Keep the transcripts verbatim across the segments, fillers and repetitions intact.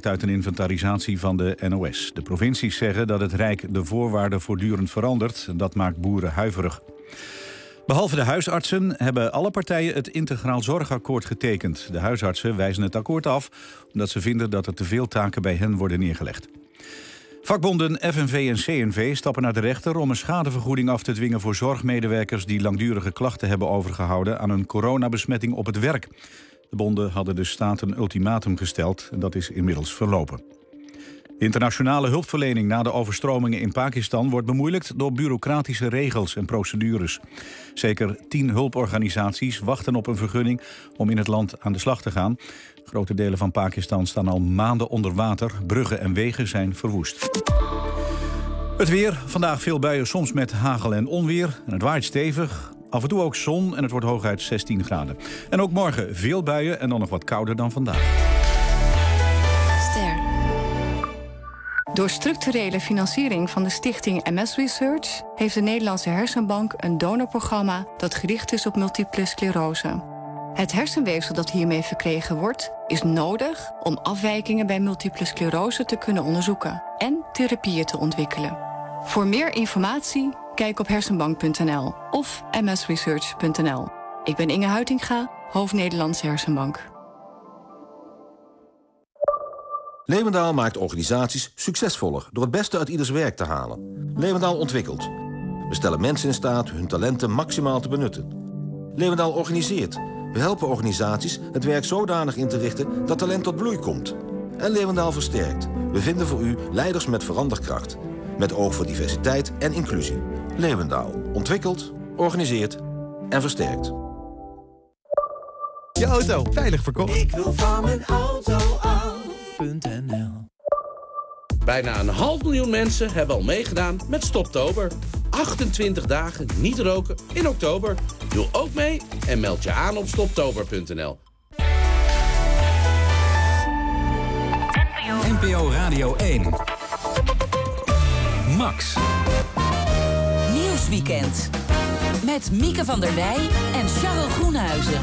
blijkt uit een inventarisatie van de N O S. De provincies zeggen dat het Rijk de voorwaarden voortdurend verandert. Dat maakt boeren huiverig. Behalve de huisartsen hebben alle partijen het Integraal Zorgakkoord getekend. De huisartsen wijzen het akkoord af omdat ze vinden dat er te veel taken bij hen worden neergelegd. Vakbonden F N V en C N V stappen naar de rechter om een schadevergoeding af te dwingen voor zorgmedewerkers die langdurige klachten hebben overgehouden aan een coronabesmetting op het werk. De bonden hadden de staat een ultimatum gesteld en dat is inmiddels verlopen. De internationale hulpverlening na de overstromingen in Pakistan wordt bemoeilijkt door bureaucratische regels en procedures. Zeker tien hulporganisaties wachten op een vergunning om in het land aan de slag te gaan. Grote delen van Pakistan staan al maanden onder water. Bruggen en wegen zijn verwoest. Het weer. Vandaag veel buien, soms met hagel en onweer. En het waait stevig. Af en toe ook zon en het wordt hooguit zestien graden. En ook morgen veel buien en dan nog wat kouder dan vandaag. Ster. Door structurele financiering van de stichting M S Research heeft de Nederlandse Hersenbank een donorprogramma dat gericht is op multiple sclerose. Het hersenweefsel dat hiermee verkregen wordt, is nodig om afwijkingen bij multiple sclerose te kunnen onderzoeken en therapieën te ontwikkelen. Voor meer informatie, kijk op hersenbank punt n l of m s research punt n l. Ik ben Inge Huitinga, hoofd Nederlandse Hersenbank. Levendaal maakt organisaties succesvoller door het beste uit ieders werk te halen. Levendaal ontwikkelt. We stellen mensen in staat hun talenten maximaal te benutten. Levendaal organiseert. We helpen organisaties het werk zodanig in te richten dat talent tot bloei komt. En Levendaal versterkt. We vinden voor u leiders met veranderkracht. Met oog voor diversiteit en inclusie. Levendaal. Ontwikkelt, organiseert en versterkt. Je auto veilig verkocht. Ik wil van mijn auto af. .nl. Bijna een half miljoen mensen hebben al meegedaan met Stoptober. achtentwintig dagen niet roken in oktober. Doe ook mee en meld je aan op stoptober punt n l. N P O Radio één. Max. Nieuwsweekend. Met Mieke van der Wij en Charles Groenhuizen.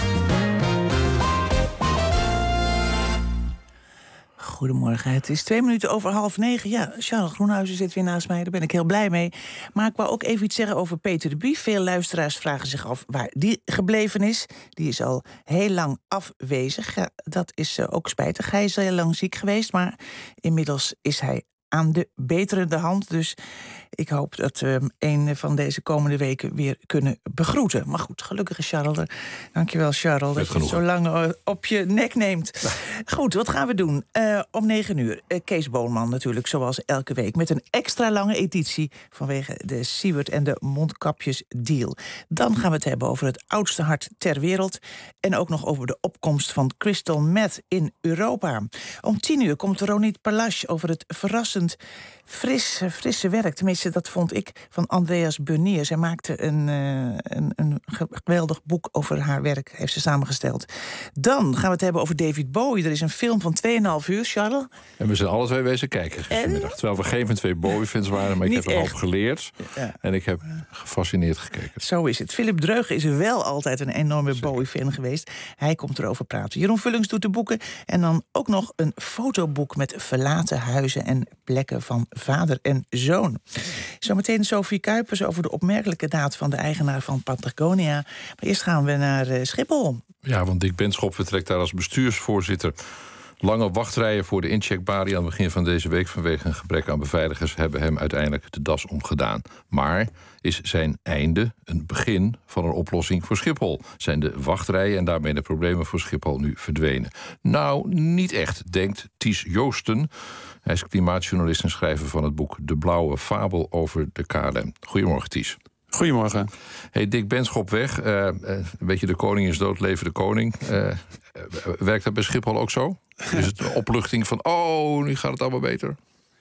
Goedemorgen, het is twee minuten over half negen. Ja, Charles Groenhuizen zit weer naast mij, daar ben ik heel blij mee. Maar ik wou ook even iets zeggen over Peter de Bie. Veel luisteraars vragen zich af waar die gebleven is. Die is al heel lang afwezig. Ja, dat is uh, ook spijtig. Hij is heel lang ziek geweest, maar inmiddels is hij aan de beterende hand. Dus ik hoop dat we hem een van deze komende weken weer kunnen begroeten. Maar goed, gelukkig is Charles er. Dankjewel, Charles, dat je het zo lang op je nek neemt. Goed, wat gaan we doen? Uh, om negen uur, uh, Kees Boonman natuurlijk, zoals elke week, met een extra lange editie vanwege de Siewert en de mondkapjes deal. Dan gaan we het hebben over het oudste hart ter wereld en ook nog over de opkomst van crystal meth in Europa. Om tien uur komt Ronit Palasch over het verrassend fris, frisse werk, tenminste dat vond ik, van Andreas Bunnier. Zij maakte een, uh, een, een geweldig boek over haar werk, heeft ze samengesteld. Dan gaan we het hebben over David Bowie. Er is een film van tweeënhalf uur, Charles. En we zijn alle twee wezen kijken gistermiddag. En? Terwijl we geen van twee Bowie-fans waren, maar ik heb er al geleerd. Ja. En ik heb gefascineerd gekeken. Zo is het. Philip Dreugen is wel altijd een enorme Bowie-fan geweest. Hij komt erover praten. Jeroen Vullings doet de boeken. En dan ook nog een fotoboek met verlaten huizen en plekken van vader en zoon. Zometeen Sophie Kuipers over de opmerkelijke daad van de eigenaar van Patagonia. Maar eerst gaan we naar uh, Schiphol. Ja, want Dick Benschop vertrekt daar als bestuursvoorzitter. Lange wachtrijen voor de incheckbalie aan het begin van deze week vanwege een gebrek aan beveiligers hebben hem uiteindelijk de das omgedaan. Maar is zijn einde een begin van een oplossing voor Schiphol? Zijn de wachtrijen en daarmee de problemen voor Schiphol nu verdwenen? Nou, niet echt, denkt Ties Joosten. Hij is klimaatjournalist en schrijver van het boek De Blauwe Fabel over de K L M. Goedemorgen, Ties. Goedemorgen. Hey, Dick Benschop weg. Uh, uh, een beetje de koning is dood, leven de koning. Uh, uh, werkt dat bij Schiphol ook zo? Is het een opluchting van, oh, nu gaat het allemaal beter?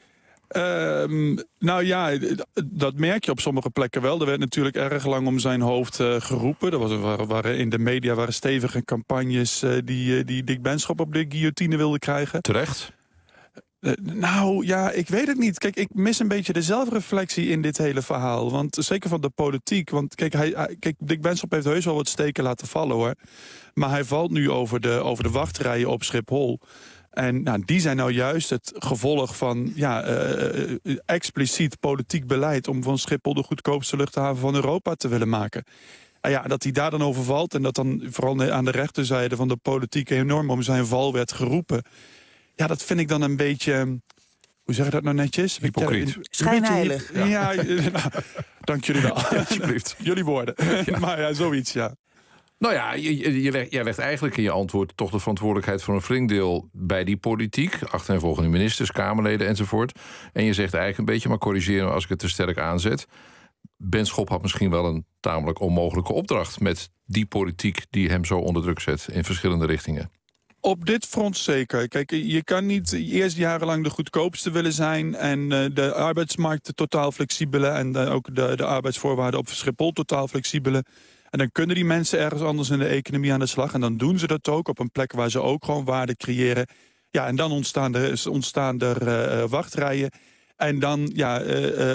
Um, nou ja, dat merk je op sommige plekken wel. Er werd natuurlijk erg lang om zijn hoofd uh, geroepen. Er was, waren, waren in de media waren stevige campagnes uh, die, uh, die Dick Benschop op de guillotine wilden krijgen. Terecht? Uh, nou ja, ik weet het niet. Kijk, ik mis een beetje de zelfreflectie in dit hele verhaal. Want zeker van de politiek. Want kijk, hij, hij, kijk Dick Benschop heeft heus wel wat steken laten vallen, hoor. Maar hij valt nu over de, over de wachtrijen op Schiphol. En nou, die zijn nou juist het gevolg van ja, uh, expliciet politiek beleid om van Schiphol de goedkoopste luchthaven van Europa te willen maken. En ja, dat hij daar dan over valt en dat dan vooral aan de rechterzijde van de politiek enorm om zijn val werd geroepen. Ja, dat vind ik dan een beetje, hoe zeg je dat nou netjes? Hypocriet. Schijnheilig. Ja, ja, ja nou, dank jullie wel. Alsjeblieft. Jullie woorden. Ja. Maar ja, zoiets, ja. Nou ja, je, je legt, jij legt eigenlijk in je antwoord toch de verantwoordelijkheid voor een flink deel bij die politiek. Achtereenvolgende ministers, Kamerleden enzovoort. En je zegt eigenlijk een beetje, maar corrigeer me als ik het te sterk aanzet. Benschop had misschien wel een tamelijk onmogelijke opdracht met die politiek die hem zo onder druk zet in verschillende richtingen. Op dit front zeker. Kijk, je kan niet eerst jarenlang de goedkoopste willen zijn en uh, de arbeidsmarkt totaal flexibele en uh, ook de, de arbeidsvoorwaarden op Schiphol totaal flexibele. En dan kunnen die mensen ergens anders in de economie aan de slag. En dan doen ze dat ook op een plek waar ze ook gewoon waarde creëren. Ja, en dan ontstaan er, ontstaan er uh, wachtrijen. En dan ja,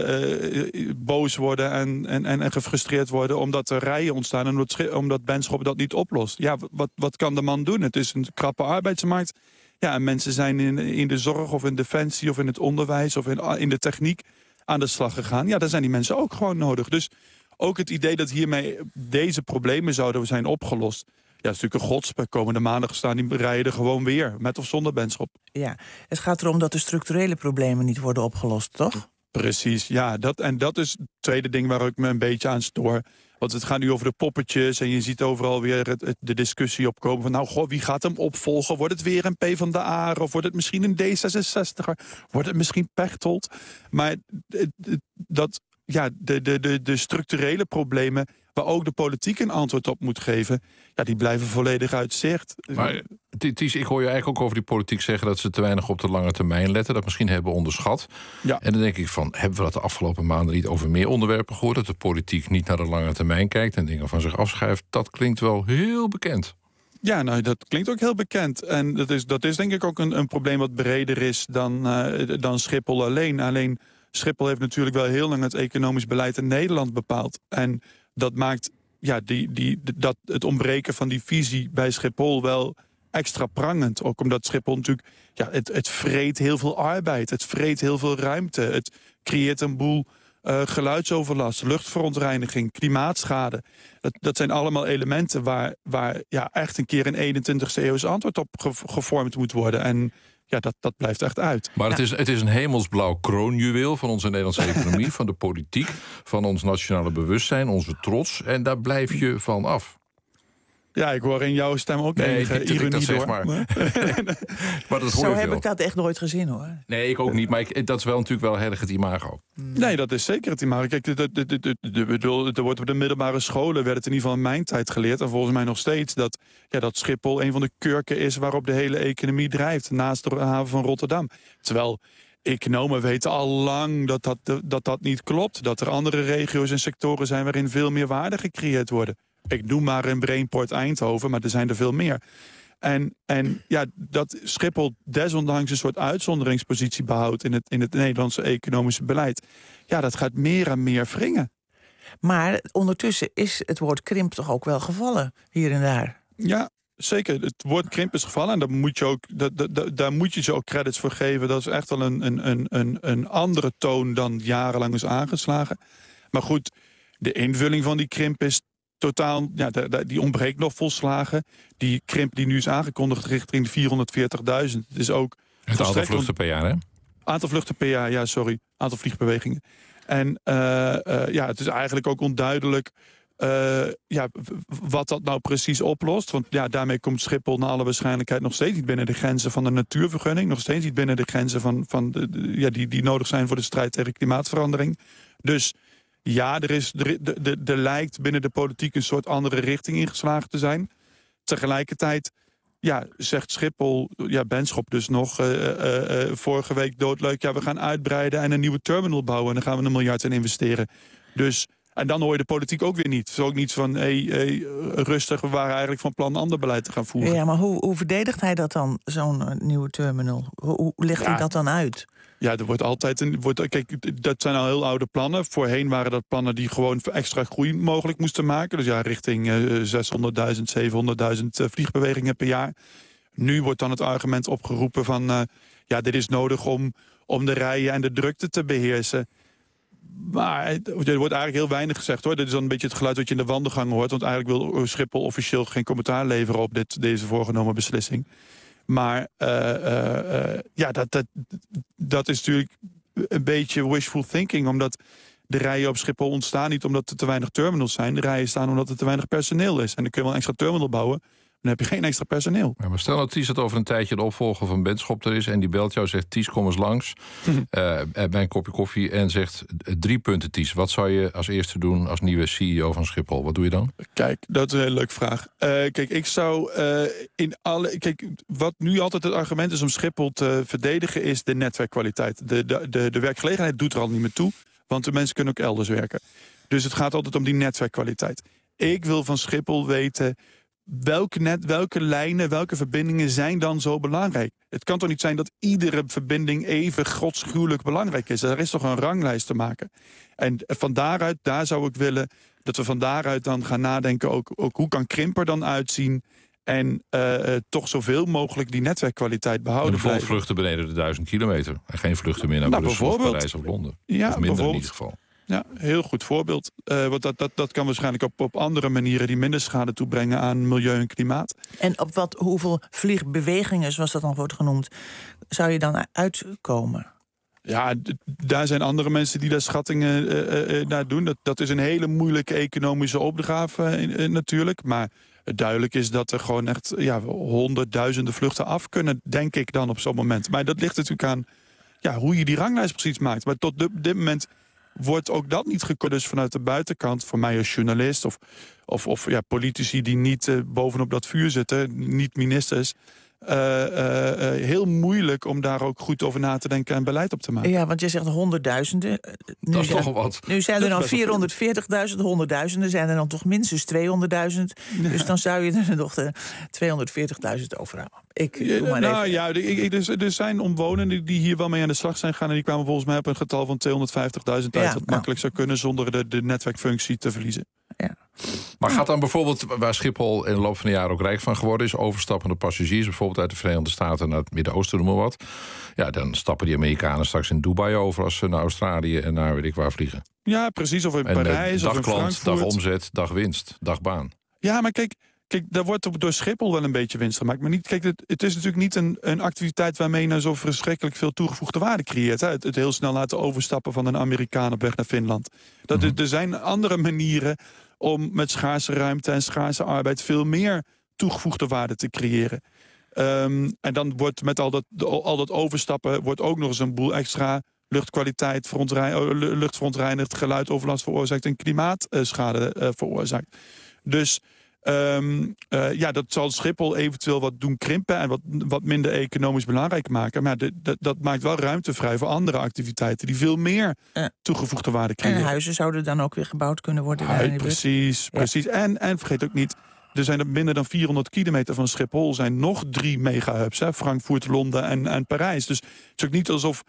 uh, uh, boos worden en, en, en gefrustreerd worden omdat er rijen ontstaan en omdat, omdat Benschop dat niet oplost. Ja, wat, wat kan de man doen? Het is een krappe arbeidsmarkt. Ja, en mensen zijn in, in de zorg of in defensie of in het onderwijs of in, in de techniek aan de slag gegaan. Ja, daar zijn die mensen ook gewoon nodig. Dus ook het idee dat hiermee deze problemen zouden zijn opgelost. Ja, dat is natuurlijk een godspe. Komende maandag staan die rijden gewoon weer, met of zonder Benschop. Ja, het gaat erom dat de structurele problemen niet worden opgelost, toch? Precies, ja. Dat, en dat is het tweede ding waar ik me een beetje aan stoor. Want het gaat nu over de poppetjes en je ziet overal weer het, het, de discussie opkomen van, nou, goh, wie gaat hem opvolgen? Wordt het weer een PvdA of wordt het misschien een D zesenzestiger? Wordt het misschien Pechtold? Maar het, het, dat, ja, de, de, de, de structurele problemen waar ook de politiek een antwoord op moet geven, ja, die blijven volledig uit zicht. Maar Ties, ik hoor je eigenlijk ook over die politiek zeggen dat ze te weinig op de lange termijn letten, dat misschien hebben onderschat. Ja. En dan denk ik van, hebben we dat de afgelopen maanden niet over meer onderwerpen gehoord, dat de politiek niet naar de lange termijn kijkt en dingen van zich afschuift? Dat klinkt wel heel bekend. Ja, nou, dat klinkt ook heel bekend. En dat is, dat is denk ik ook een, een probleem wat breder is dan, uh, dan Schiphol alleen. Alleen Schiphol heeft natuurlijk wel heel lang het economisch beleid in Nederland bepaald. En dat maakt ja, die, die, dat het ontbreken van die visie bij Schiphol wel extra prangend. Ook omdat Schiphol natuurlijk, ja, het, het vreet heel veel arbeid. Het vreet heel veel ruimte. Het creëert een boel uh, geluidsoverlast, luchtverontreiniging, klimaatschade. Dat, dat zijn allemaal elementen waar, waar ja, echt een keer een eenentwintigste eeuws antwoord op ge, gevormd moet worden. En ja, dat, dat blijft echt uit. Maar het is, het is een hemelsblauw kroonjuweel van onze Nederlandse economie, van de politiek, van ons nationale bewustzijn, onze trots. En daar blijf je van af. Ja, ik hoor in jouw stem ook nee, enige ik, ironie dat zeg door. maar. maar dat hoor Zo je heb veel. ik dat echt nooit gezien, hoor. Nee, ik ook niet. Maar ik, dat is wel natuurlijk wel heel erg het imago. Nee, dat is zeker het imago. Kijk, de, de, de, de, de, de, er wordt op de middelbare scholen, werd het in ieder geval in mijn tijd geleerd, en volgens mij nog steeds, dat, ja, dat Schiphol een van de kurken is waarop de hele economie drijft, naast de haven van Rotterdam. Terwijl economen weten al lang dat dat, dat dat niet klopt. Dat er andere regio's en sectoren zijn waarin veel meer waarde gecreëerd worden. Ik noem maar een Brainport Eindhoven, maar er zijn er veel meer. En, en ja, dat Schiphol desondanks een soort uitzonderingspositie behoudt in het, in het Nederlandse economische beleid, ja, dat gaat meer en meer wringen. Maar ondertussen is het woord krimp toch ook wel gevallen, hier en daar? Ja, zeker. Het woord krimp is gevallen en daar moet je ook, dat, dat, daar moet je ze ook credits voor geven. Dat is echt wel een, een, een, een andere toon dan jarenlang is aangeslagen. Maar goed, de invulling van die krimp is totaal, ja, die ontbreekt nog volslagen. Die krimp die nu is aangekondigd richting de vierhonderdveertigduizend. Het is ook het aantal vluchten per jaar, hè? Aantal vluchten per jaar, ja, sorry. Aantal vliegbewegingen. En uh, uh, ja, het is eigenlijk ook onduidelijk uh, ja, wat dat nou precies oplost. Want ja, daarmee komt Schiphol naar alle waarschijnlijkheid nog steeds niet binnen de grenzen van de natuurvergunning. Nog steeds niet binnen de grenzen van, van de, de, ja, die, die nodig zijn voor de strijd tegen klimaatverandering. Dus ja, er, is, er, er, er, er lijkt binnen de politiek een soort andere richting ingeslagen te zijn. Tegelijkertijd, ja, zegt Schiphol, ja, Benschop dus nog, uh, uh, uh, vorige week doodleuk, ja, we gaan uitbreiden en een nieuwe terminal bouwen en dan gaan we een miljard in investeren. Dus, en dan hoor je de politiek ook weer niet. Het is ook niet van, hé, hey, hey, rustig, we waren eigenlijk van plan een ander beleid te gaan voeren. Ja, maar hoe, hoe verdedigt hij dat dan, zo'n uh, nieuwe terminal? Hoe, hoe legt ja. hij dat dan uit? Ja, er wordt altijd een. Wordt, kijk, dat zijn al heel oude plannen. Voorheen waren dat plannen die gewoon extra groei mogelijk moesten maken. Dus ja, richting uh, zeshonderdduizend, zevenhonderdduizend uh, vliegbewegingen per jaar. Nu wordt dan het argument opgeroepen van... Uh, ja, dit is nodig om, om de rijen en de drukte te beheersen. Maar er wordt eigenlijk heel weinig gezegd, hoor. Dit is dan een beetje het geluid dat je in de wandelgangen hoort. Want eigenlijk wil Schiphol officieel geen commentaar leveren... op dit, deze voorgenomen beslissing. Maar uh, uh, uh, ja, dat, dat, dat is natuurlijk een beetje wishful thinking. Omdat de rijen op Schiphol ontstaan niet omdat er te weinig terminals zijn. De rijen staan omdat er te weinig personeel is. En dan kun je wel een extra terminal bouwen... dan heb je geen extra personeel. Ja, maar stel nou, Ties, dat over een tijdje de opvolger van Benschop er is... en die belt jou en zegt, Ties, kom eens langs uh, bij een kopje koffie... en zegt, drie punten, Ties. Wat zou je als eerste doen als nieuwe C E O van Schiphol? Wat doe je dan? Kijk, dat is een hele leuke vraag. Uh, kijk, ik zou uh, in alle... Kijk, wat nu altijd het argument is om Schiphol te verdedigen... is de netwerkkwaliteit. De, de, de, de werkgelegenheid doet er al niet meer toe... want de mensen kunnen ook elders werken. Dus het gaat altijd om die netwerkkwaliteit. Ik wil van Schiphol weten... Welke, net, welke lijnen, welke verbindingen zijn dan zo belangrijk? Het kan toch niet zijn dat iedere verbinding even godschuwelijk belangrijk is? Er is toch een ranglijst te maken? En van daaruit, daar zou ik willen dat we van daaruit dan gaan nadenken... ook, ook hoe kan Krimper dan uitzien... en uh, uh, toch zoveel mogelijk die netwerkkwaliteit behouden bijvoorbeeld blijven. vluchten beneden de duizend kilometer. En geen vluchten meer naar nou, Brussel of Parijs of Londen. Ja, of minder in ieder geval. Ja, heel goed voorbeeld. Uh, want dat, dat, dat kan waarschijnlijk op, op andere manieren... die minder schade toebrengen aan milieu en klimaat. En op wat, hoeveel vliegbewegingen, zoals dat dan wordt genoemd... zou je dan uitkomen? Ja, d- daar zijn andere mensen die daar schattingen uh, uh, naar doen. Dat, dat is een hele moeilijke economische opgave uh, uh, natuurlijk. Maar duidelijk is dat er gewoon echt ja, honderdduizenden vluchten af kunnen... denk ik dan op zo'n moment. Maar dat ligt natuurlijk aan ja, hoe je die ranglijst precies maakt. Maar tot de, dit moment... wordt ook dat niet gekozen dus vanuit de buitenkant... voor mij als journalist of, of, of ja, politici die niet uh, bovenop dat vuur zitten... niet ministers... Uh, uh, uh, heel moeilijk om daar ook goed over na te denken en beleid op te maken. Ja, want je zegt honderdduizenden. Nu dat is zijn, toch wel wat. Nu zijn er dan vierhonderdveertigduizend, honderdduizenden... zijn er dan toch minstens tweehonderdduizend. Ja. Dus dan zou je er nog de tweehonderdveertigduizend overhouden. Ik ja, doe maar nou even. ja, ik, er, er zijn omwonenden die hier wel mee aan de slag zijn gaan... en die kwamen volgens mij op een getal van tweehonderdvijftigduizend uit... Ja, wat nou. makkelijk zou kunnen zonder de, de netwerkfunctie te verliezen. Ja. Maar gaat dan bijvoorbeeld, waar Schiphol in de loop van de jaren ook rijk van geworden is... overstappende passagiers, bijvoorbeeld uit de Verenigde Staten naar het Midden-Oosten, noem maar wat... ja, dan stappen die Amerikanen straks in Dubai over... als ze naar Australië en naar weet ik waar vliegen. Ja, precies, of in en, Parijs dag of in klant, Frankfurt. dag omzet, dag winst, dag baan. Ja, maar kijk... Kijk, daar wordt door Schiphol wel een beetje winst gemaakt. Maar niet, kijk, het, het is natuurlijk niet een, een activiteit waarmee je nou zo verschrikkelijk veel toegevoegde waarde creëert. Hè? Het, het heel snel laten overstappen van een Amerikaan op weg naar Finland. Dat, mm-hmm. Er zijn andere manieren om met schaarse ruimte en schaarse arbeid veel meer toegevoegde waarde te creëren. Um, en dan wordt met al dat, al dat overstappen wordt ook nog eens een boel extra luchtkwaliteit, luchtverontreinigd, geluidoverlast veroorzaakt en klimaatschade uh, veroorzaakt. Dus Um, uh, ja, dat zal Schiphol eventueel wat doen krimpen en wat, wat minder economisch belangrijk maken. Maar de, de, dat maakt wel ruimte vrij voor andere activiteiten die veel meer ja. toegevoegde waarde creëren. En huizen zouden dan ook weer gebouwd kunnen worden. Ja, precies, ja. precies. En, en vergeet ook niet, er zijn er minder dan vierhonderd kilometer van Schiphol zijn nog drie megahubs. Hè, Frankfurt, Londen en, en Parijs. Dus het is ook niet alsof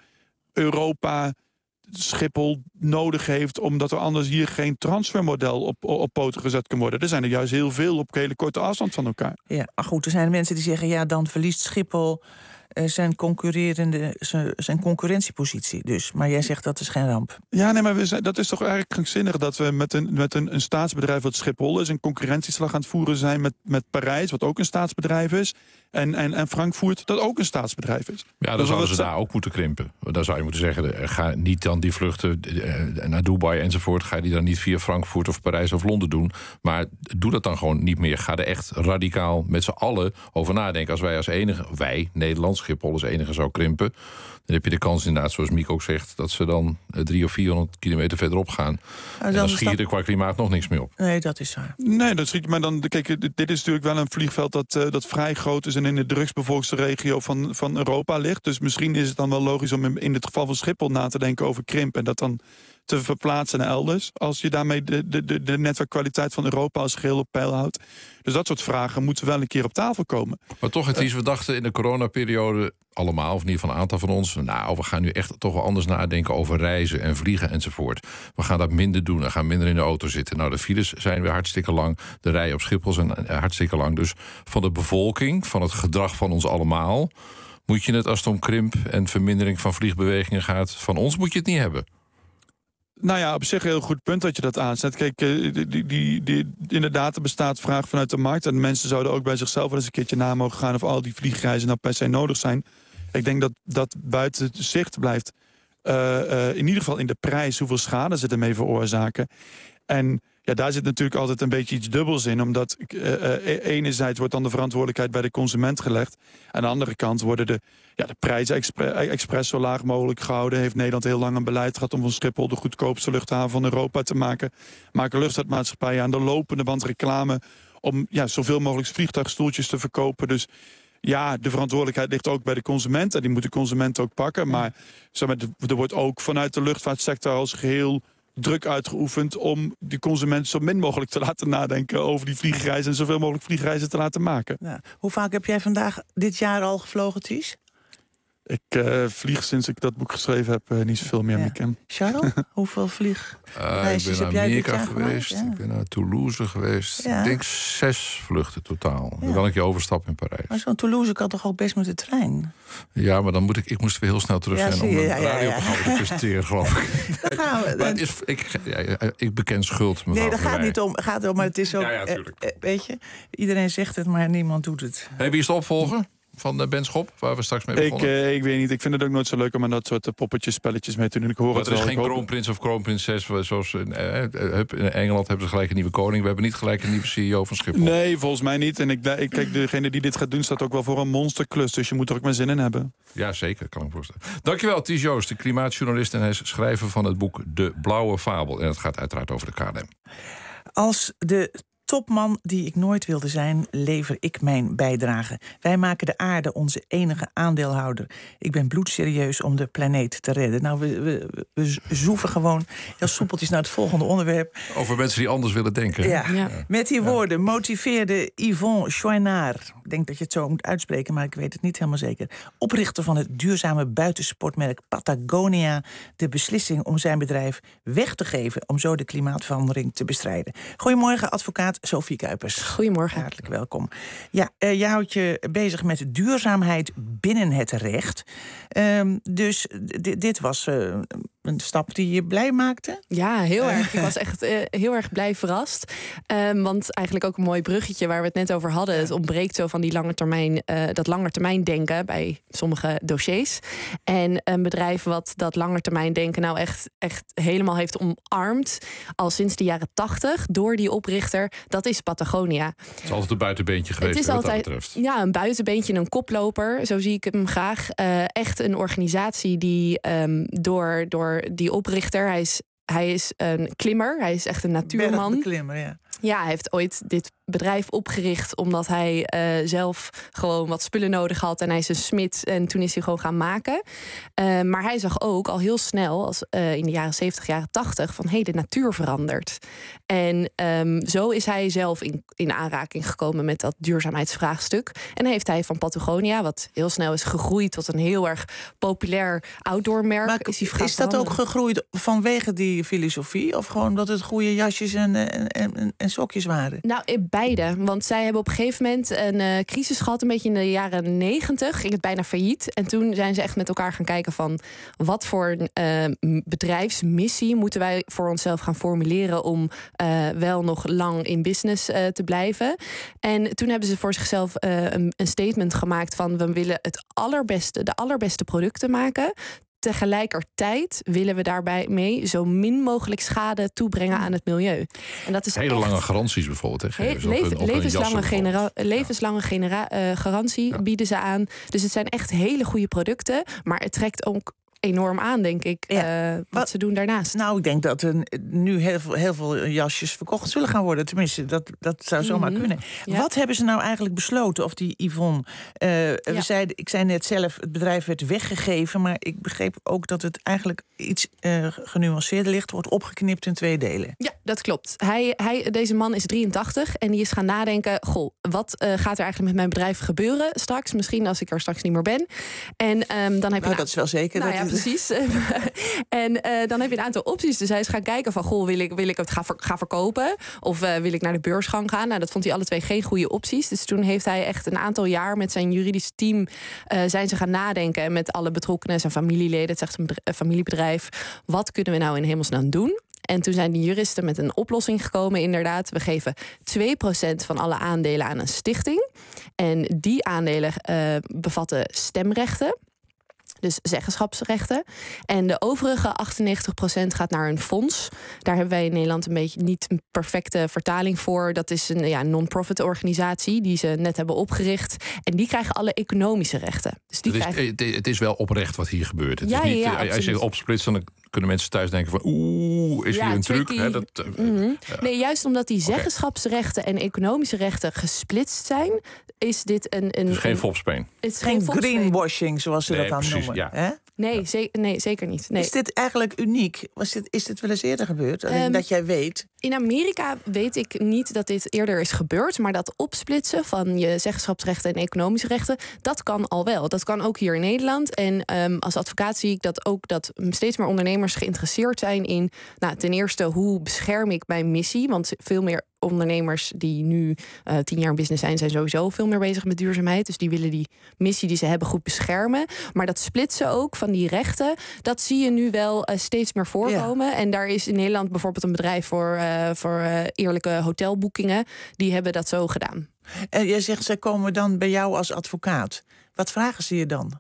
Europa Schiphol nodig heeft, omdat er anders hier geen transfermodel op, op poten gezet kan worden. Er zijn er juist heel veel op hele korte afstand van elkaar. Ja, maar goed, er zijn mensen die zeggen, ja, dan verliest Schiphol uh, zijn concurrerende, zijn, zijn concurrentiepositie. Dus, maar jij zegt dat is geen ramp. Ja, nee, maar we zijn, dat is toch eigenlijk krankzinnig dat we met een, met een, een staatsbedrijf wat Schiphol is, een concurrentieslag aan het voeren zijn met, met Parijs, wat ook een staatsbedrijf is. En, en, en Frankfurt, dat ook een staatsbedrijf is. Ja, dan dus zouden ze daar ook moeten krimpen. Dan zou je moeten zeggen, ga niet dan die vluchten naar Dubai enzovoort, ga je die dan niet via Frankfurt of Parijs of Londen doen. Maar doe dat dan gewoon niet meer. Ga er echt radicaal met z'n allen over nadenken. Als wij als enige, wij, Nederland, Schiphol als enige zou krimpen, dan heb je de kans inderdaad, zoals Miek ook zegt, dat ze dan drie of vierhonderd kilometer verderop gaan. En dan schiet er dat qua klimaat nog niks meer op. Nee, dat is waar. Nee, dat schiet maar dan. Kijk, dit is natuurlijk wel een vliegveld dat, uh, dat vrij groot is en in de drugsbevolkte regio van, van Europa ligt. Dus misschien is het dan wel logisch om in, in het geval van Schiphol na te denken over krimp en dat dan te verplaatsen naar elders, als je daarmee de, de, de netwerkkwaliteit van Europa als geheel op peil houdt. Dus dat soort vragen moeten wel een keer op tafel komen. Maar toch, het is, we dachten in de coronaperiode, allemaal, of in ieder geval een aantal van ons... nou, we gaan nu echt toch wel anders nadenken over reizen en vliegen enzovoort. We gaan dat minder doen en gaan minder in de auto zitten. Nou, de files zijn weer hartstikke lang. De rijen op Schiphol zijn hartstikke lang. Dus van de bevolking, van het gedrag van ons allemaal... moet je het, als het om krimp en vermindering van vliegbewegingen gaat... van ons moet je het niet hebben. Nou ja, op zich een heel goed punt dat je dat aanzet. Kijk, die, die, die, die, inderdaad, er bestaat vraag vanuit de markt... en mensen zouden ook bij zichzelf wel eens een keertje na mogen gaan... of al die vliegreizen nou per se nodig zijn. Ik denk dat dat buiten het zicht blijft. Uh, uh, in ieder geval in de prijs, hoeveel schade ze ermee veroorzaken. En ja, daar zit natuurlijk altijd een beetje iets dubbels in. Omdat uh, uh, enerzijds wordt dan de verantwoordelijkheid bij de consument gelegd. Aan de andere kant worden de, ja, de prijzen expre- expres zo laag mogelijk gehouden. Heeft Nederland heel lang een beleid gehad om van Schiphol de goedkoopste luchthaven van Europa te maken. Maken luchtvaartmaatschappijen aan de lopende band reclame om ja, zoveel mogelijk vliegtuigstoeltjes te verkopen. Dus ja, de verantwoordelijkheid ligt ook bij de consument. En die moet de consument ook pakken. Maar zeg maar, er wordt ook vanuit de luchtvaartsector als geheel druk uitgeoefend om die consument zo min mogelijk te laten nadenken over die vliegreizen en zoveel mogelijk vliegreizen te laten maken. Ja. Hoe vaak heb jij vandaag dit jaar al gevlogen, Ties? Ik uh, vlieg sinds ik dat boek geschreven heb uh, niet zoveel meer, ja. Mieke. Charles, hoeveel vliegreisjes uh, heb jij dit jaar jaar geweest. gemaakt? Ja. Ik ben naar Toulouse geweest. Ja. Ik denk zes vluchten totaal. Ja. Dan kan ik je overstappen in Parijs. Maar zo'n Toulouse kan toch ook best met de trein? Ja, maar dan moet ik, ik moest weer heel snel terug Ja, zijn zie om je, een ja, ja, ja. radioprogramma te presenteren, geloof ik. Dan gaan we. Maar het is, ik, ja, ik beken schuld, mevrouw Nee, dat Van gaat Rij. niet om. Gaat om, maar het is ook. Ja, ja, eh, tuurlijk. eh, weet je, iedereen zegt het, maar niemand doet het. Hey, wie is de opvolger van uh, Ben Schop, waar we straks mee Ik, begonnen? uh, ik weet niet, ik vind het ook nooit zo leuk om aan dat soort uh, poppetjes, spelletjes mee te doen. Ik hoor Maar het er is wel. geen ik hoop- kroonprins of kroonprinses, zoals in, eh, in Engeland hebben ze gelijk een nieuwe koning. We hebben niet gelijk een nieuwe C E O van Schiphol. Nee, volgens mij niet. En ik, ik, kijk, degene die dit gaat doen staat ook wel voor een monsterklus. Dus je moet er ook maar zin in hebben. Ja, zeker, kan ik me voorstellen. Dankjewel, Ties Joost, de klimaatjournalist en hij is schrijver van het boek De Blauwe Fabel. En het gaat uiteraard over de K L M. Als de topman die ik nooit wilde zijn, lever ik mijn bijdrage. Wij maken de aarde onze enige aandeelhouder. Ik ben bloedserieus om de planeet te redden. Nou, we, we, we zoeven gewoon heel soepeltjes naar het volgende onderwerp. Over mensen die anders willen denken. Ja. Ja. Met die woorden motiveerde Yvon Chouinard, ik denk dat je het zo moet uitspreken, maar ik weet het niet helemaal zeker, oprichter van het duurzame buitensportmerk Patagonia, de beslissing om zijn bedrijf weg te geven om zo de klimaatverandering te bestrijden. Goedemorgen, advocaat Sophie Kuipers. Goedemorgen. Hartelijk welkom. Ja, uh, jij houdt je bezig met duurzaamheid binnen het recht. Um, dus d- dit was uh, een stap die je blij maakte? Ja, heel erg. Ik was echt uh, heel erg blij verrast. Um, want eigenlijk ook een mooi bruggetje waar we het net over hadden. Het ontbreekt zo van die lange termijn, uh, dat langetermijn denken bij sommige dossiers. En een bedrijf wat dat langetermijn denken nou echt, echt helemaal heeft omarmd, al sinds de jaren tachtig, door die oprichter, dat is Patagonia. Het is altijd een buitenbeentje geweest, Het is hè, wat altijd dat betreft. Ja, een buitenbeentje, een koploper, zo zie ik hem graag. Uh, echt een organisatie die um, door, door die oprichter, hij is, hij is een klimmer, hij is echt een natuurman. Bergbeklimmer, ja. Ja, hij heeft ooit dit bedrijf opgericht omdat hij uh, zelf gewoon wat spullen nodig had. En hij is een smid en toen is hij gewoon gaan maken. Uh, maar hij zag ook al heel snel, als, uh, in de jaren zeventig, jaren tachtig, van hé, hey, de natuur verandert. En um, zo is hij zelf in, in aanraking gekomen met dat duurzaamheidsvraagstuk. En heeft hij van Patagonia, wat heel snel is gegroeid tot een heel erg populair outdoormerk. Maar is, hij is dat ook gegroeid vanwege die filosofie? Of gewoon dat het goede jasjes en, en, en, en sokjes waren? Nou, beide. Want zij hebben op een gegeven moment een uh, crisis gehad, een beetje in de jaren negentig. Ging het bijna failliet. En toen zijn ze echt met elkaar gaan kijken van wat voor uh, bedrijfsmissie moeten wij voor onszelf gaan formuleren om uh, wel nog lang in business uh, te blijven. En toen hebben ze voor zichzelf uh, een, een statement gemaakt van we willen het allerbeste, de allerbeste producten maken. Tegelijkertijd willen we daarbij mee zo min mogelijk schade toebrengen aan het milieu. En dat is hele echt lange garanties bijvoorbeeld. Hè, He, op leven, een, op levenslange, een genera- levenslange genera- uh, garantie ja. bieden ze aan. Dus het zijn echt hele goede producten. Maar het trekt ook enorm aan, denk ik, ja. uh, wat, wat ze doen daarnaast. Nou, ik denk dat er nu heel veel, heel veel jasjes verkocht zullen gaan worden. Tenminste, dat, dat zou zomaar mm-hmm. kunnen. Ja. Wat hebben ze nou eigenlijk besloten, of die Yvon? Uh, ja. we zeiden, ik zei net zelf, het bedrijf werd weggegeven, maar ik begreep ook dat het eigenlijk iets uh, genuanceerder ligt, wordt opgeknipt in twee delen. Ja, dat klopt. Hij, hij, deze man is drieëntachtig en die is gaan nadenken... goh, wat uh, gaat er eigenlijk met mijn bedrijf gebeuren straks? Misschien als ik er straks niet meer ben. En um, dan heb je nou, nou, dat is wel zeker. Nou dat ja, is... precies. en uh, dan heb je een aantal opties. Dus hij is gaan kijken van... goh, wil ik, wil ik het gaan, ver, gaan verkopen? Of uh, wil ik naar de beurs gaan gaan? Nou, dat vond hij alle twee geen goede opties. Dus toen heeft hij echt een aantal jaar met zijn juridisch team... Uh, zijn ze gaan nadenken. En met alle betrokkenen, zijn familieleden... het is echt een, een familiebedrijf. Wat kunnen we nou in hemelsnaam doen? En toen zijn die juristen met een oplossing gekomen, inderdaad. We geven twee procent van alle aandelen aan een stichting. En die aandelen uh, bevatten stemrechten. Dus zeggenschapsrechten. En de overige achtennegentig procent gaat naar een fonds. Daar hebben wij in Nederland een beetje niet een perfecte vertaling voor. Dat is een ja, non-profit organisatie die ze net hebben opgericht. En die krijgen alle economische rechten. Dus die het, is, krijgen... het is wel oprecht wat hier gebeurt. Het ja, is niet, ja, ja, als je opsplitst, dan kunnen mensen thuis denken van... oeh, is ja, hier een tricky. truc? Hè, dat, uh, mm-hmm. ja. Nee, juist omdat die Okay. zeggenschapsrechten en economische rechten gesplitst zijn... is dit een... een het is geen een, fopspeen. Het is geen geen greenwashing, zoals ze nee, dat dan precies, noemen. Ja. Hè? Nee, ze- nee, zeker niet. Nee. Is dit eigenlijk uniek? Was dit, is dit wel eens eerder gebeurd? Um, dat jij weet? In Amerika weet ik niet dat dit eerder is gebeurd... maar dat opsplitsen van je zeggenschapsrechten en economische rechten... dat kan al wel. Dat kan ook hier in Nederland. En um, als advocaat zie ik dat ook dat steeds meer ondernemers geïnteresseerd zijn in... Nou, ten eerste, hoe bescherm ik mijn missie? Want veel meer ondernemers die nu uh, tien jaar in business zijn... zijn sowieso veel meer bezig met duurzaamheid. Dus die willen die missie die ze hebben goed beschermen. Maar dat splitsen ook van die rechten... dat zie je nu wel uh, steeds meer voorkomen. Ja. En daar is in Nederland bijvoorbeeld een bedrijf... voor, uh, voor uh, eerlijke hotelboekingen. Die hebben dat zo gedaan. En jij zegt, ze komen dan bij jou als advocaat. Wat vragen ze je dan?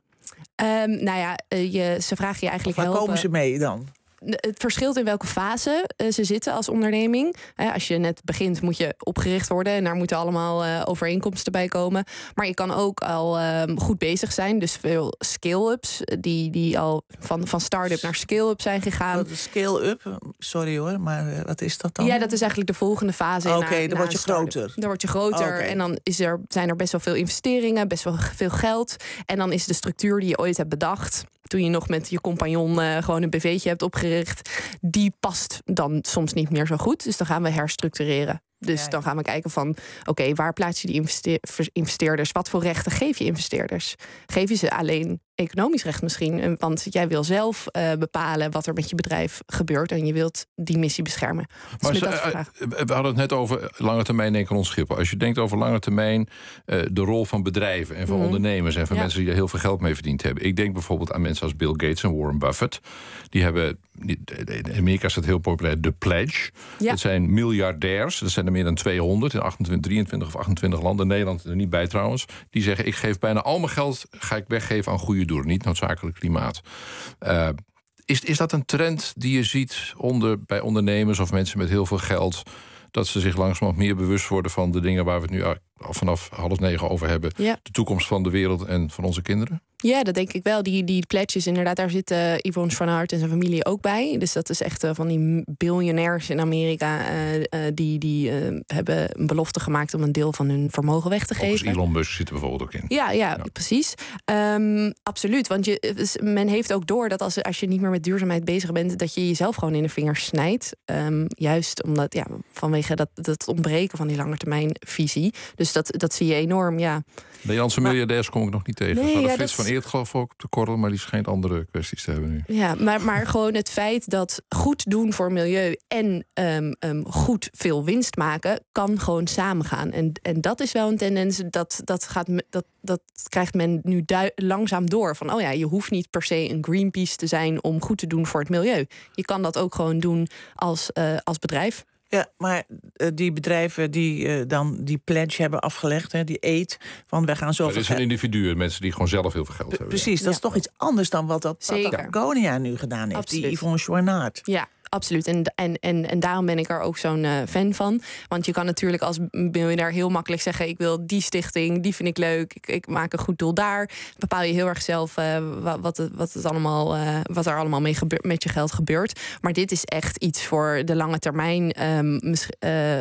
Um, nou ja, uh, je, ze vragen je eigenlijk waar helpen. komen ze mee dan? Het verschilt in welke fase uh, ze zitten als onderneming. Uh, als je net begint moet je opgericht worden... en daar moeten allemaal uh, overeenkomsten bij komen. Maar je kan ook al uh, goed bezig zijn. Dus veel scale-ups die, die al van, van start-up naar scale-up zijn gegaan. Scale-up? Sorry hoor, maar uh, wat is dat dan? Ja, dat is eigenlijk de volgende fase. Oké, okay, dan word je groter. Dan word je groter okay. En dan is er, zijn er best wel veel investeringen... best wel veel geld. En dan is de structuur die je ooit hebt bedacht... toen je nog met je compagnon uh, gewoon een B V'tje hebt opgericht... die past dan soms niet meer zo goed. Dus dan gaan we herstructureren. Dus ja, dan gaan we kijken van, oké, okay, waar plaats je die investeer- investeerders? Wat voor rechten geef je investeerders? Geef je ze alleen economisch recht misschien? Want jij wil zelf uh, bepalen wat er met je bedrijf gebeurt... en je wilt die missie beschermen. Maar dus ze, uh, we hadden het net over lange termijn denken ons Schiphol. Als je denkt over lange termijn uh, de rol van bedrijven... en van mm. ondernemers en van ja. mensen die er heel veel geld mee verdiend hebben. Ik denk bijvoorbeeld aan mensen als Bill Gates en Warren Buffett. Die hebben, in Amerika is dat heel populair, de Pledge. Ja. Dat zijn miljardairs, dat zijn er meer dan tweehonderd... in achtentwintig, drieëntwintig of achtentwintig landen. Nederland er niet bij trouwens. Die zeggen, ik geef bijna al mijn geld ga ik weggeven aan goede doelen. Niet noodzakelijk klimaat. Uh, is, is dat een trend die je ziet onder, bij ondernemers of mensen met heel veel geld... dat ze zich langzamerhand meer bewust worden van de dingen... waar we het nu vanaf half negen over hebben. Ja. De toekomst van de wereld en van onze kinderen? Ja, dat denk ik wel. Die, die pledges, inderdaad, daar zit uh, Yvonne van Hart en zijn familie ook bij. Dus dat is echt uh, van die biljonairs in Amerika... Uh, uh, die, die uh, hebben een belofte gemaakt om een deel van hun vermogen weg te ook geven. Elon Musk zit er bijvoorbeeld ook in. Ja, ja, ja. precies. Um, absoluut, want je, men heeft ook door dat als, als je niet meer met duurzaamheid bezig bent... dat je jezelf gewoon in de vingers snijdt. Um, juist omdat, ja, vanwege dat, dat ontbreken van die langetermijnvisie. Dus dat, dat zie je enorm, ja. Nederlandse miljardairs kom ik nog niet tegen. Nee, we ja, Frits van Eert geloof ik ook op de korrel... maar die schijnt andere kwesties te hebben nu. Ja, maar, maar gewoon het feit dat goed doen voor milieu... en um, um, goed veel winst maken, kan gewoon samengaan. En, en dat is wel een tendens, dat, dat, gaat, dat, dat krijgt men nu du- langzaam door. Van, oh ja, je hoeft niet per se een Greenpeace te zijn... om goed te doen voor het milieu. Je kan dat ook gewoon doen als, uh, als bedrijf. Ja, maar uh, die bedrijven die uh, dan die pledge hebben afgelegd, hè, die eet van we gaan zoveel. Dat is een individu, mensen die gewoon zelf heel veel geld P- hebben. Precies, ja. Dat is toch iets anders dan wat dat Patagonia nu gedaan heeft. Absoluut. Die Yvonne Chouinard. Ja. Absoluut. En, en, en, en daarom ben ik er ook zo'n uh, fan van. Want je kan natuurlijk als miljonair heel makkelijk zeggen... ik wil die stichting, die vind ik leuk. Ik, ik maak een goed doel daar. Bepaal je heel erg zelf uh, wat, het, wat, het allemaal, uh, wat er allemaal mee gebeur, met je geld gebeurt. Maar dit is echt iets voor de lange termijn. Um, uh,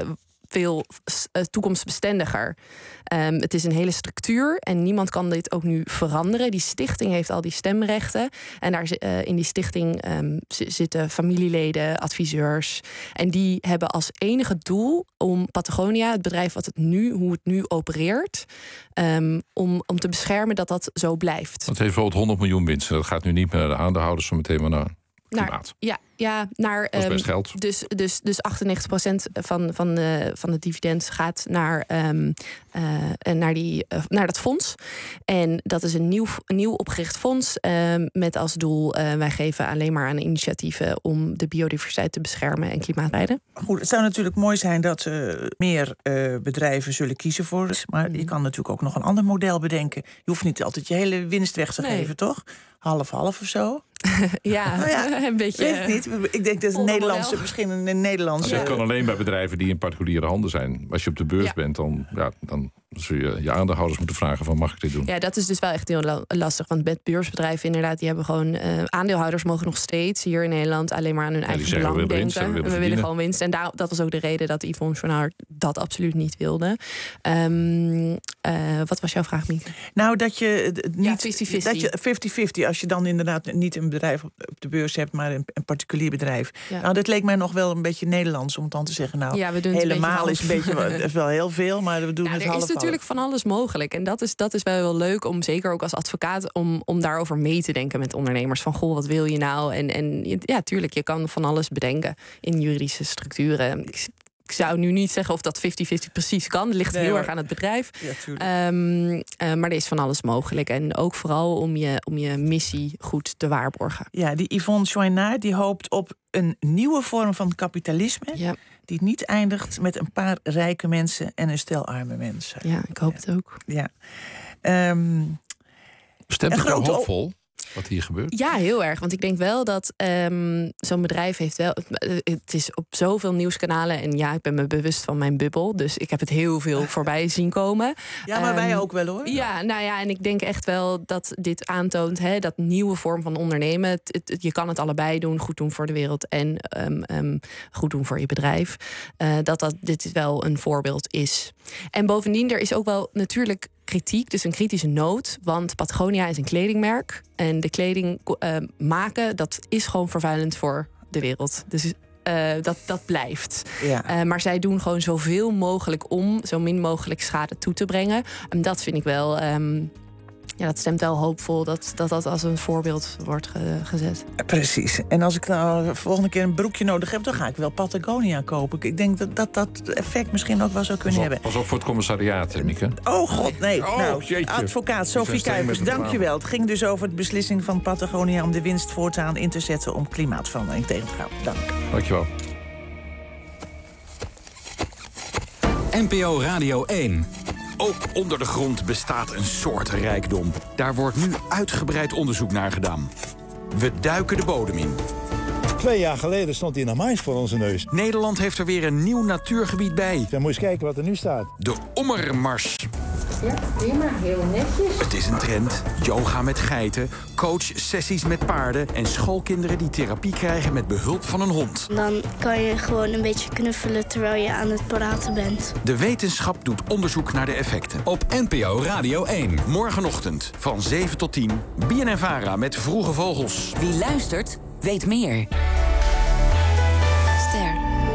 veel uh, toekomstbestendiger. Um, het is een hele structuur en niemand kan dit ook nu veranderen. Die stichting heeft al die stemrechten. En daar uh, in die stichting um, z- zitten familieleden, adviseurs. En die hebben als enige doel om Patagonia, het bedrijf wat het nu, hoe het nu opereert, um, om, om te beschermen dat dat zo blijft. Het heeft bijvoorbeeld honderd miljoen winst. Dat gaat nu niet meer naar de aandeelhouders, maar meteen maar naar klimaat. Naar, ja, ja, naar. Dat is best um, geld. Dus, dus, dus achtennegentig procent van, van, de, van het dividend gaat naar, um, uh, naar, die, uh, naar dat fonds. En dat is een nieuw, een nieuw opgericht fonds um, met als doel, uh, wij geven alleen maar aan initiatieven om de biodiversiteit te beschermen en klimaatbeleid. Goed, het zou natuurlijk mooi zijn dat uh, meer uh, bedrijven zullen kiezen voor. Maar je kan natuurlijk ook nog een ander model bedenken. Je hoeft niet altijd je hele winst weg te Nee. geven, toch? Half-half of zo. Ja, nou ja, een beetje. Weet ik niet. Ik denk dat een Nederlandse, misschien een Nederlandse. Dat kan alleen bij bedrijven die in particuliere handen zijn. Als je op de beurs Ja. bent, dan, ja, dan zul je je aandeelhouders moeten vragen van mag ik dit doen? Ja, dat is dus wel echt heel la- lastig. Want met beursbedrijven inderdaad, die hebben gewoon uh, aandeelhouders mogen nog steeds hier in Nederland alleen maar aan hun Ja, eigen die zeggen, belang we willen denken. winst, we willen we willen verdienen. gewoon winst. En daar, dat was ook de reden dat Yvonne Chouinard dat absoluut niet wilde. Um, uh, wat was jouw vraag, Mieke? Nou, dat je het niet. Ja, vijftig vijftig. Dat je vijftig vijftig, als je dan inderdaad niet een bedrijf op op de beurs hebt, maar een, een particulier bedrijf. Ja. Nou, dat leek mij nog wel een beetje Nederlands om het dan te zeggen. Nou, Ja, we doen het een helemaal beetje is een beetje half. dat is wel heel veel, maar we doen Nou, het er half. is natuurlijk van alles mogelijk. En dat is, dat is wel heel leuk om, zeker ook als advocaat, om, om daarover mee te denken met ondernemers. Van, goh, wat wil je nou? En, en ja, tuurlijk, je kan van alles bedenken in juridische structuren. Ik, ik zou nu niet zeggen of dat vijftig vijftig precies kan. Het ligt Nee, heel hoor. erg aan het bedrijf. Ja, tuurlijk. Um, uh, maar er is van alles mogelijk. En ook vooral om je, om je missie goed te waarborgen. Ja, die Yvonne Chouinard die hoopt op een nieuwe vorm van kapitalisme. Ja. Die niet eindigt met een paar rijke mensen en een stel arme mensen. Ja, ik hoop het ook. Ja. Um, Stemt een het wel grote- hoopvol wat hier gebeurt? Ja, heel erg. Want ik denk wel dat um, zo'n bedrijf heeft wel. Het is op zoveel nieuwskanalen. En ja, ik ben me bewust van mijn bubbel. Dus ik heb het heel veel voorbij zien komen. ja, maar wij Um, ook wel hoor. Ja, nou ja, en ik denk echt wel dat dit aantoont, hè, dat nieuwe vorm van ondernemen. Het, het- het- je kan het allebei doen, goed doen voor de wereld en um, um, goed doen voor je bedrijf. Uh, dat, dat dit wel een voorbeeld is. En bovendien, er is ook wel natuurlijk kritiek, dus een kritische noot. Want Patagonia is een kledingmerk. En de kleding uh, maken, dat is gewoon vervuilend voor de wereld. Dus uh, dat, dat blijft. Ja. Uh, maar zij doen gewoon zoveel mogelijk om zo min mogelijk schade toe te brengen. En dat vind ik wel. Um, ja, dat stemt wel hoopvol dat dat, dat als een voorbeeld wordt ge- gezet. Precies. En als ik nou de volgende keer een broekje nodig heb, dan ga ik wel Patagonia kopen. Ik denk dat dat, dat effect misschien ook wel zou kunnen Pas op, hebben. pas op voor het commissariaat, hè, Mieke. Oh god, nee. Oh, nou, jeetje. advocaat Die zijn Sophie streng Kuipers, met de dankjewel. Het ging dus over de beslissing van Patagonia om de winst voortaan in te zetten om klimaatverandering tegen te gaan. Dank. Dankjewel. N P O Radio één. Ook onder de grond bestaat een soort rijkdom. Daar wordt nu uitgebreid onderzoek naar gedaan. We duiken de bodem in. Twee jaar geleden stond hier nog mais voor onze neus. Nederland heeft er weer een nieuw natuurgebied bij. Dan moet je eens kijken wat er nu staat. De Ommermars. Ja, prima. Heel netjes. Het is een trend. Yoga met geiten, coachsessies met paarden en schoolkinderen die therapie krijgen met behulp van een hond. Dan kan je gewoon een beetje knuffelen terwijl je aan het praten bent. De wetenschap doet onderzoek naar de effecten. Op N P O Radio één. Morgenochtend van zeven tot tien. B N N Vara met Vroege Vogels. Wie luistert, weet meer. Ster.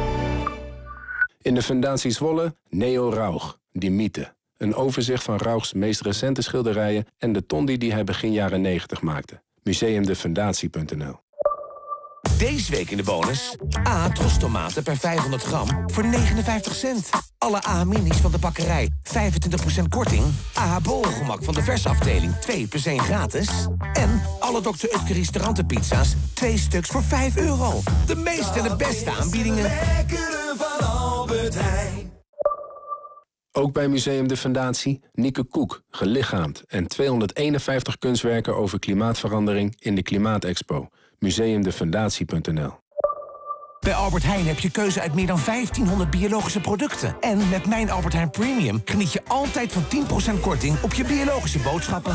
In de Fundatie Zwolle, Neo Rauch, die mythe. Een overzicht van Rauchs meest recente schilderijen en de tondi die hij begin jaren negentig maakte. museumdefundatie punt n l. Deze week in de bonus. A. Trostomaten per vijfhonderd gram voor negenenvijftig cent. Alle A-minis van de bakkerij. vijfentwintig procent korting. A. Bolgemak van de versafdeling. twee plus één gratis. En alle dokter Utke restaurantenpizza's. Twee stuks voor vijf euro. De meeste en de beste aanbiedingen. Lekkere van Albert Heijn. Ook bij Museum de Fundatie Nieke Koek, gelichaamd... en tweehonderdeenenvijftig kunstwerken over klimaatverandering in de Klimaatexpo. museumdefundatie punt n l. Bij Albert Heijn heb je keuze uit meer dan vijftienhonderd biologische producten. En met Mijn Albert Heijn Premium geniet je altijd van tien procent korting op je biologische boodschappen.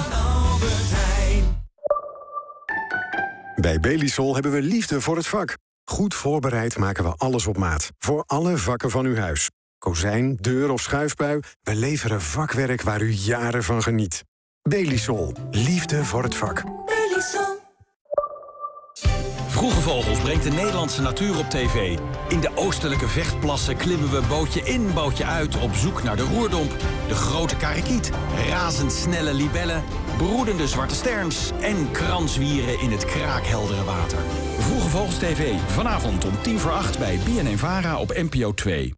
Bij Belisol hebben we liefde voor het vak. Goed voorbereid maken we alles op maat. Voor alle vakken van uw huis. Kozijn, deur of schuifbui, we leveren vakwerk waar u jaren van geniet. Belisol. Liefde voor het vak. Belisol. Vroege Vogels brengt de Nederlandse natuur op tv. In de oostelijke Vechtplassen klimmen we bootje in, bootje uit... op zoek naar de roerdomp, de grote karikiet... razendsnelle libellen, broedende zwarte sterns... en kranswieren in het kraakheldere water. Vroege Vogels T V, vanavond om tien voor acht bij B N N Vara op N P O twee.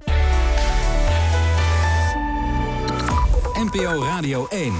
N P O Radio één.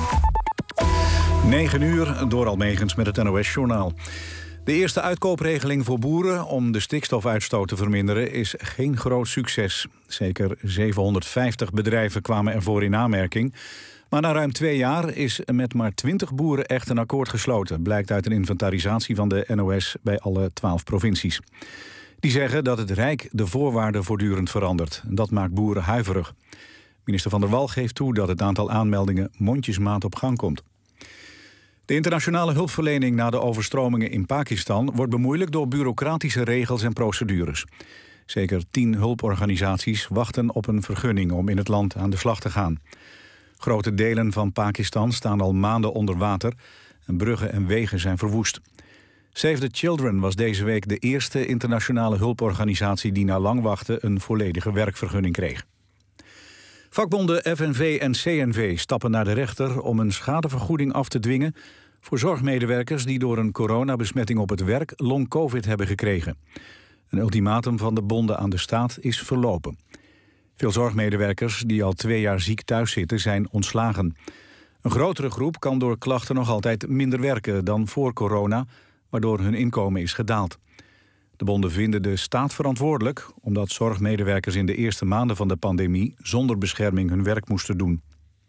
negen uur, door Almegens met het N O S-journaal. De eerste uitkoopregeling voor boeren om de stikstofuitstoot te verminderen is geen groot succes. Zeker zevenhonderdvijftig bedrijven kwamen ervoor in aanmerking. Maar na ruim twee jaar is met maar twintig boeren echt een akkoord gesloten, blijkt uit een inventarisatie van de N O S bij alle twaalf provincies. Die zeggen dat het Rijk de voorwaarden voortdurend verandert. Dat maakt boeren huiverig. Minister Van der Wal geeft toe dat het aantal aanmeldingen mondjesmaat op gang komt. De internationale hulpverlening na de overstromingen in Pakistan wordt bemoeilijkt door bureaucratische regels en procedures. Zeker tien hulporganisaties wachten op een vergunning om in het land aan de slag te gaan. Grote delen van Pakistan staan al maanden onder water en bruggen en wegen zijn verwoest. Save the Children was deze week de eerste internationale hulporganisatie die na lang wachten een volledige werkvergunning kreeg. Vakbonden F N V en C N V stappen naar de rechter om een schadevergoeding af te dwingen voor zorgmedewerkers die door een coronabesmetting op het werk long-covid hebben gekregen. Een ultimatum van de bonden aan de staat is verlopen. Veel zorgmedewerkers die al twee jaar ziek thuis zitten zijn ontslagen. Een grotere groep kan door klachten nog altijd minder werken dan voor corona, waardoor hun inkomen is gedaald. De bonden vinden de staat verantwoordelijk omdat zorgmedewerkers in de eerste maanden van de pandemie zonder bescherming hun werk moesten doen.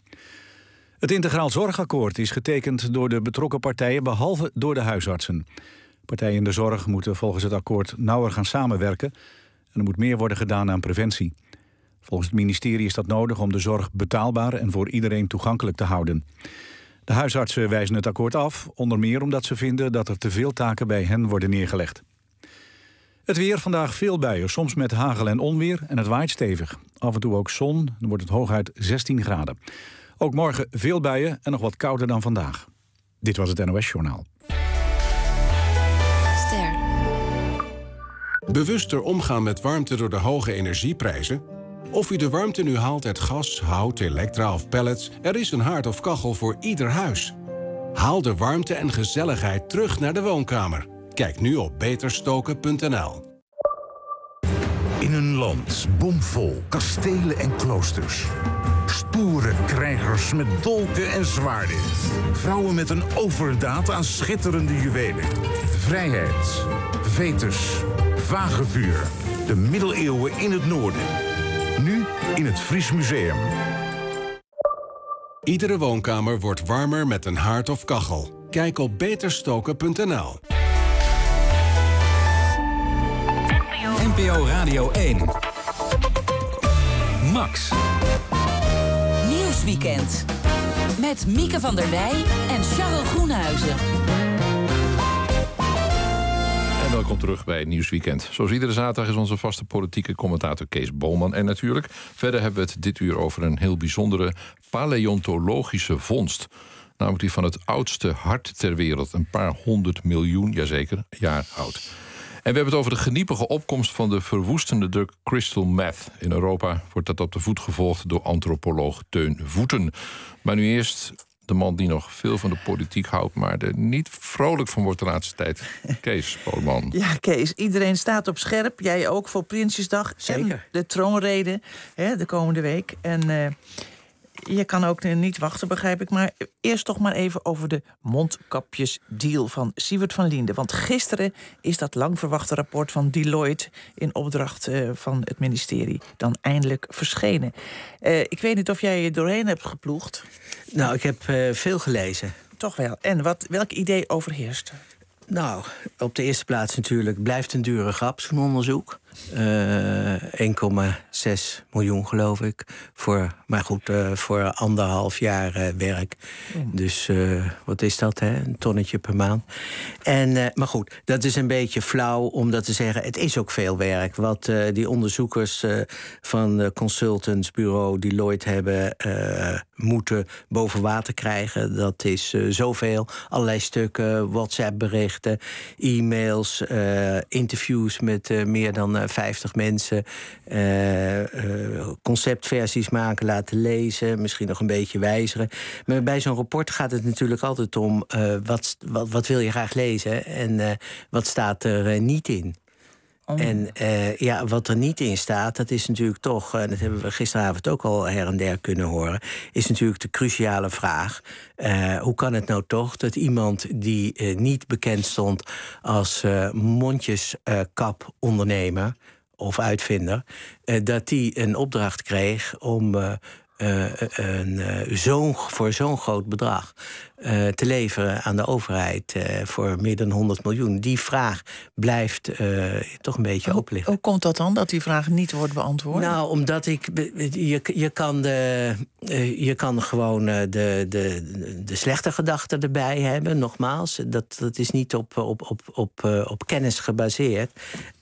Het Integraal Zorgakkoord is getekend door de betrokken partijen behalve door de huisartsen. Partijen in de zorg moeten volgens het akkoord nauwer gaan samenwerken en er moet meer worden gedaan aan preventie. Volgens het ministerie is dat nodig om de zorg betaalbaar en voor iedereen toegankelijk te houden. De huisartsen wijzen het akkoord af, onder meer omdat ze vinden dat er te veel taken bij hen worden neergelegd. Het weer, vandaag veel buien, soms met hagel en onweer en het waait stevig. Af en toe ook zon, dan wordt het hooguit zestien graden. Ook morgen veel buien en nog wat kouder dan vandaag. Dit was het N O S-journaal. Ster. Bewuster omgaan met warmte door de hoge energieprijzen? Of u de warmte nu haalt uit gas, hout, elektra of pellets, er is een haard of kachel voor ieder huis. Haal de warmte en gezelligheid terug naar de woonkamer. Kijk nu op beterstoken punt n l. In een land bomvol kastelen en kloosters. Stoere krijgers met dolken en zwaarden. Vrouwen met een overdaad aan schitterende juwelen. Vrijheid, Vetus, vagevuur. De middeleeuwen in het noorden. Nu in het Fries Museum. Iedere woonkamer wordt warmer met een haard of kachel. Kijk op beterstoken punt n l. N P O Radio één. Max. Nieuwsweekend. Met Mieke van der Wij en Charles Groenhuizen. En welkom terug bij Nieuwsweekend. Zoals iedere zaterdag is onze vaste politieke commentator Kees Boman. En natuurlijk, verder hebben we het dit uur over een heel bijzondere paleontologische vondst. Namelijk die van het oudste hart ter wereld. Een paar honderd miljoen, jazeker, jaar oud. En we hebben het over de geniepige opkomst van de verwoestende drug crystal meth. In Europa wordt dat op de voet gevolgd door antropoloog Teun Voeten. Maar nu eerst de man die nog veel van de politiek houdt, maar er niet vrolijk van wordt de laatste tijd. Kees Boman. Ja, Kees, iedereen staat op scherp. Jij ook voor Prinsjesdag. Zeker. En de troonrede hè, de komende week. En uh, je kan ook niet wachten, begrijp ik. Maar eerst toch maar even over de mondkapjesdeal van Siewert van Liende. Want gisteren is dat lang verwachte rapport van Deloitte in opdracht uh, van het ministerie dan eindelijk verschenen. Uh, ik weet niet of jij je doorheen hebt geploegd. Nou, ik heb uh, veel gelezen. Toch wel. En wat, welk idee overheerst? Nou, op de eerste plaats natuurlijk blijft een dure grap, zo'n onderzoek. Uh, één komma zes miljoen, geloof ik. Voor, maar goed, uh, voor anderhalf jaar uh, werk. Mm. Dus uh, wat is dat, hè? Een tonnetje per maand. En, uh, maar goed, dat is een beetje flauw om dat te zeggen. Het is ook veel werk. Wat uh, die onderzoekers uh, van het consultantsbureau Deloitte hebben uh, moeten boven water krijgen, dat is uh, zoveel. Allerlei stukken, WhatsApp-berichten, e-mails, uh, interviews met uh, meer dan uh, vijftig mensen. Uh, uh, conceptversies maken, laten lezen, misschien nog een beetje wijzigen. Maar bij zo'n rapport gaat het natuurlijk altijd om uh, wat, wat, wat wil je graag lezen en uh, wat staat er uh, niet in. Oh. En uh, ja, wat er niet in staat, dat is natuurlijk toch, en dat hebben we gisteravond ook al her en der kunnen horen, is natuurlijk de cruciale vraag. Uh, hoe kan het nou toch dat iemand die uh, niet bekend stond als uh, mondjeskap-ondernemer of uitvinder, uh, dat die een opdracht kreeg om uh, uh, een, uh, zo'n, voor zo'n groot bedrag Uh, te leveren aan de overheid uh, voor meer dan honderd miljoen. Die vraag blijft uh, toch een beetje open liggen. Hoe komt dat dan, dat die vraag niet wordt beantwoord? Nou, omdat ik... Je, je, kan, de, uh, je kan gewoon uh, de, de, de slechte gedachten erbij hebben, nogmaals. Dat, dat is niet op, op, op, op, uh, op kennis gebaseerd.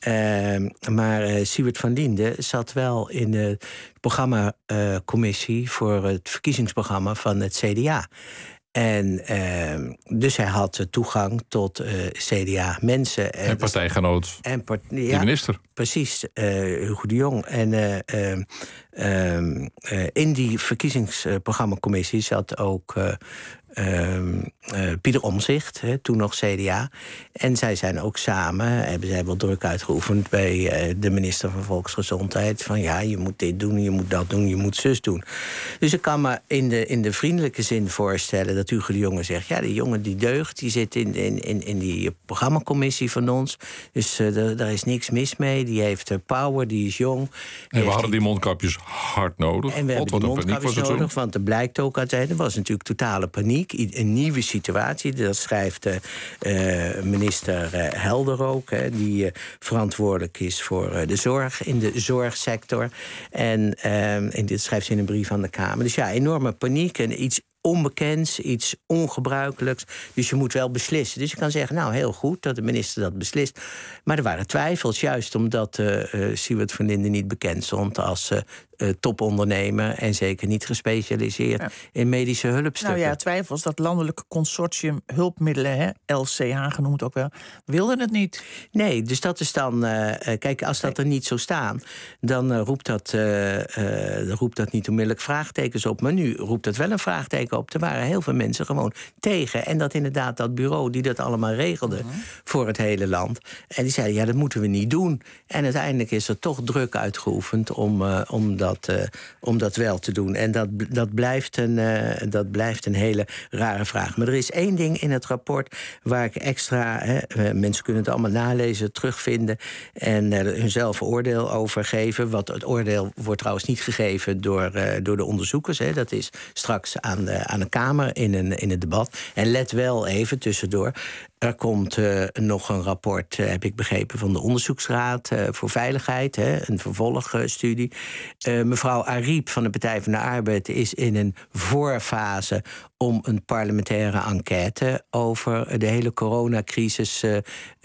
Uh, maar uh, Siewert van Liende zat wel in de programmacommissie uh, voor het verkiezingsprogramma van het C D A. En uh, dus hij had toegang tot uh, C D A-mensen. En partijgenoot, en part- ja, de minister. Precies, uh, Hugo de Jong. En uh, uh, uh, uh, in die verkiezingsprogrammacommissie zat ook Uh, Uh, uh, Pieter Omtzigt, hè, toen nog C D A. En zij zijn ook samen, hebben zij wel druk uitgeoefend bij uh, de minister van Volksgezondheid. Van ja, je moet dit doen, je moet dat doen, je moet zus doen. Dus ik kan me in de, in de vriendelijke zin voorstellen dat Hugo de Jonge zegt, ja, die jongen die deugt, die zit in, in, in, in die programmacommissie van ons. Dus uh, daar is niks mis mee. Die heeft uh, power, die is jong. En we hadden die mondkapjes hard nodig. En we God, hebben die mondkapjes nodig, want er blijkt ook uiteindelijk, er was natuurlijk totale paniek. Een nieuwe situatie, dat schrijft uh, minister uh, Helder ook, hè, die uh, verantwoordelijk is voor uh, de zorg in de zorgsector. En, uh, en dit schrijft ze in een brief aan de Kamer. Dus ja, enorme paniek en iets onbekends, iets ongebruikelijks. Dus je moet wel beslissen. Dus je kan zeggen, nou, heel goed dat de minister dat beslist. Maar er waren twijfels, juist omdat uh, uh, Siewert van Linden niet bekend stond als uh, uh, topondernemer en zeker niet gespecialiseerd ja. in medische hulpstukken. Nou ja, twijfels. Dat landelijke consortium hulpmiddelen, hè, L C H genoemd ook wel, wilden het niet. Nee, dus dat is dan, uh, kijk, als dat er niet zou staan, dan uh, roept, dat, uh, uh, roept dat niet onmiddellijk vraagtekens op. Maar nu roept dat wel een vraagteken op. Er waren heel veel mensen gewoon tegen. En dat inderdaad dat bureau die dat allemaal regelde uh-huh. voor het hele land. En die zeiden, ja, dat moeten we niet doen. En uiteindelijk is er toch druk uitgeoefend om, uh, om, dat, uh, om dat wel te doen. En dat, dat, blijft een, uh, dat blijft een hele rare vraag. Maar er is één ding in het rapport waar ik extra, hè, mensen kunnen het allemaal nalezen, terugvinden en uh, hunzelf oordeel over geven. Wat het oordeel wordt trouwens niet gegeven door, uh, door de onderzoekers. Hè. Dat is straks aan de, aan de Kamer in, een, in het debat. En let wel even tussendoor. Er komt uh, nog een rapport, uh, heb ik begrepen, van de Onderzoeksraad uh, voor Veiligheid, hè, een vervolgstudie. Uh, mevrouw Ariep van de Partij van de Arbeid is in een voorfase om een parlementaire enquête over de hele coronacrisis uh, uh,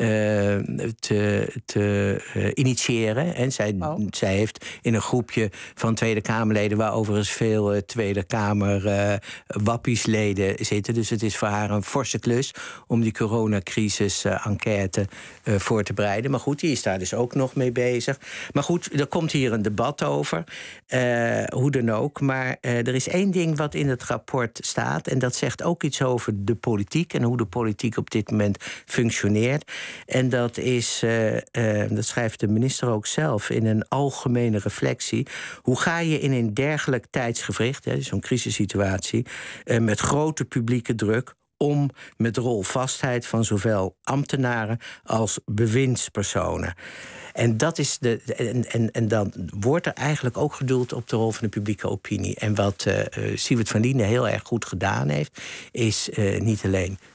te, te uh, initiëren. En zij, oh. zij heeft in een groepje van Tweede Kamerleden, waar overigens veel uh, Tweede Kamer uh, wappiesleden zitten. Dus het is voor haar een forse klus om die coronacrisis-enquête uh, voor te bereiden. Maar goed, die is daar dus ook nog mee bezig. Maar goed, er komt hier een debat over. Uh, hoe dan ook. Maar uh, er is één ding wat in het rapport staat. En dat zegt ook iets over de politiek en hoe de politiek op dit moment functioneert. En dat is, uh, uh, dat schrijft de minister ook zelf in een algemene reflectie. Hoe ga je in een dergelijk tijdsgevricht, hè, zo'n crisissituatie, uh, met grote publieke druk om met de rolvastheid van zowel ambtenaren als bewindspersonen. En dat is de. En, en, en dan wordt er eigenlijk ook gedoeld op de rol van de publieke opinie. En wat uh, Siewert van Liende heel erg goed gedaan heeft, is uh, niet alleen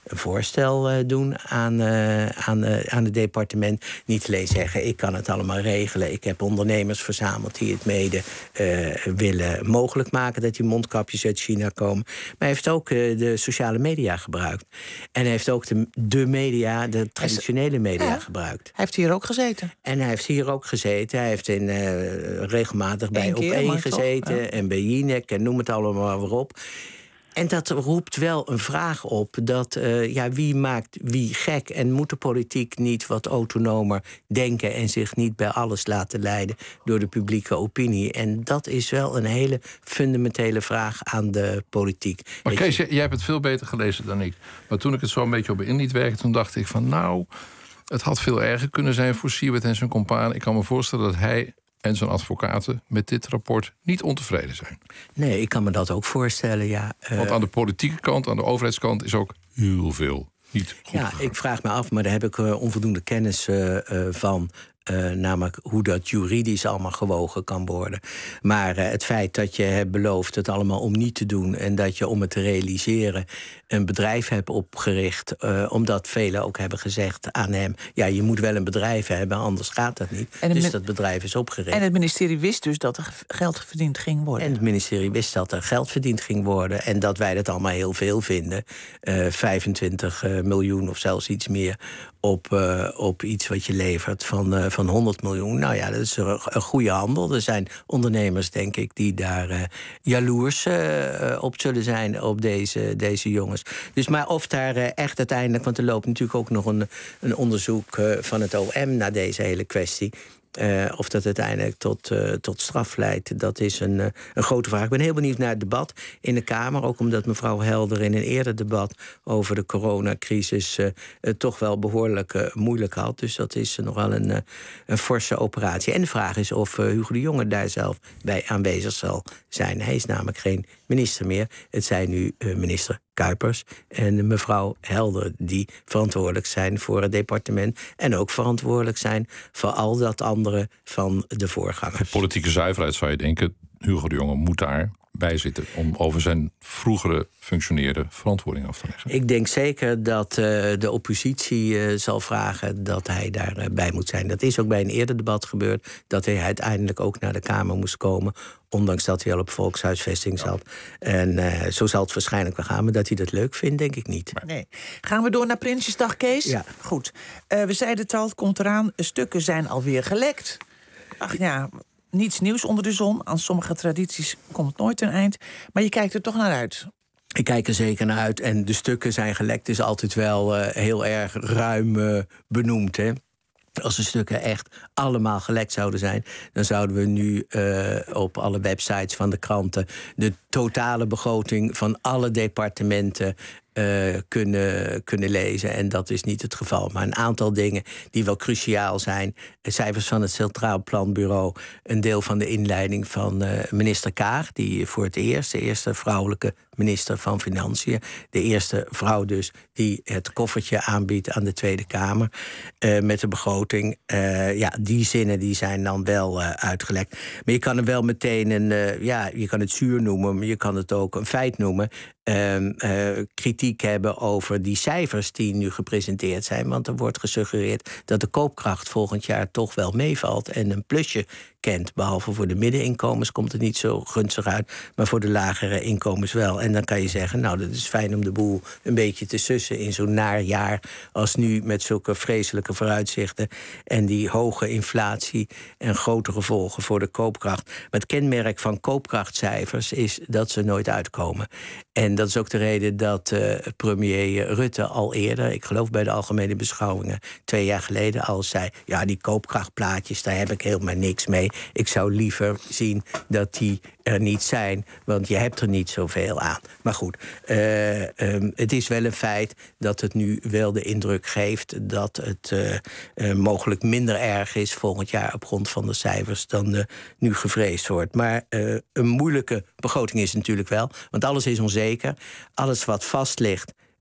een voorstel uh, doen aan, uh, aan, uh, aan het departement. Niet alleen zeggen, ik kan het allemaal regelen. Ik heb ondernemers verzameld die het mede uh, willen mogelijk maken dat die mondkapjes uit China komen. Maar hij heeft ook uh, de sociale media gebruikt. En hij heeft ook de, de media, de traditionele media ja, gebruikt. Hij heeft hier ook gezeten. En hij heeft hier ook gezeten. Hij heeft in, uh, regelmatig bij Op één gezeten. Ja. En bij Jinek en noem het allemaal maar op. En dat roept wel een vraag op. Dat uh, ja, wie maakt wie gek? En moet de politiek niet wat autonomer denken en zich niet bij alles laten leiden door de publieke opinie? En dat is wel een hele fundamentele vraag aan de politiek. Maar Kees, je... jij hebt het veel beter gelezen dan ik. Maar toen ik het zo een beetje op me in liet werken, toen dacht ik van nou, het had veel erger kunnen zijn voor Siewert en zijn compaan. Ik kan me voorstellen dat hij en zijn advocaten met dit rapport niet ontevreden zijn. Nee, ik kan me dat ook voorstellen, ja. Uh... Want aan de politieke kant, aan de overheidskant is ook heel veel niet goed Ja, gegaan. Ik vraag me af, maar daar heb ik uh, onvoldoende kennis uh, uh, van. Uh, namelijk hoe dat juridisch allemaal gewogen kan worden. Maar uh, het feit dat je hebt beloofd het allemaal om niet te doen en dat je om het te realiseren een bedrijf hebt opgericht, uh, omdat velen ook hebben gezegd aan hem, ja, je moet wel een bedrijf hebben, anders gaat dat niet. Dus me- dat bedrijf is opgericht. En het ministerie wist dus dat er geld verdiend ging worden. En het ministerie wist dat er geld verdiend ging worden en dat wij dat allemaal heel veel vinden. Uh, vijfentwintig miljoen of zelfs iets meer op, uh, op iets wat je levert van, uh, van honderd miljoen. Nou ja, dat is een, een goede handel. Er zijn ondernemers, denk ik, die daar uh, jaloers uh, op zullen zijn op deze, deze jongens. Dus maar of daar uh, echt uiteindelijk, want er loopt natuurlijk ook nog een, een onderzoek uh, van het O M naar deze hele kwestie. Uh, of dat uiteindelijk tot, uh, tot straf leidt, dat is een, uh, een grote vraag. Ik ben heel benieuwd naar het debat in de Kamer. Ook omdat mevrouw Helder in een eerder debat over de coronacrisis uh, uh, toch wel behoorlijk uh, moeilijk had. Dus dat is uh, nog wel een, uh, een forse operatie. En de vraag is of uh, Hugo de Jonge daar zelf bij aanwezig zal zijn. Hij is namelijk geen minister meer. Het zijn nu uh, minister Kuipers en mevrouw Helder, die verantwoordelijk zijn voor het departement en ook verantwoordelijk zijn voor al dat andere van de voorgangers. Politieke zuiverheid zou je denken, Hugo de Jonge moet daar bij zitten om over zijn vroegere functioneren verantwoording af te leggen. Ik denk zeker dat uh, de oppositie uh, zal vragen dat hij daarbij uh, bij moet zijn. Dat is ook bij een eerder debat gebeurd, dat hij uiteindelijk ook naar de Kamer moest komen, ondanks dat hij al op volkshuisvesting zat. Ja. En uh, zo zal het waarschijnlijk wel gaan, maar dat hij dat leuk vindt, denk ik niet. Nee. Gaan we door naar Prinsjesdag, Kees? Ja. Goed. Uh, we zeiden het al, het komt eraan. Stukken zijn alweer gelekt. Ach ja, niets nieuws onder de zon. Aan sommige tradities komt het nooit een eind. Maar je kijkt er toch naar uit. Ik kijk er zeker naar uit. En de stukken zijn gelekt is altijd wel uh, heel erg ruim uh, benoemd, hè. Als de stukken echt allemaal gelekt zouden zijn, dan zouden we nu uh, op alle websites van de kranten de totale begroting van alle departementen Uh, kunnen, kunnen lezen. En dat is niet het geval. Maar een aantal dingen die wel cruciaal zijn. Cijfers van het Centraal Planbureau. Een deel van de inleiding van uh, minister Kaag, die voor het eerst, de eerste vrouwelijke minister van Financiën, de eerste vrouw dus die het koffertje aanbiedt aan de Tweede Kamer uh, met de begroting. Uh, ja, die zinnen die zijn dan wel uh, uitgelekt. Maar je kan er wel meteen een, uh, ja, je kan het zuur noemen, maar je kan het ook een feit noemen. Uh, uh, kritiek hebben over die cijfers die nu gepresenteerd zijn. Want er wordt gesuggereerd dat de koopkracht volgend jaar toch wel meevalt en een plusje kent. Behalve voor de middeninkomens komt het niet zo gunstig uit, maar voor de lagere inkomens wel. En dan kan je zeggen, nou, dat is fijn om de boel een beetje te sussen in zo'n naar jaar als nu, met zulke vreselijke vooruitzichten en die hoge inflatie en grote gevolgen voor de koopkracht. Maar het kenmerk van koopkrachtcijfers is dat ze nooit uitkomen. En dat is ook de reden dat uh, premier Rutte al eerder, ik geloof bij de algemene beschouwingen, twee jaar geleden al zei, ja, die koopkrachtplaatjes, daar heb ik helemaal niks mee. Ik zou liever zien dat die er niet zijn, want je hebt er niet zoveel aan. Maar goed, uh, um, het is wel een feit dat het nu wel de indruk geeft dat het uh, uh, mogelijk minder erg is volgend jaar op grond van de cijfers dan uh, nu gevreesd wordt. Maar uh, een moeilijke begroting is het natuurlijk wel, want alles is onzeker. Alles wat vast ligt,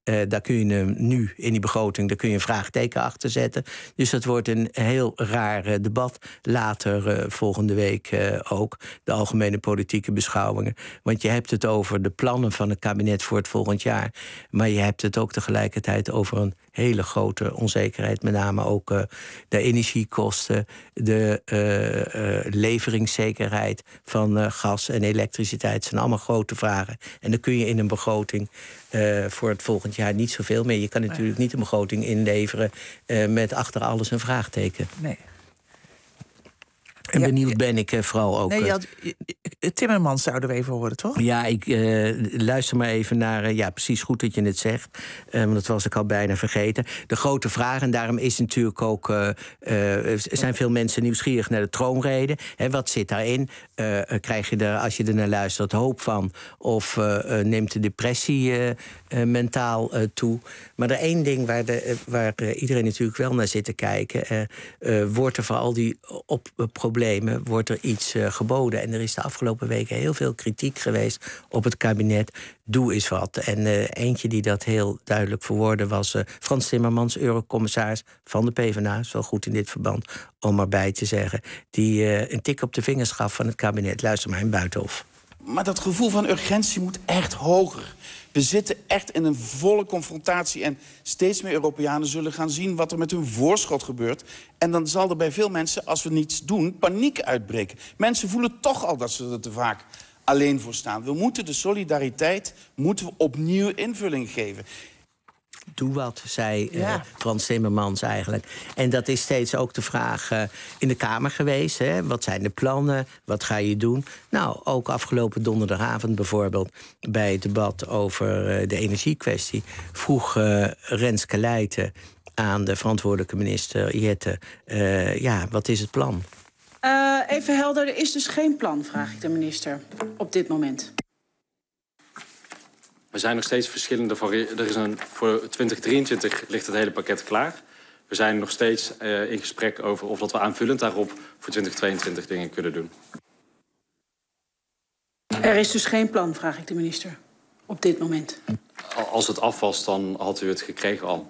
Uh, daar kun je hem nu in die begroting, daar kun je een vraagteken achter zetten. Dus dat wordt een heel raar uh, debat. Later uh, volgende week uh, ook de algemene politieke beschouwingen. Want je hebt het over de plannen van het kabinet voor het volgend jaar. Maar je hebt het ook tegelijkertijd over een hele grote onzekerheid. Met name ook uh, de energiekosten, de uh, uh, leveringszekerheid van uh, gas en elektriciteit. Het zijn allemaal grote vragen. En dan kun je in een begroting uh, voor het volgend jaar niet zoveel meer. Je kan natuurlijk niet een begroting inleveren uh, met achter alles een vraagteken. Nee. En benieuwd ja, ben ik uh, vooral ook... Nee, je had, Timmermans zouden we even horen, toch? Ja, ik uh, luister maar even naar... Uh, ja, precies goed dat je het zegt. Uh, want dat was ik al bijna vergeten. De grote vraag, en daarom is natuurlijk ook... Uh, uh, zijn veel mensen nieuwsgierig naar de troonrede. Hè, wat zit daarin? Uh, krijg je er, als je er naar luistert, hoop van? Of uh, uh, neemt de depressie uh, uh, mentaal uh, toe? Maar er één ding waar, de, uh, waar uh, iedereen natuurlijk wel naar zit te kijken... Uh, uh, wordt er voor al die op, uh, problemen wordt er iets uh, geboden. En er is de afgelopen weken heel veel kritiek geweest op het kabinet. Doe eens wat. En uh, eentje die dat heel duidelijk verwoordde was uh, Frans Timmermans, eurocommissaris van de PvdA. Is wel goed in dit verband om maar bij te zeggen. Die uh, een tik op de vingers gaf van het kabinet. Luister maar in Buitenhof. Maar dat gevoel van urgentie moet echt hoger. We zitten echt in een volle confrontatie. En steeds meer Europeanen zullen gaan zien wat er met hun voorschot gebeurt. En dan zal er bij veel mensen, als we niets doen, paniek uitbreken. Mensen voelen toch al dat ze er te vaak alleen voor staan. We moeten de solidariteit moeten we opnieuw invulling geven. Doe wat, zei uh, ja. Frans Timmermans eigenlijk. En dat is steeds ook de vraag uh, in de Kamer geweest. Hè? Wat zijn de plannen? Wat ga je doen? Nou, ook afgelopen donderdagavond bijvoorbeeld... bij het debat over uh, de energiekwestie... vroeg uh, Renske Leijten aan de verantwoordelijke minister Jette... Uh, ja, wat is het plan? Uh, even helder, er is dus geen plan, vraag ik de minister, op dit moment. Er zijn nog steeds verschillende varianten. Er is een, voor twintig drieëntwintig ligt het hele pakket klaar. We zijn nog steeds uh, in gesprek over of dat we aanvullend daarop voor twintig tweeëntwintig dingen kunnen doen. Er is dus geen plan, vraag ik de minister, op dit moment. Als het af was, dan had u het gekregen al.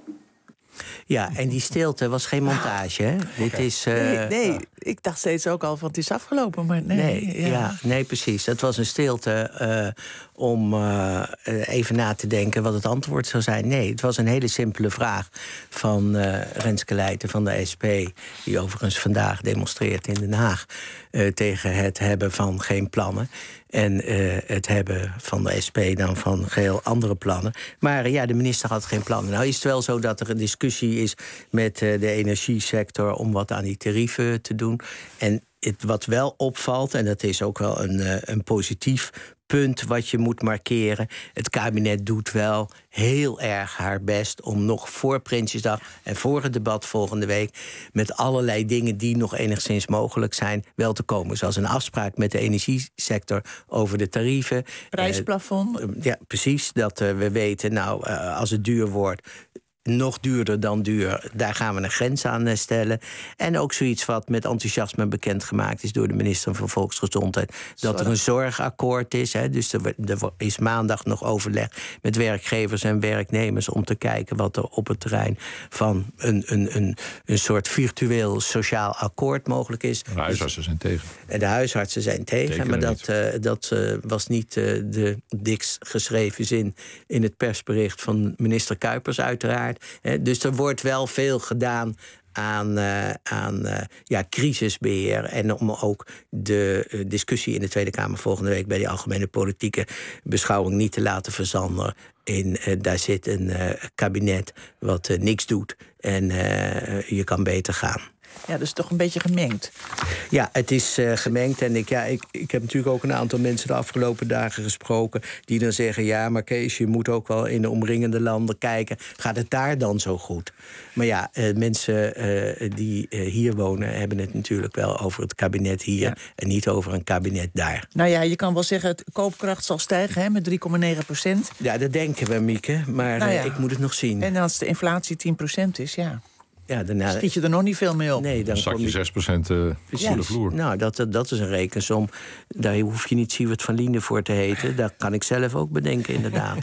Ja, en die stilte was geen montage, hè? Dit is, uh, nee, nee, ik dacht steeds ook al van het is afgelopen, maar nee. Nee, ja. Ja, nee precies. Het was een stilte uh, om uh, even na te denken wat het antwoord zou zijn. Nee, het was een hele simpele vraag van uh, Renske Leijten van de S P... die overigens vandaag demonstreert in Den Haag... Uh, tegen het hebben van geen plannen. En uh, het hebben van de S P dan van geheel andere plannen. Maar uh, ja, de minister had geen plannen. Nou is het wel zo dat er een discussie is met uh, de energiesector... om wat aan die tarieven te doen. En het, wat wel opvalt, en dat is ook wel een, uh, een positief punt wat je moet markeren. Het kabinet doet wel heel erg haar best om nog voor Prinsjesdag en voor het debat volgende week met allerlei dingen die nog enigszins mogelijk zijn wel te komen. Zoals een afspraak met de energiesector over de tarieven. Prijsplafond. Uh, ja, precies. Dat uh, we weten, nou, uh, als het duur wordt, nog duurder dan duur, daar gaan we een grens aan stellen. En ook zoiets wat met enthousiasme bekendgemaakt is door de minister van Volksgezondheid. Dat Zorg. er een zorgakkoord is. Hè, dus er, er is maandag nog overleg met werkgevers en werknemers om te kijken wat er op het terrein van een, een, een, een soort virtueel sociaal akkoord mogelijk is. De huisartsen zijn tegen. En de huisartsen zijn tegen, Tekenen maar dat, uh, dat uh, was niet uh, de dikst geschreven zin in het persbericht van minister Kuipers uiteraard. Dus er wordt wel veel gedaan aan, uh, aan uh, ja, crisisbeheer. En om ook de uh, discussie in de Tweede Kamer volgende week bij die algemene politieke beschouwing niet te laten verzanden. In, uh, daar zit een uh, kabinet wat uh, niks doet. En uh, je kan beter gaan. Ja, dus toch een beetje gemengd. Ja, het is uh, gemengd. En ik, ja, ik, ik heb natuurlijk ook een aantal mensen de afgelopen dagen gesproken die dan zeggen, ja, maar Kees, je moet ook wel in de omringende landen kijken. Gaat het daar dan zo goed? Maar ja, uh, mensen uh, die uh, hier wonen hebben het natuurlijk wel over het kabinet hier, ja, en niet over een kabinet daar. Nou ja, je kan wel zeggen, de koopkracht zal stijgen, hè, met drie komma negen procent. Ja, dat denken we, Mieke. Maar nou ja, uh, ik moet het nog zien. En als de inflatie tien procent is, ja. Ja, daarna schiet je er nog niet veel mee op. Nee, dan een zakje je zes procent uh, voor de vloer. Nou, dat, dat is een rekensom. Daar hoef je niet Siewert van Liende voor te heten. Dat kan ik zelf ook bedenken, inderdaad.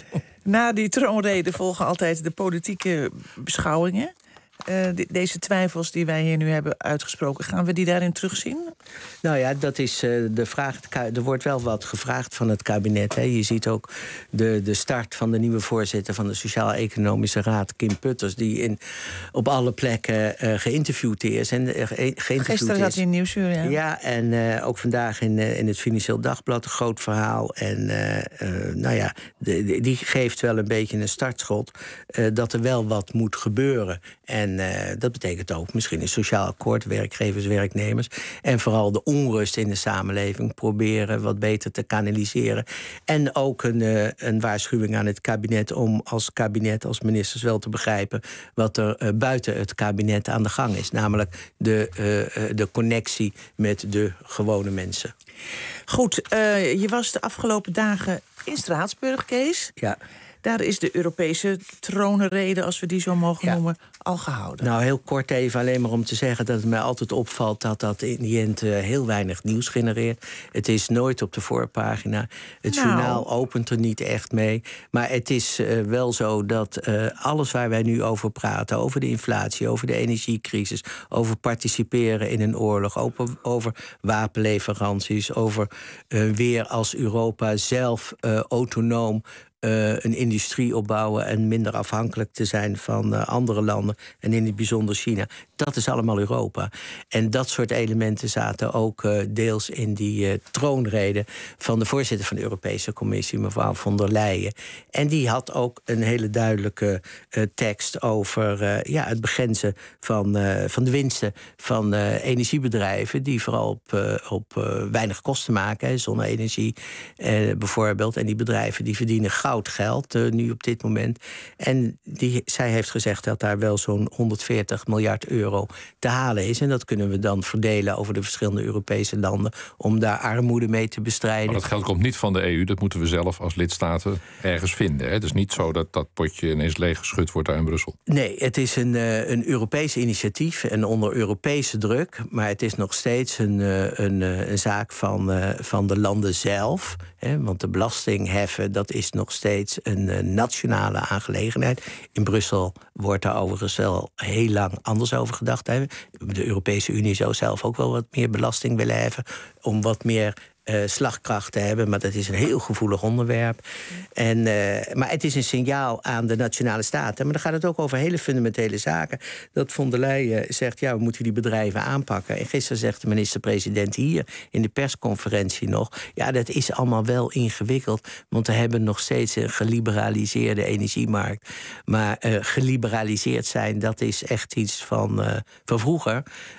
Na die troonrede volgen altijd de politieke beschouwingen. Uh, de, deze twijfels die wij hier nu hebben uitgesproken, gaan we die daarin terugzien? Nou ja, dat is uh, de vraag. Er wordt wel wat gevraagd van het kabinet. Hè. Je ziet ook de, de start van de nieuwe voorzitter van de Sociaal-Economische Raad, Kim Putters, die in, op alle plekken uh, geïnterviewd is. En, uh, geïnterviewd Gisteren zat hij in Nieuwsuur, ja. Ja, en uh, ook vandaag in, uh, in het Financieel Dagblad een groot verhaal. En uh, uh, nou ja, de, de, die geeft wel een beetje een startschot uh, dat er wel wat moet gebeuren. En uh, dat betekent ook misschien een sociaal akkoord, werkgevers, werknemers. En vooral de onrust in de samenleving proberen wat beter te kanaliseren. En ook een, uh, een waarschuwing aan het kabinet om als kabinet, als ministers wel te begrijpen wat er uh, buiten het kabinet aan de gang is. Namelijk de, uh, de connectie met de gewone mensen. Goed, uh, je was de afgelopen dagen in Straatsburg, Kees. Ja. Daar is de Europese troonrede, als we die zo mogen ja. noemen, al gehouden. Nou, heel kort even alleen maar om te zeggen dat het mij altijd opvalt dat dat in die end uh, heel weinig nieuws genereert. Het is nooit op de voorpagina. Het nou. journaal opent er niet echt mee. Maar het is uh, wel zo dat uh, alles waar wij nu over praten, over de inflatie, over de energiecrisis, over participeren in een oorlog, over, over wapenleveranties, over uh, weer als Europa zelf uh, autonoom Uh, een industrie opbouwen en minder afhankelijk te zijn van uh, andere landen en in het bijzonder China. Dat is allemaal Europa. En dat soort elementen zaten ook uh, deels in die uh, troonrede van de voorzitter van de Europese Commissie, mevrouw von der Leyen. En die had ook een hele duidelijke uh, tekst over uh, ja, het begrenzen van, uh, van de winsten van uh, energiebedrijven die vooral op, uh, op uh, weinig kosten maken, hè, zonne-energie uh, bijvoorbeeld. En die bedrijven die verdienen goud geld uh, nu op dit moment. En die, zij heeft gezegd dat daar wel zo'n honderdveertig miljard euro te halen is. En dat kunnen we dan verdelen over de verschillende Europese landen om daar armoede mee te bestrijden. Maar dat geld komt niet van de E U, dat moeten we zelf als lidstaten ergens vinden. Hè? Het is niet zo dat dat potje ineens leeggeschud wordt daar in Brussel. Nee, het is een, uh, een Europees initiatief en onder Europese druk. Maar het is nog steeds een, uh, een, uh, een zaak van, uh, van de landen zelf. Hè? Want de belasting heffen, dat is nog steeds steeds een uh, nationale aangelegenheid. In Brussel wordt daar overigens wel heel lang anders over gedacht. Hè. De Europese Unie zou zelf ook wel wat meer belasting willen heffen om wat meer Uh, slagkracht te hebben, maar dat is een heel gevoelig onderwerp. En, uh, maar het is een signaal aan de nationale staten. Maar dan gaat het ook over hele fundamentele zaken. Dat von der Leyen zegt, ja, we moeten die bedrijven aanpakken. En gisteren zegt de minister-president hier in de persconferentie nog, ja, dat is allemaal wel ingewikkeld, want we hebben nog steeds een geliberaliseerde energiemarkt. Maar uh, geliberaliseerd zijn, dat is echt iets van, uh, van vroeger.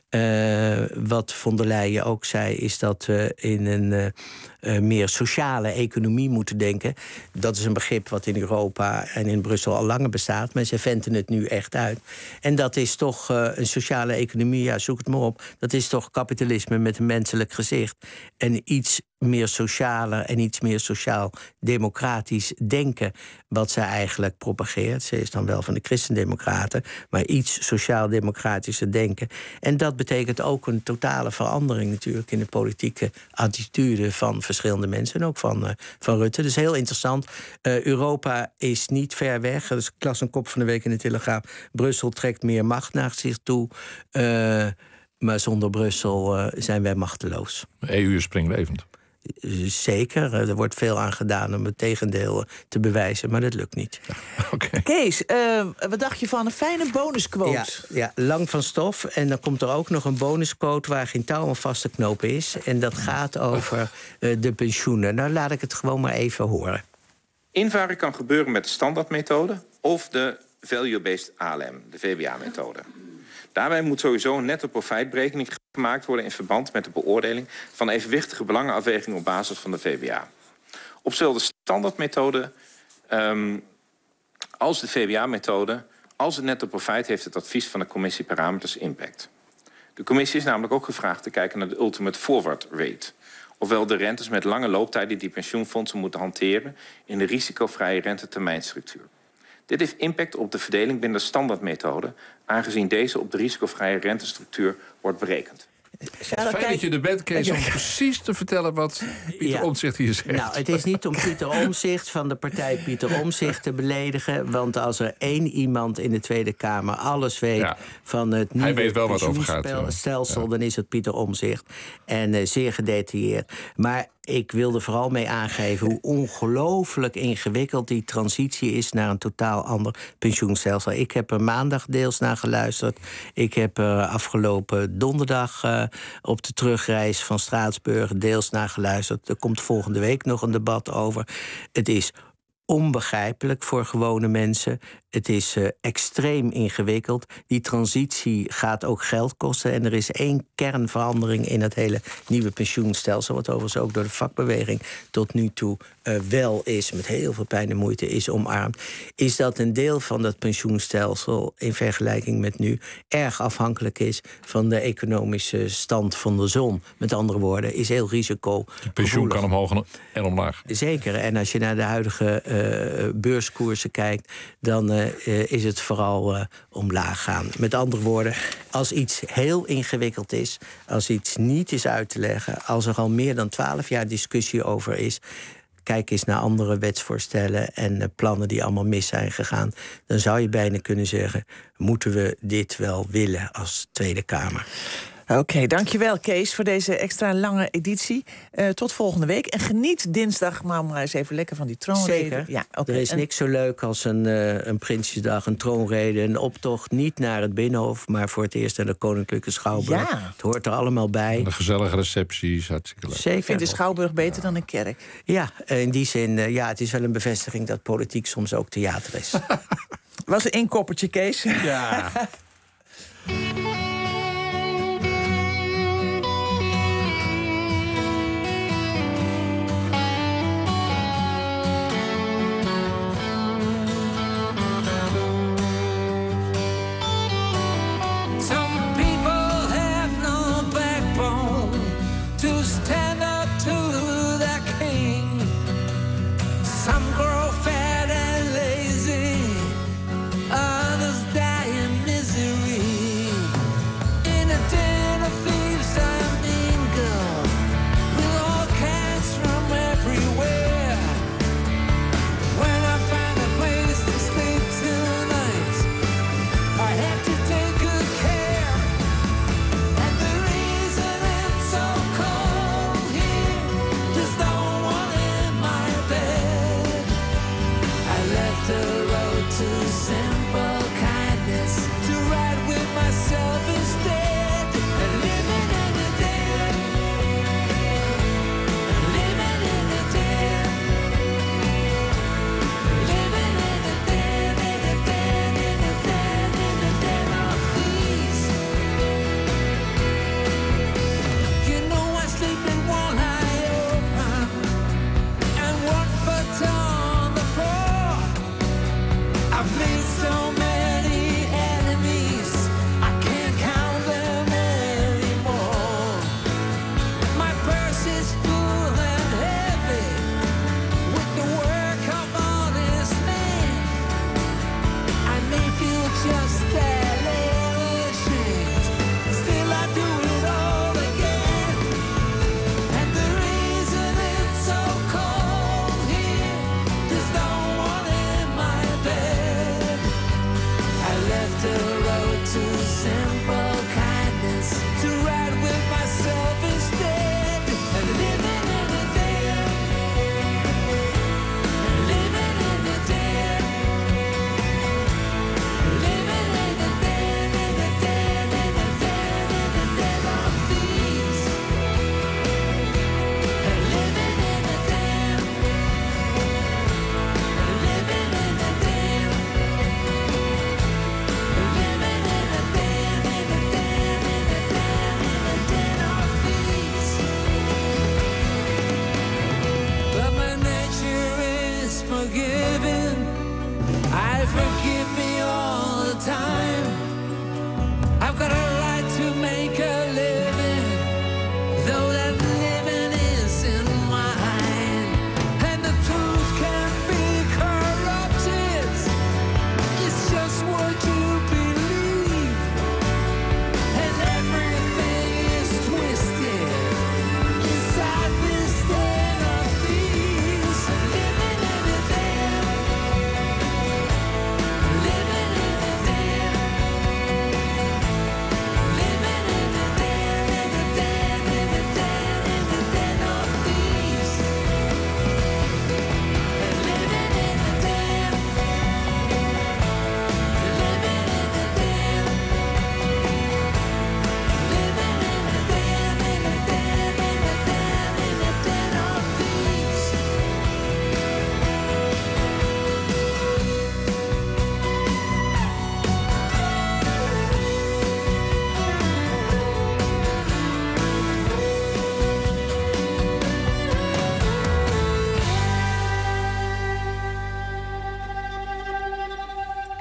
Uh, wat von der Leyen ook zei, is dat we in een uh, uh, meer sociale economie moeten denken. Dat is een begrip wat in Europa en in Brussel al langer bestaat, maar ze venten het nu echt uit. En dat is toch uh, een sociale economie, ja, zoek het maar op. Dat is toch kapitalisme met een menselijk gezicht. En iets meer socialer en iets meer sociaal-democratisch denken, wat zij eigenlijk propageert. Ze is dan wel van de Christendemocraten, maar iets sociaal-democratischer denken. En dat betekent ook een totale verandering natuurlijk in de politieke attitude van verschillende mensen en ook van, uh, van Rutte. Dus heel interessant. Uh, Europa is niet ver weg. Dus ik las een kop van de week in de Telegraaf. Brussel trekt meer macht naar zich toe. Uh, maar zonder Brussel uh, zijn wij machteloos. De E U is springlevend. Zeker, er wordt veel aan gedaan om het tegendeel te bewijzen, maar dat lukt niet. Ja, okay. Kees, uh, wat dacht je van een fijne bonusquote? Ja, ja, lang van stof. En dan komt er ook nog een bonusquote waar geen touw aan vast te knopen is. En dat gaat over uh, de pensioenen. Nou, laat ik het gewoon maar even horen. Invaren kan gebeuren met de standaardmethode of de value-based A L M, de V W A-methode. Daarbij moet sowieso een netto profijtberekening gemaakt worden in verband met de beoordeling van evenwichtige belangenafwegingen op basis van de V W A. Op zowel de standaardmethode um, als de V W A-methode als het netto profijt heeft het advies van de commissie parameters impact. De commissie is namelijk ook gevraagd te kijken naar de ultimate forward rate, ofwel de rentes met lange looptijden die pensioenfondsen moeten hanteren in de risicovrije rentetermijnstructuur. Dit heeft impact op de verdeling binnen de standaardmethode, aangezien deze op de risicovrije rentestructuur wordt berekend. Charles, Fijn kijk- dat je er bent, Kees, om Ja. precies te vertellen wat Pieter Ja. Omtzigt hier zegt. Nou, het is niet om Pieter Omtzigt van de partij Pieter Omtzigt te beledigen. Want als er één iemand in de Tweede Kamer alles weet Ja. van het Hij nieuwe weet wel wat het over gaat, pensioenstelsel, ja. dan is het Pieter Omtzigt. En uh, zeer gedetailleerd. Maar ik wil er vooral mee aangeven hoe ongelooflijk ingewikkeld die transitie is naar een totaal ander pensioenstelsel. Ik heb er maandag deels naar geluisterd. Ik heb er afgelopen donderdag uh, op de terugreis van Straatsburg deels naar geluisterd. Er komt volgende week nog een debat over. Het is onbegrijpelijk voor gewone mensen. Het is uh, extreem ingewikkeld. Die transitie gaat ook geld kosten. En er is één kernverandering in het hele nieuwe pensioenstelsel, wat overigens ook door de vakbeweging tot nu toe uh, wel is, met heel veel pijn en moeite is omarmd, is dat een deel van dat pensioenstelsel in vergelijking met nu erg afhankelijk is van de economische stand van de zon. Met andere woorden, is heel risico. Het pensioen kan omhoog en omlaag. Zeker. En als je naar de huidige uh, beurskoersen kijkt, dan uh, uh, is het vooral uh, omlaag gaan. Met andere woorden, als iets heel ingewikkeld is, als iets niet is uit te leggen, als er al meer dan twaalf jaar discussie over is, kijk eens naar andere wetsvoorstellen en uh, plannen die allemaal mis zijn gegaan, dan zou je bijna kunnen zeggen, moeten we dit wel willen als Tweede Kamer? Oké, okay, dankjewel Kees voor deze extra lange editie. Uh, tot volgende week. En geniet dinsdag maar, maar eens even lekker van die troonrede. Zeker. Ja, okay. Er is niks zo leuk als een, uh, een Prinsjesdag, een troonrede, een optocht. Niet naar het Binnenhof, maar voor het eerst naar de Koninklijke Schouwburg. Ja. Het hoort er allemaal bij. En een gezellige receptie is hartstikke leuk. Zeker. Ik vind de Schouwburg beter dan een kerk. Ja, in die zin, uh, ja, het is wel een bevestiging dat politiek soms ook theater is. Was een inkoppertje, Kees? Ja.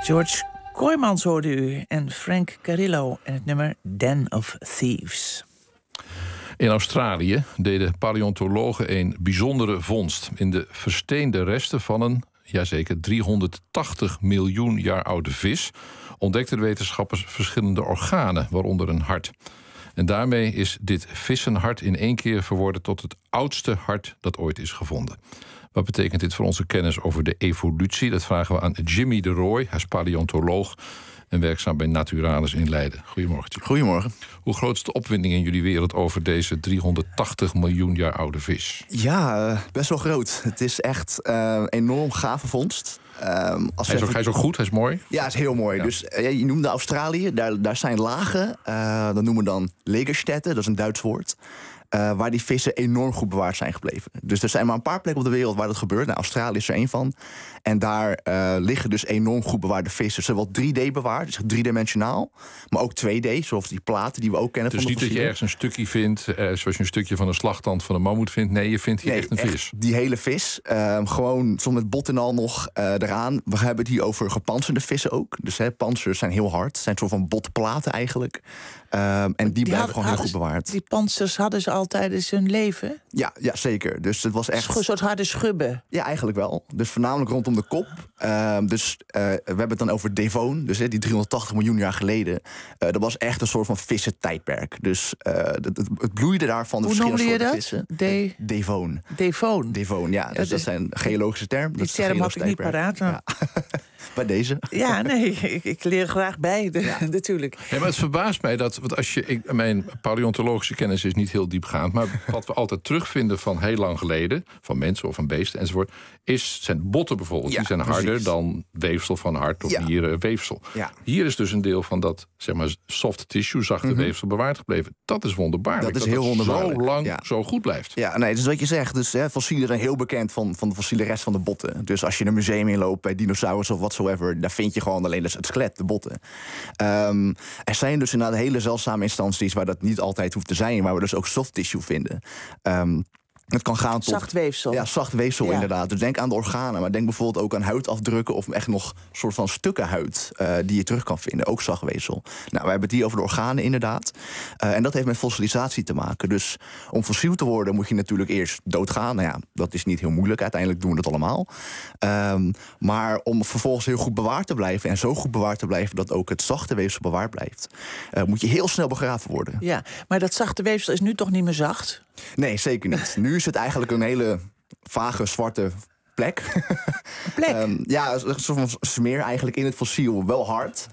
George Kooijmans hoorde u en Frank Carillo en het nummer Den of Thieves. In Australië deden paleontologen een bijzondere vondst. In de versteende resten van een, jazeker, driehonderdtachtig miljoen jaar oude vis ontdekten de wetenschappers verschillende organen, waaronder een hart. En daarmee is dit vissenhart in één keer verworden tot het oudste hart dat ooit is gevonden. Wat betekent dit voor onze kennis over de evolutie? Dat vragen we aan Jimmy de Rooij. Hij is paleontoloog en werkzaam bij Naturalis in Leiden. Goedemorgen. Jimmy. Goedemorgen. Hoe groot is de opwinding in jullie wereld over deze driehonderdtachtig miljoen jaar oude vis? Ja, uh, best wel groot. Het is echt uh, een enorm gave vondst. Um, als hij, is ook, hij is ook goed, hij is mooi? Ja, hij is heel mooi. Ja. Dus uh, je noemde Australië, daar, daar zijn lagen. Uh, dat noemen we dan Legerstätte, dat is een Duits woord. Uh, waar die vissen enorm goed bewaard zijn gebleven. Dus er zijn maar een paar plekken op de wereld waar dat gebeurt. Nou, Australië is er één van. En daar uh, liggen dus enorm goed bewaarde vissen. Zowel drie D bewaard, dus driedimensionaal. Maar ook twee D, zoals die platen die we ook kennen dus van de niet dat je ergens een stukje vindt, uh, zoals je een stukje van een slagtand van een mammoet vindt. Nee, je vindt hier nee, echt een echt vis. Die hele vis. Uh, gewoon soms met bot en al nog uh, eraan. We hebben het hier over gepantserde vissen ook. Dus hè, pantsers zijn heel hard. Het zijn soort van botplaten eigenlijk. Uh, en die, die blijven gewoon heel goed bewaard. Die pantsers hadden ze al tijdens hun leven? Ja, ja, zeker. Dus het was echt een soort harde schubben. Ja, eigenlijk wel. Dus voornamelijk rondom de kop. Uh, dus uh, we hebben het dan over Devon. Dus hè, die driehonderdtachtig miljoen jaar geleden. Uh, dat was echt een soort van vissentijdperk. Dus uh, het, het, het bloeide daar van de Hoe verschillende soorten dat? vissen. De... Devon. Devon. Devon, ja. Dus ja, dat zijn geologische term. Die dat is term had ik niet paraat. Ja. Bij deze. Ja, nee, ik, ik leer graag bij, de, ja. natuurlijk. Ja, maar het verbaast mij dat, want als je, ik, mijn paleontologische kennis is niet heel diepgaand, maar wat we altijd terugvinden van heel lang geleden, van mensen of van beesten enzovoort, is, zijn botten bijvoorbeeld. Ja, die zijn harder precies. dan weefsel van hart of ja. nierenweefsel. Ja. Hier is dus een deel van dat, zeg maar, soft tissue, zachte mm-hmm. weefsel bewaard gebleven. Dat is wonderbaarlijk. Dat is dat heel wonderbaarlijk. zo lang ja. zo goed blijft. Ja, nee, dat is wat je zegt. Dus hè, fossielen zijn heel bekend van, van de fossiele rest van de botten. Dus als je een museum inloopt bij dinosaurus of whatsoever, daar vind je gewoon alleen het skelet, de botten. Um, er zijn dus inderdaad hele zeldzame instanties waar dat niet altijd hoeft te zijn, waar we dus ook soft tissue vinden. Um, Het kan gaan tot zacht weefsel. Ja, zacht weefsel ja. inderdaad. Dus denk aan de organen, maar denk bijvoorbeeld ook aan huidafdrukken of echt nog soort van stukken huid uh, die je terug kan vinden. Ook zacht weefsel. Nou, we hebben het hier over de organen inderdaad. Uh, en dat heeft met fossilisatie te maken. Dus om fossiel te worden moet je natuurlijk eerst doodgaan. Nou ja, dat is niet heel moeilijk. Uiteindelijk doen we dat allemaal. Um, maar om vervolgens heel goed bewaard te blijven en zo goed bewaard te blijven dat ook het zachte weefsel bewaard blijft, uh, moet je heel snel begraven worden. Ja, maar dat zachte weefsel is nu toch niet meer zacht? Nee, zeker niet. Nu is het eigenlijk een hele vage zwarte plek. Een plek? um, ja, een soort van smeer eigenlijk in het fossiel. Wel hard.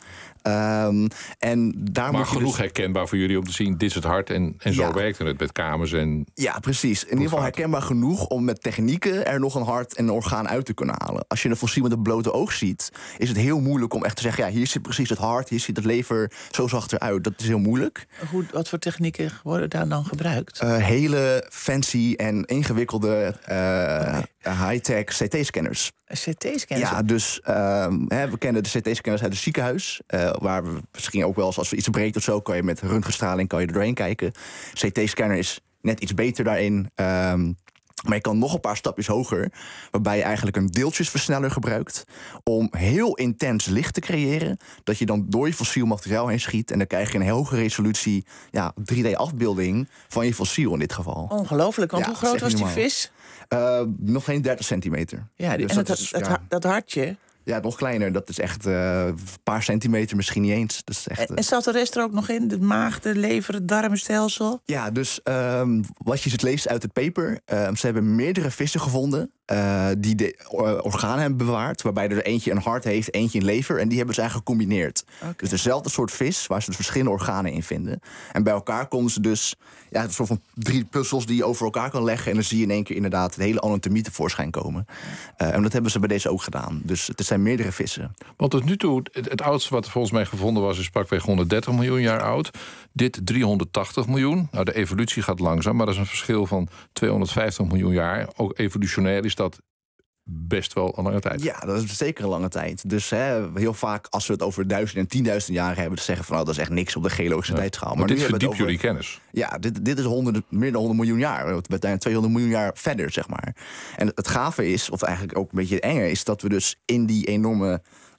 Um, en daar maar moet je genoeg dus herkenbaar voor jullie om te zien, dit is het hart en, en zo ja. werkt het met kamers en... Ja, precies. In ieder geval herkenbaar genoeg om met technieken er nog een hart en een orgaan uit te kunnen halen. Als je een fossiel met het blote oog ziet, is het heel moeilijk om echt te zeggen, ja, hier zit precies het hart, hier zit het lever, zo zag het eruit. Dat is heel moeilijk. Hoe, wat voor technieken worden daar dan gebruikt? Uh, hele fancy en ingewikkelde uh, okay. high-tech C T-scanners. C T-scanners? Ja, dus uh, hè, we kennen de C T-scanners uit het ziekenhuis. Uh, waar we misschien ook wel eens, als er iets breekt of zo, kan je met röntgenstraling kan je er doorheen kijken. C T-scanner is net iets beter daarin. Um, Maar je kan nog een paar stapjes hoger, waarbij je eigenlijk een deeltjesversneller gebruikt om heel intens licht te creëren, dat je dan door je fossiel materiaal heen schiet en dan krijg je een hoge resolutie ja, drie D-afbeelding van je fossiel in dit geval. Ongelooflijk, want ja, hoe groot was die vis? Uh, nog geen dertig centimeter. Ja, die, dus en dat, is, dat, ja. dat hartje... Ja, nog kleiner. Dat is echt uh, een paar centimeter, misschien niet eens. Dat is echt, uh... En zat de rest er ook nog in? De maag, de lever, het darmstelsel? Ja, dus um, wat je het leest uit het paper. Uh, ze hebben meerdere vissen gevonden uh, die de uh, organen hebben bewaard. Waarbij er eentje een hart heeft, eentje een lever. En die hebben ze eigenlijk gecombineerd. Okay. Dus dezelfde soort vis waar ze dus verschillende organen in vinden. En bij elkaar konden ze dus ja, een soort van drie puzzels die je over elkaar kan leggen. En dan zie je in één keer inderdaad de hele anatomie tevoorschijn komen. Uh, en dat hebben ze bij deze ook gedaan. Dus het zijn meerdere vissen. Want tot nu toe, het, het oudste wat volgens mij gevonden was, is pakweg honderddertig miljoen jaar oud. Dit driehonderdtachtig miljoen. Nou, de evolutie gaat langzaam, maar dat is een verschil van tweehonderdvijftig miljoen jaar. Ook evolutionair is dat best wel een lange tijd. Ja, dat is zeker een lange tijd. Dus hè, heel vaak als we het over duizend en tienduizend jaar hebben, te zeggen van nou, dat is echt niks op de geologische ja. tijdschaal. Maar, maar dit nu verdiept over, jullie kennis. Ja, dit, dit is honderd, meer dan honderd miljoen jaar. We zijn tweehonderd miljoen jaar verder, zeg maar. En het gave is, of eigenlijk ook een beetje enger, is dat we dus in die enorme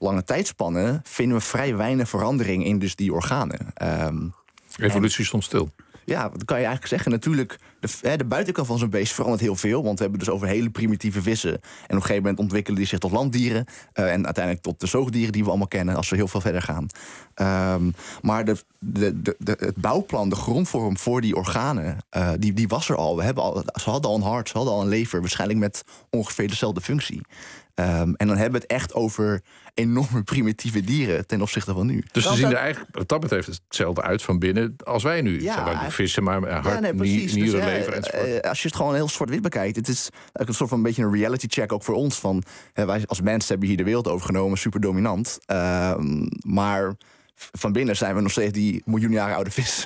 lange tijdspannen vinden we vrij weinig verandering in dus die organen. Um, Evolutie stond stil. Ja, dat kan je eigenlijk zeggen. Natuurlijk, de, de buitenkant van zo'n beest verandert heel veel. Want we hebben dus over hele primitieve vissen. En op een gegeven moment ontwikkelen die zich tot landdieren. Uh, en uiteindelijk tot de zoogdieren die we allemaal kennen, als we heel veel verder gaan. Um, maar de, de, de, de, het bouwplan, de grondvorm voor die organen, uh, die, die was er al. We hebben al. Ze hadden al een hart, ze hadden al een lever. Waarschijnlijk met ongeveer dezelfde functie. Um, en dan hebben we het echt over enorme primitieve dieren ten opzichte van nu. Dus ze zien er eigenlijk, wat dat betreft, hetzelfde uit van binnen als wij nu. Ja, wij vissen, maar hart, ja, nee, precies. nieren, dus, lever enzovoort. Uh, als je het gewoon heel zwart-wit bekijkt, het is een soort van een beetje een reality check ook voor ons. Van, uh, wij als mensen hebben hier de wereld overgenomen, super dominant. Uh, maar van binnen zijn we nog steeds die miljoen jaren oude vis.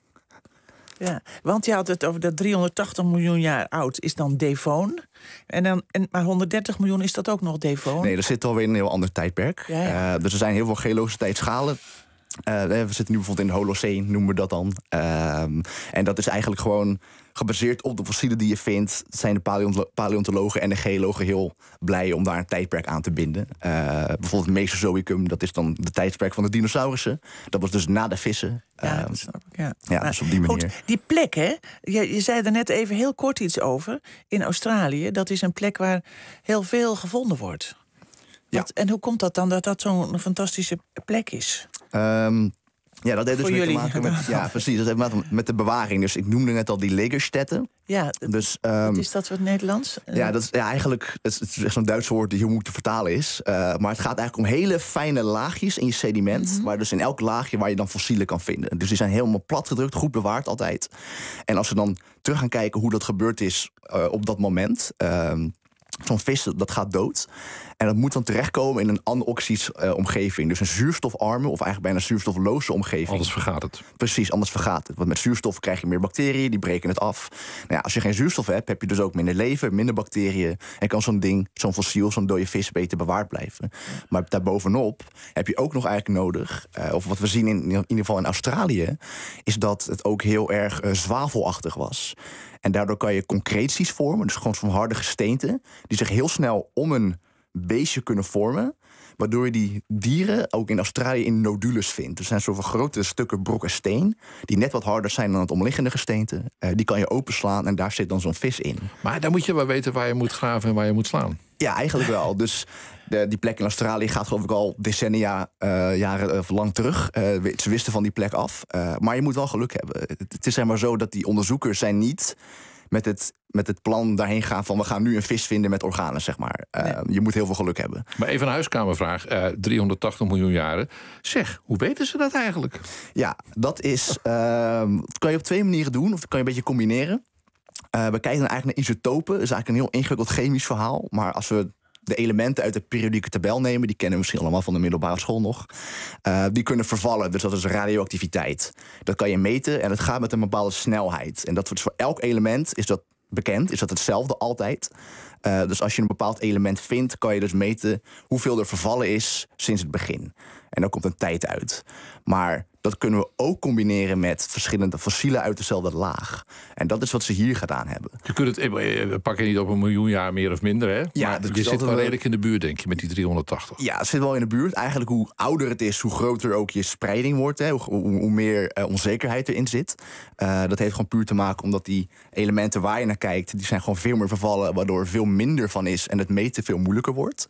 Ja, want je had het over dat driehonderdtachtig miljoen jaar oud is dan Devon. En dan, en, maar honderddertig miljoen is dat ook nog Devon? Nee, dat zit alweer in een heel ander tijdperk. Ja, ja. Uh, dus er zijn heel veel geologische tijdschalen. Uh, we zitten nu bijvoorbeeld in de Holocene, noemen we dat dan. Uh, en dat is eigenlijk gewoon gebaseerd op de fossielen die je vindt. Zijn de paleontolo- paleontologen en de geologen heel blij om daar een tijdperk aan te binden. Uh, bijvoorbeeld het Mesozoïcum, dat is dan de tijdperk van de dinosaurussen. Dat was dus na de vissen. Ja, uh, dat snap ik, ja. Ja, dus op die manier. Goed, die plek, hè? Je, je zei er net even heel kort iets over. In Australië, dat is een plek waar heel veel gevonden wordt. Wat, ja. En hoe komt dat dan dat dat zo'n fantastische plek is? Um, ja, dat heeft dus mee te maken met, ja, precies, dat heeft te maken met de bewaring. Dus ik noemde net al die Legerstätten. Ja, dus, um, wat is dat voor het Nederlands? Ja, dat is ja, eigenlijk het is, het is echt zo'n Duits woord die heel moeilijk te vertalen is. Uh, maar het gaat eigenlijk om hele fijne laagjes in je sediment. Mm-hmm. Waar dus in elk laagje waar je dan fossielen kan vinden. Dus die zijn helemaal platgedrukt, goed bewaard altijd. En als we dan terug gaan kijken hoe dat gebeurd is uh, op dat moment. Uh, Zo'n vis, dat gaat dood. En dat moet dan terechtkomen in een anoxisch uh, omgeving. Dus een zuurstofarme of eigenlijk bijna zuurstofloze omgeving. Anders vergaat het. Precies, anders vergaat het. Want met zuurstof krijg je meer bacteriën, die breken het af. Nou ja, als je geen zuurstof hebt, heb je dus ook minder leven, minder bacteriën. En kan zo'n ding, zo'n fossiel, zo'n dode vis beter bewaard blijven. Maar daarbovenop heb je ook nog eigenlijk nodig, uh, of wat we zien in, in ieder geval in Australië, is dat het ook heel erg uh, zwavelachtig was. En daardoor kan je concreties vormen, dus gewoon van harde gesteenten, die zich heel snel om een beestje kunnen vormen, waardoor je die dieren ook in Australië in nodules vindt. Dus zijn zoveel grote stukken brokken steen, die net wat harder zijn dan het omliggende gesteente. Uh, die kan je openslaan en daar zit dan zo'n vis in. Maar dan moet je wel weten waar je moet graven en waar je moet slaan. Ja, eigenlijk wel. Dus de, die plek in Australië gaat geloof ik al decennia, uh, jaren uh, lang terug. Uh, ze wisten van die plek af. Uh, maar je moet wel geluk hebben. Het, het is zeg maar zo dat die onderzoekers zijn niet met het, met het plan daarheen gaan van we gaan nu een vis vinden met organen, zeg maar. Uh, nee. Je moet heel veel geluk hebben. Maar even een huiskamervraag. Uh, driehonderdtachtig miljoen jaren. Zeg, hoe weten ze dat eigenlijk? Ja, dat is uh, dat kan je op twee manieren doen. Of dat kan je een beetje combineren. Uh, we kijken dan eigenlijk naar isotopen. Dat is eigenlijk een heel ingewikkeld chemisch verhaal. Maar als we de elementen uit de periodieke tabel nemen, die kennen we misschien allemaal van de middelbare school nog, uh, die kunnen vervallen. Dus dat is radioactiviteit. Dat kan je meten en het gaat met een bepaalde snelheid. En dat wordt voor elk element is dat bekend, is dat hetzelfde altijd. Uh, dus als je een bepaald element vindt, kan je dus meten hoeveel er vervallen is sinds het begin. En dan komt een tijd uit. Maar dat kunnen we ook combineren met verschillende fossielen uit dezelfde laag. En dat is wat ze hier gedaan hebben. Je kunt het, we pakken niet op een miljoen jaar meer of minder, hè? Ja, maar je zit wel redelijk in de buurt, denk je, met die driehonderdtachtig. Ja, het zit wel in de buurt. Eigenlijk hoe ouder het is, hoe groter ook je spreiding wordt. Hè? Hoe, hoe, hoe meer uh, onzekerheid erin zit. Uh, dat heeft gewoon puur te maken omdat die elementen waar je naar kijkt, die zijn gewoon veel meer vervallen, waardoor er veel minder van is en het meten veel moeilijker wordt.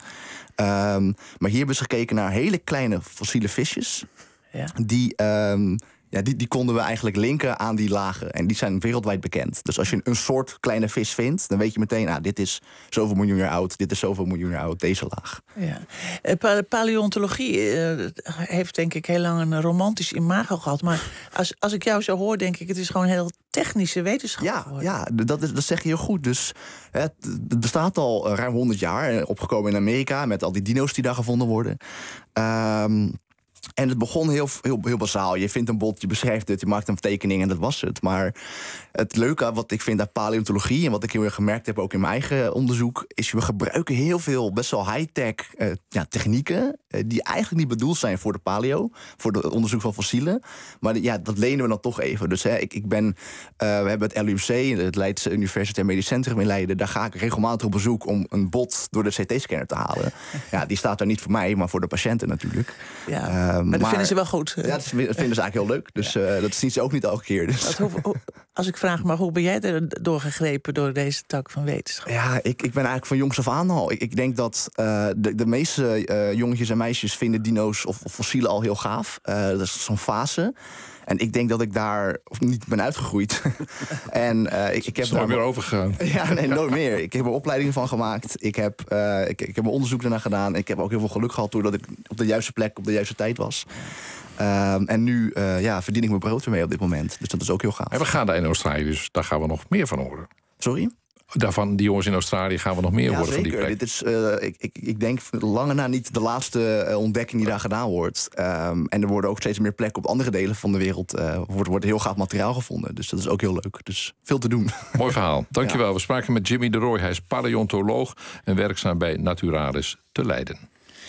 Um, maar hier hebben ze gekeken naar hele kleine fossiele visjes. Ja. Die, um, ja, die, die konden we eigenlijk linken aan die lagen. En die zijn wereldwijd bekend. Dus als je een soort kleine vis vindt, dan weet je meteen, ah, dit is zoveel miljoen jaar oud, dit is zoveel miljoen jaar oud, deze laag. Ja. Uh, paleontologie uh, heeft denk ik heel lang een romantisch imago gehad. Maar als, als ik jou zo hoor, denk ik, het is gewoon heel technische wetenschap. Ja, ja dat, is, dat zeg je heel goed. Dus het, het bestaat al ruim honderd jaar, opgekomen in Amerika met al die dino's die daar gevonden worden. Um, En het begon heel, heel, heel bazaal. Je vindt een bot, je beschrijft het, je maakt een tekening en dat was het. Maar het leuke wat ik vind aan paleontologie... en wat ik heel erg gemerkt heb ook in mijn eigen onderzoek... is we gebruiken heel veel best wel high-tech uh, ja, technieken... Uh, die eigenlijk niet bedoeld zijn voor de paleo... voor het onderzoek van fossielen. Maar ja, dat lenen we dan toch even. Dus hè, ik, ik ben, uh, we hebben het L U M C, het Leidse Universitair Medisch Centrum in Leiden... daar ga ik regelmatig op bezoek om een bot door de C T-scanner te halen. Ja, die staat daar niet voor mij, maar voor de patiënten natuurlijk. Ja. Uh, Maar dat maar, vinden ze wel goed. Ja, dat vinden ze eigenlijk heel leuk. Dus uh, dat zien ze ook niet elke keer. Dus. Hoe, hoe, als ik vraag, maar hoe ben jij er doorgegrepen door deze tak van wetenschap? Ja, ik, ik ben eigenlijk van jongs af aan al. Ik, ik denk dat uh, de, de meeste uh, jongetjes en meisjes vinden dino's of, of fossielen al heel gaaf. Uh, dat is zo'n fase. En ik denk dat ik daar niet ben uitgegroeid. en uh, ik, ik heb is nooit meer overgegaan. Ja, nee, nooit meer. Ik heb er opleidingen van gemaakt. Ik heb, uh, ik, ik heb een onderzoek daarna gedaan. Ik heb ook heel veel geluk gehad doordat ik op de juiste plek op de juiste tijd was. Um, en nu uh, ja, verdien ik mijn brood ermee op dit moment. Dus dat is ook heel gaaf. En we gaan daar in Australië, dus daar gaan we nog meer van horen. Sorry? Daarvan, die jongens in Australië, gaan we nog meer ja, horen zeker. van die plek. Dit is, uh, ik, ik, ik denk lange na niet de laatste uh, ontdekking die daar gedaan wordt. Um, en er worden ook steeds meer plekken op andere delen van de wereld. Uh, wordt, wordt heel gaaf materiaal gevonden. Dus dat is ook heel leuk. Dus veel te doen. Mooi verhaal. Dankjewel. Ja. We spraken met Jimmy de Rooij. Hij is paleontoloog en werkzaam bij Naturalis te Leiden.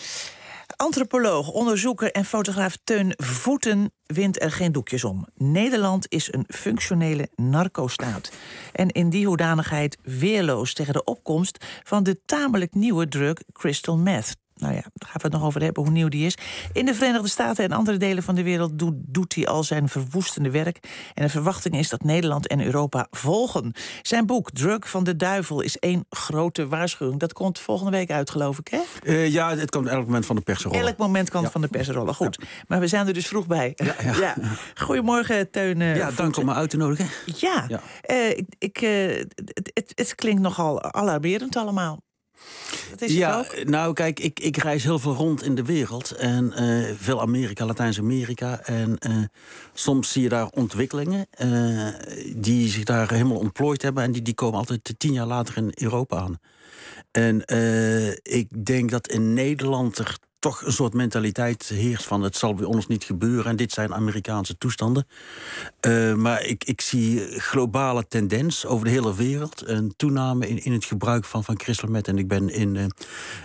Antropoloog, onderzoeker en fotograaf Teun Voeten wint er geen doekjes om. Nederland is een functionele narcostaat. En in die hoedanigheid weerloos tegen de opkomst van de tamelijk nieuwe drug crystal meth. Nou ja, daar gaan we het nog over hebben, hoe nieuw die is. In de Verenigde Staten en andere delen van de wereld doet, doet hij al zijn verwoestende werk. En de verwachting is dat Nederland en Europa volgen. Zijn boek Drug van de Duivel is één grote waarschuwing. Dat komt volgende week uit, geloof ik, hè? Uh, ja, het komt elk moment van de pers rollen. Elk moment kan ja. van de pers rollen, goed. Ja. Maar we zijn er dus vroeg bij. Ja, ja. ja. Goedemorgen, Teun. Uh, ja, dank om me uit te nodigen. Ja, ja. Uh, ik, ik, uh, het, het, het klinkt nogal alarmerend allemaal. Dat is ja, het ook? nou kijk, ik, ik reis heel veel rond in de wereld. En uh, veel Amerika, Latijns-Amerika. En uh, soms zie je daar ontwikkelingen uh, die zich daar helemaal ontplooid hebben. En die, die komen altijd tien jaar later in Europa aan. En uh, ik denk dat in Nederland er toch een soort mentaliteit heerst van het zal bij ons niet gebeuren en dit zijn Amerikaanse toestanden. Uh, maar ik, ik zie globale tendens over de hele wereld. Een toename in, in het gebruik van, van crystal meth. En ik ben in uh,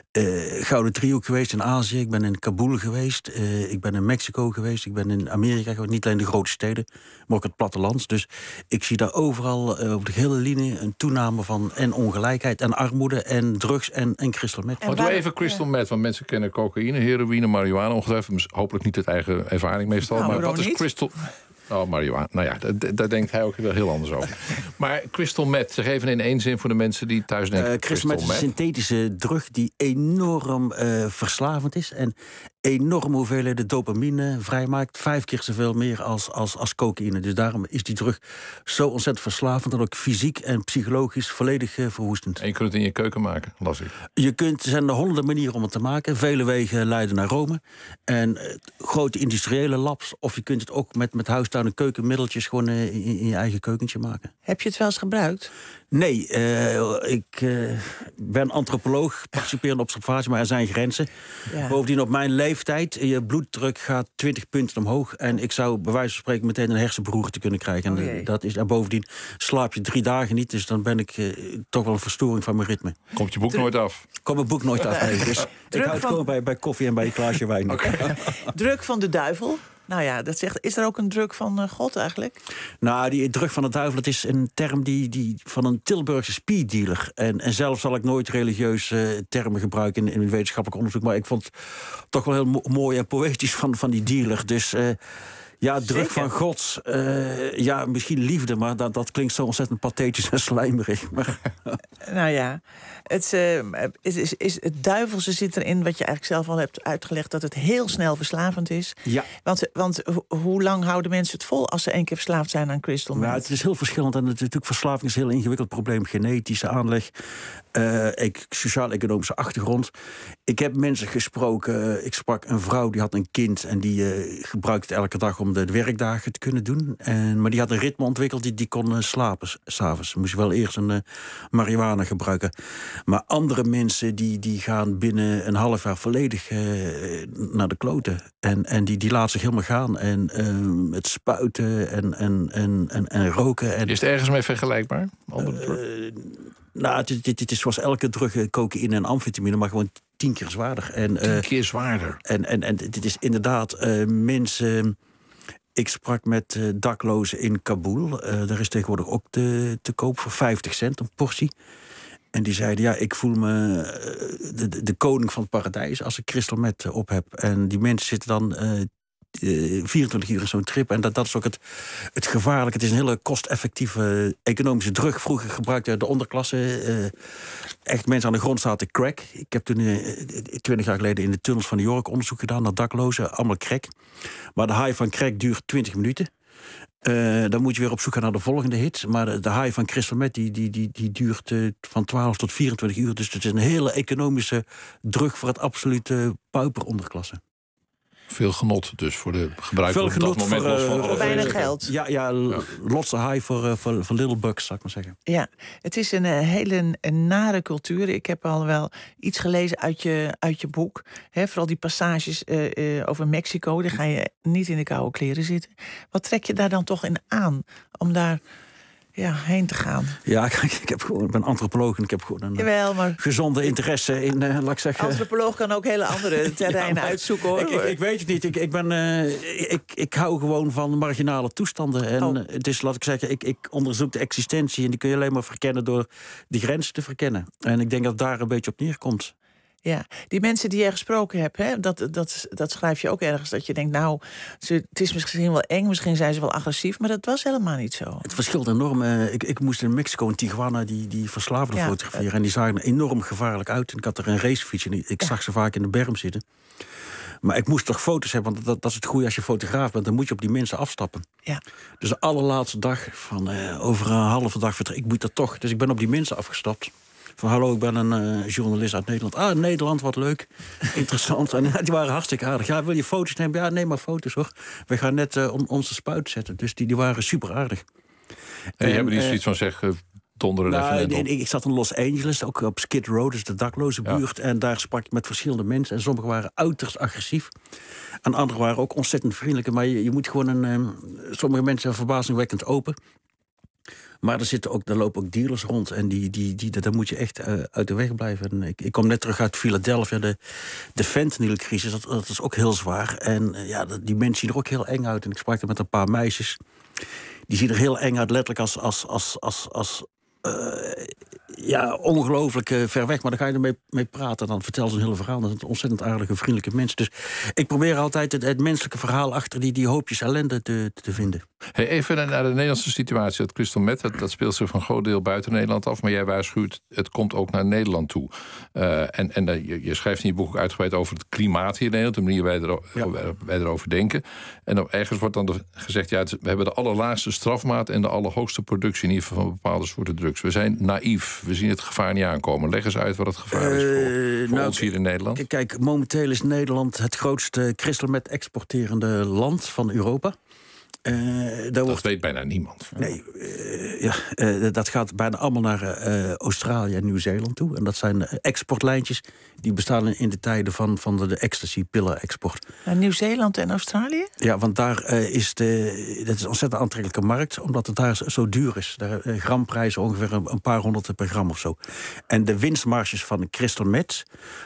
uh, Gouden Driehoek geweest in Azië. Ik ben in Kabul geweest. Uh, ik ben in Mexico geweest. Ik ben in Amerika geweest. Niet alleen de grote steden, maar ook het platteland. Dus ik zie daar overal uh, over de hele linie een toename van en ongelijkheid en armoede en drugs en, en crystal meth. Maar doe even crystal ja. meth, want mensen kennen cocaïne, heroïne, marihuana ongetwijfeld. Hopelijk niet het eigen ervaring meestal. Nou, maar wat is niet? crystal... Oh, marihuana. Nou ja, daar denkt hij ook wel heel anders over. Maar crystal meth, zeg even in één zin voor de mensen die thuis denken. Uh, crystal meth is een synthetische drug die enorm uh, verslavend is. En enorm hoeveelheden dopamine vrijmaakt. Vijf keer zoveel meer als, als, als cocaïne. Dus daarom is die drug zo ontzettend verslavend en ook fysiek en psychologisch volledig uh, verwoestend. En je kunt het in je keuken maken, las ik. Je kunt, er zijn er honderden manieren om het te maken. Vele wegen leiden naar Rome. En uh, grote industriële labs. Of je kunt het ook met, met huistuin en keukenmiddeltjes gewoon uh, in, in je eigen keukentje maken. Heb je het wel eens gebruikt? Nee, uh, ik uh, ben antropoloog, participeer in observatie, maar er zijn grenzen. Ja. Bovendien op mijn leeftijd, je bloeddruk gaat twintig punten omhoog. En ik zou bij wijze van spreken meteen een hersenberoerte kunnen krijgen. En, oh dat is, en bovendien slaap je drie dagen niet, dus dan ben ik uh, toch wel een verstoring van mijn ritme. Komt je boek Dru- nooit af? Komt mijn boek nooit af, nee. Dus ik hou het van... gewoon bij, bij koffie en bij een glaasje wijn. Okay. Druk van de duivel? Nou ja, dat zegt, is er ook een druk van uh, God eigenlijk? Nou, die druk van de duivel, dat is een term die, die van een Tilburgse speeddealer. En, en zelf zal ik nooit religieuze uh, termen gebruiken in, in het wetenschappelijk onderzoek. Maar ik vond het toch wel heel mo- mooi en poëtisch van, van die dealer. Dus uh, ja, druk Zeker. van God. Uh, ja, misschien liefde, maar dat, dat klinkt zo ontzettend pathetisch en slijmerig. Maar nou ja, het, uh, is, is, is het duivelse zit erin, wat je eigenlijk zelf al hebt uitgelegd, dat het heel snel verslavend is. Ja. Want, want ho- hoe lang houden mensen het vol als ze één keer verslaafd zijn aan crystal meth? Nou, het is heel verschillend. En het is natuurlijk verslaving is een heel ingewikkeld probleem. Genetische aanleg, uh, sociaal-economische achtergrond. Ik heb mensen gesproken. Ik sprak een vrouw die had een kind en die uh, gebruikte het elke dag om de werkdagen te kunnen doen. En, maar die had een ritme ontwikkeld die, die kon uh, slapen s'avonds. Moest je wel eerst een uh, marihuana marihuana gebruiken. Maar andere mensen die, die gaan binnen een half jaar volledig uh, naar de kloten. En, en die, die laten zich helemaal gaan. En uh, het spuiten en, en, en, en, en roken. En, is het ergens mee vergelijkbaar? Uh, nou, het, het, het is zoals elke drug, cocaïne en amfetamine, maar gewoon tien keer zwaarder. En, tien uh, keer zwaarder. En, en, en dit is inderdaad uh, mensen. Ik sprak met uh, daklozen in Kabul. Uh, daar is tegenwoordig ook te, te koop voor vijftig cent een portie. En die zeiden, ja, ik voel me uh, de, de, de koning van het paradijs als ik crystal meth uh, op heb. En die mensen zitten dan uh, uh, vierentwintig uur in zo'n trip. En dat, dat is ook het, het gevaarlijke. Het is een hele kosteffectieve uh, economische drug. Vroeger gebruikte de onderklasse uh, echt mensen aan de grond zaten crack. Ik heb toen twintig uh, jaar geleden in de tunnels van New York onderzoek gedaan naar daklozen. Allemaal crack. Maar de high van crack duurt twintig minuten. Uh, dan moet je weer op zoek gaan naar de volgende hit. Maar de, de high van crystal meth die, die, die, die duurt uh, van twaalf tot vierentwintig uur. Dus het is een hele economische drug voor het absolute pauperonderklasse. Veel genot dus voor de gebruiker op dat moment. Voor, uh, van voor weinig geld. Ja, ja, ja. Lots of high voor, uh, voor, voor little bucks, zou ik maar zeggen. Ja, het is een uh, hele een nare cultuur. Ik heb al wel iets gelezen uit je, uit je boek. Hè, vooral die passages uh, uh, over Mexico. Daar ga je niet in de koude kleren zitten. Wat trek je daar dan toch in aan om daar ja, heen te gaan? Ja, kijk, ik, heb gewoon, ik ben antropoloog en ik heb gewoon een Jawel, maar gezonde interesse in, uh, laat ik zeggen. Antropoloog kan ook hele andere terreinen ja, uitzoeken, hoor. Ik, ik, ik weet het niet. Ik, ik, ben, uh, ik, ik hou gewoon van marginale toestanden. En oh. het is, laat ik zeggen, ik, ik onderzoek de existentie en die kun je alleen maar verkennen door die grenzen te verkennen. En ik denk dat daar een beetje op neerkomt. Ja, die mensen die je gesproken hebt, hè, dat, dat, dat schrijf je ook ergens. Dat je denkt, nou, het is misschien wel eng, misschien zijn ze wel agressief, maar dat was helemaal niet zo. Het verschilt enorm. Ik, ik moest in Mexico, in Tijuana, die, die verslaafden ja, fotograferen. En die zagen er enorm gevaarlijk uit. En ik had er een racefiets en ik ja. zag ze vaak in de berm zitten. Maar ik moest toch foto's hebben, want dat, dat is het goede als je fotograaf bent. Dan moet je op die mensen afstappen. Ja. Dus de allerlaatste dag, van uh, over een halve dag vertrek, ik moet dat toch. Dus ik ben op die mensen afgestapt. Van hallo, ik ben een uh, journalist uit Nederland. Ah, Nederland, wat leuk. Interessant. En die waren hartstikke aardig. Ja, wil je foto's nemen? Ja, neem maar foto's, hoor. We gaan net uh, om onze spuit zetten. Dus die, die waren super aardig. En die en, hebben die uh, zoiets van zeg, uh, donderen nou, even net op. Ik, ik zat in Los Angeles, ook op Skid Row, dus de dakloze buurt. Ja. En daar sprak ik met verschillende mensen. En sommigen waren uiterst agressief. En anderen waren ook ontzettend vriendelijk. Maar je, je moet gewoon een... Um, sommige mensen zijn verbazingwekkend open. Maar er, zitten ook, er lopen ook dealers rond en die, die, die, daar moet je echt uh, uit de weg blijven. En ik, ik kom net terug uit Philadelphia, de, de fentanylcrisis, dat, dat is ook heel zwaar. En uh, ja, die mensen zien er ook heel eng uit. En ik sprak er met een paar meisjes. Die zien er heel eng uit, letterlijk als, als, als, als, als uh, ja, ongelooflijk uh, ver weg. Maar dan ga je ermee mee praten, dan vertellen ze een hele verhaal. Dat zijn ontzettend aardige, vriendelijke mensen. Dus ik probeer altijd het, het menselijke verhaal achter die, die hoopjes ellende te, te vinden. Hey, even naar de Nederlandse situatie. Het crystal meth, dat, dat speelt zich van een groot deel buiten Nederland af. Maar jij waarschuwt, het komt ook naar Nederland toe. Uh, en en uh, je, je schrijft in je boek ook uitgebreid over het klimaat hier in Nederland. De manier waar wij, er, ja. wij erover denken. En dan ergens wordt dan de, gezegd, ja, het, we hebben de allerlaagste strafmaat en de allerhoogste productie in ieder geval van bepaalde soorten drugs. We zijn naïef. We zien het gevaar niet aankomen. Leg eens uit wat het gevaar is voor, uh, voor nou, ons hier in Nederland. Kijk, momenteel is Nederland het grootste crystal meth exporterende land van Europa. Uh, dat wordt... weet bijna niemand. Nee, uh, ja, uh, dat gaat bijna allemaal naar uh, Australië en Nieuw-Zeeland toe. En dat zijn uh, exportlijntjes die bestaan in de tijden van, van de, de ecstasy-pillen-export. Nieuw-Zeeland en Australië? Ja, want daar uh, is de, dat is een ontzettend aantrekkelijke markt, omdat het daar zo duur is. Daar uh, gramprijzen ongeveer een, een paar honderd per gram of zo. En de winstmarges van crystal meth,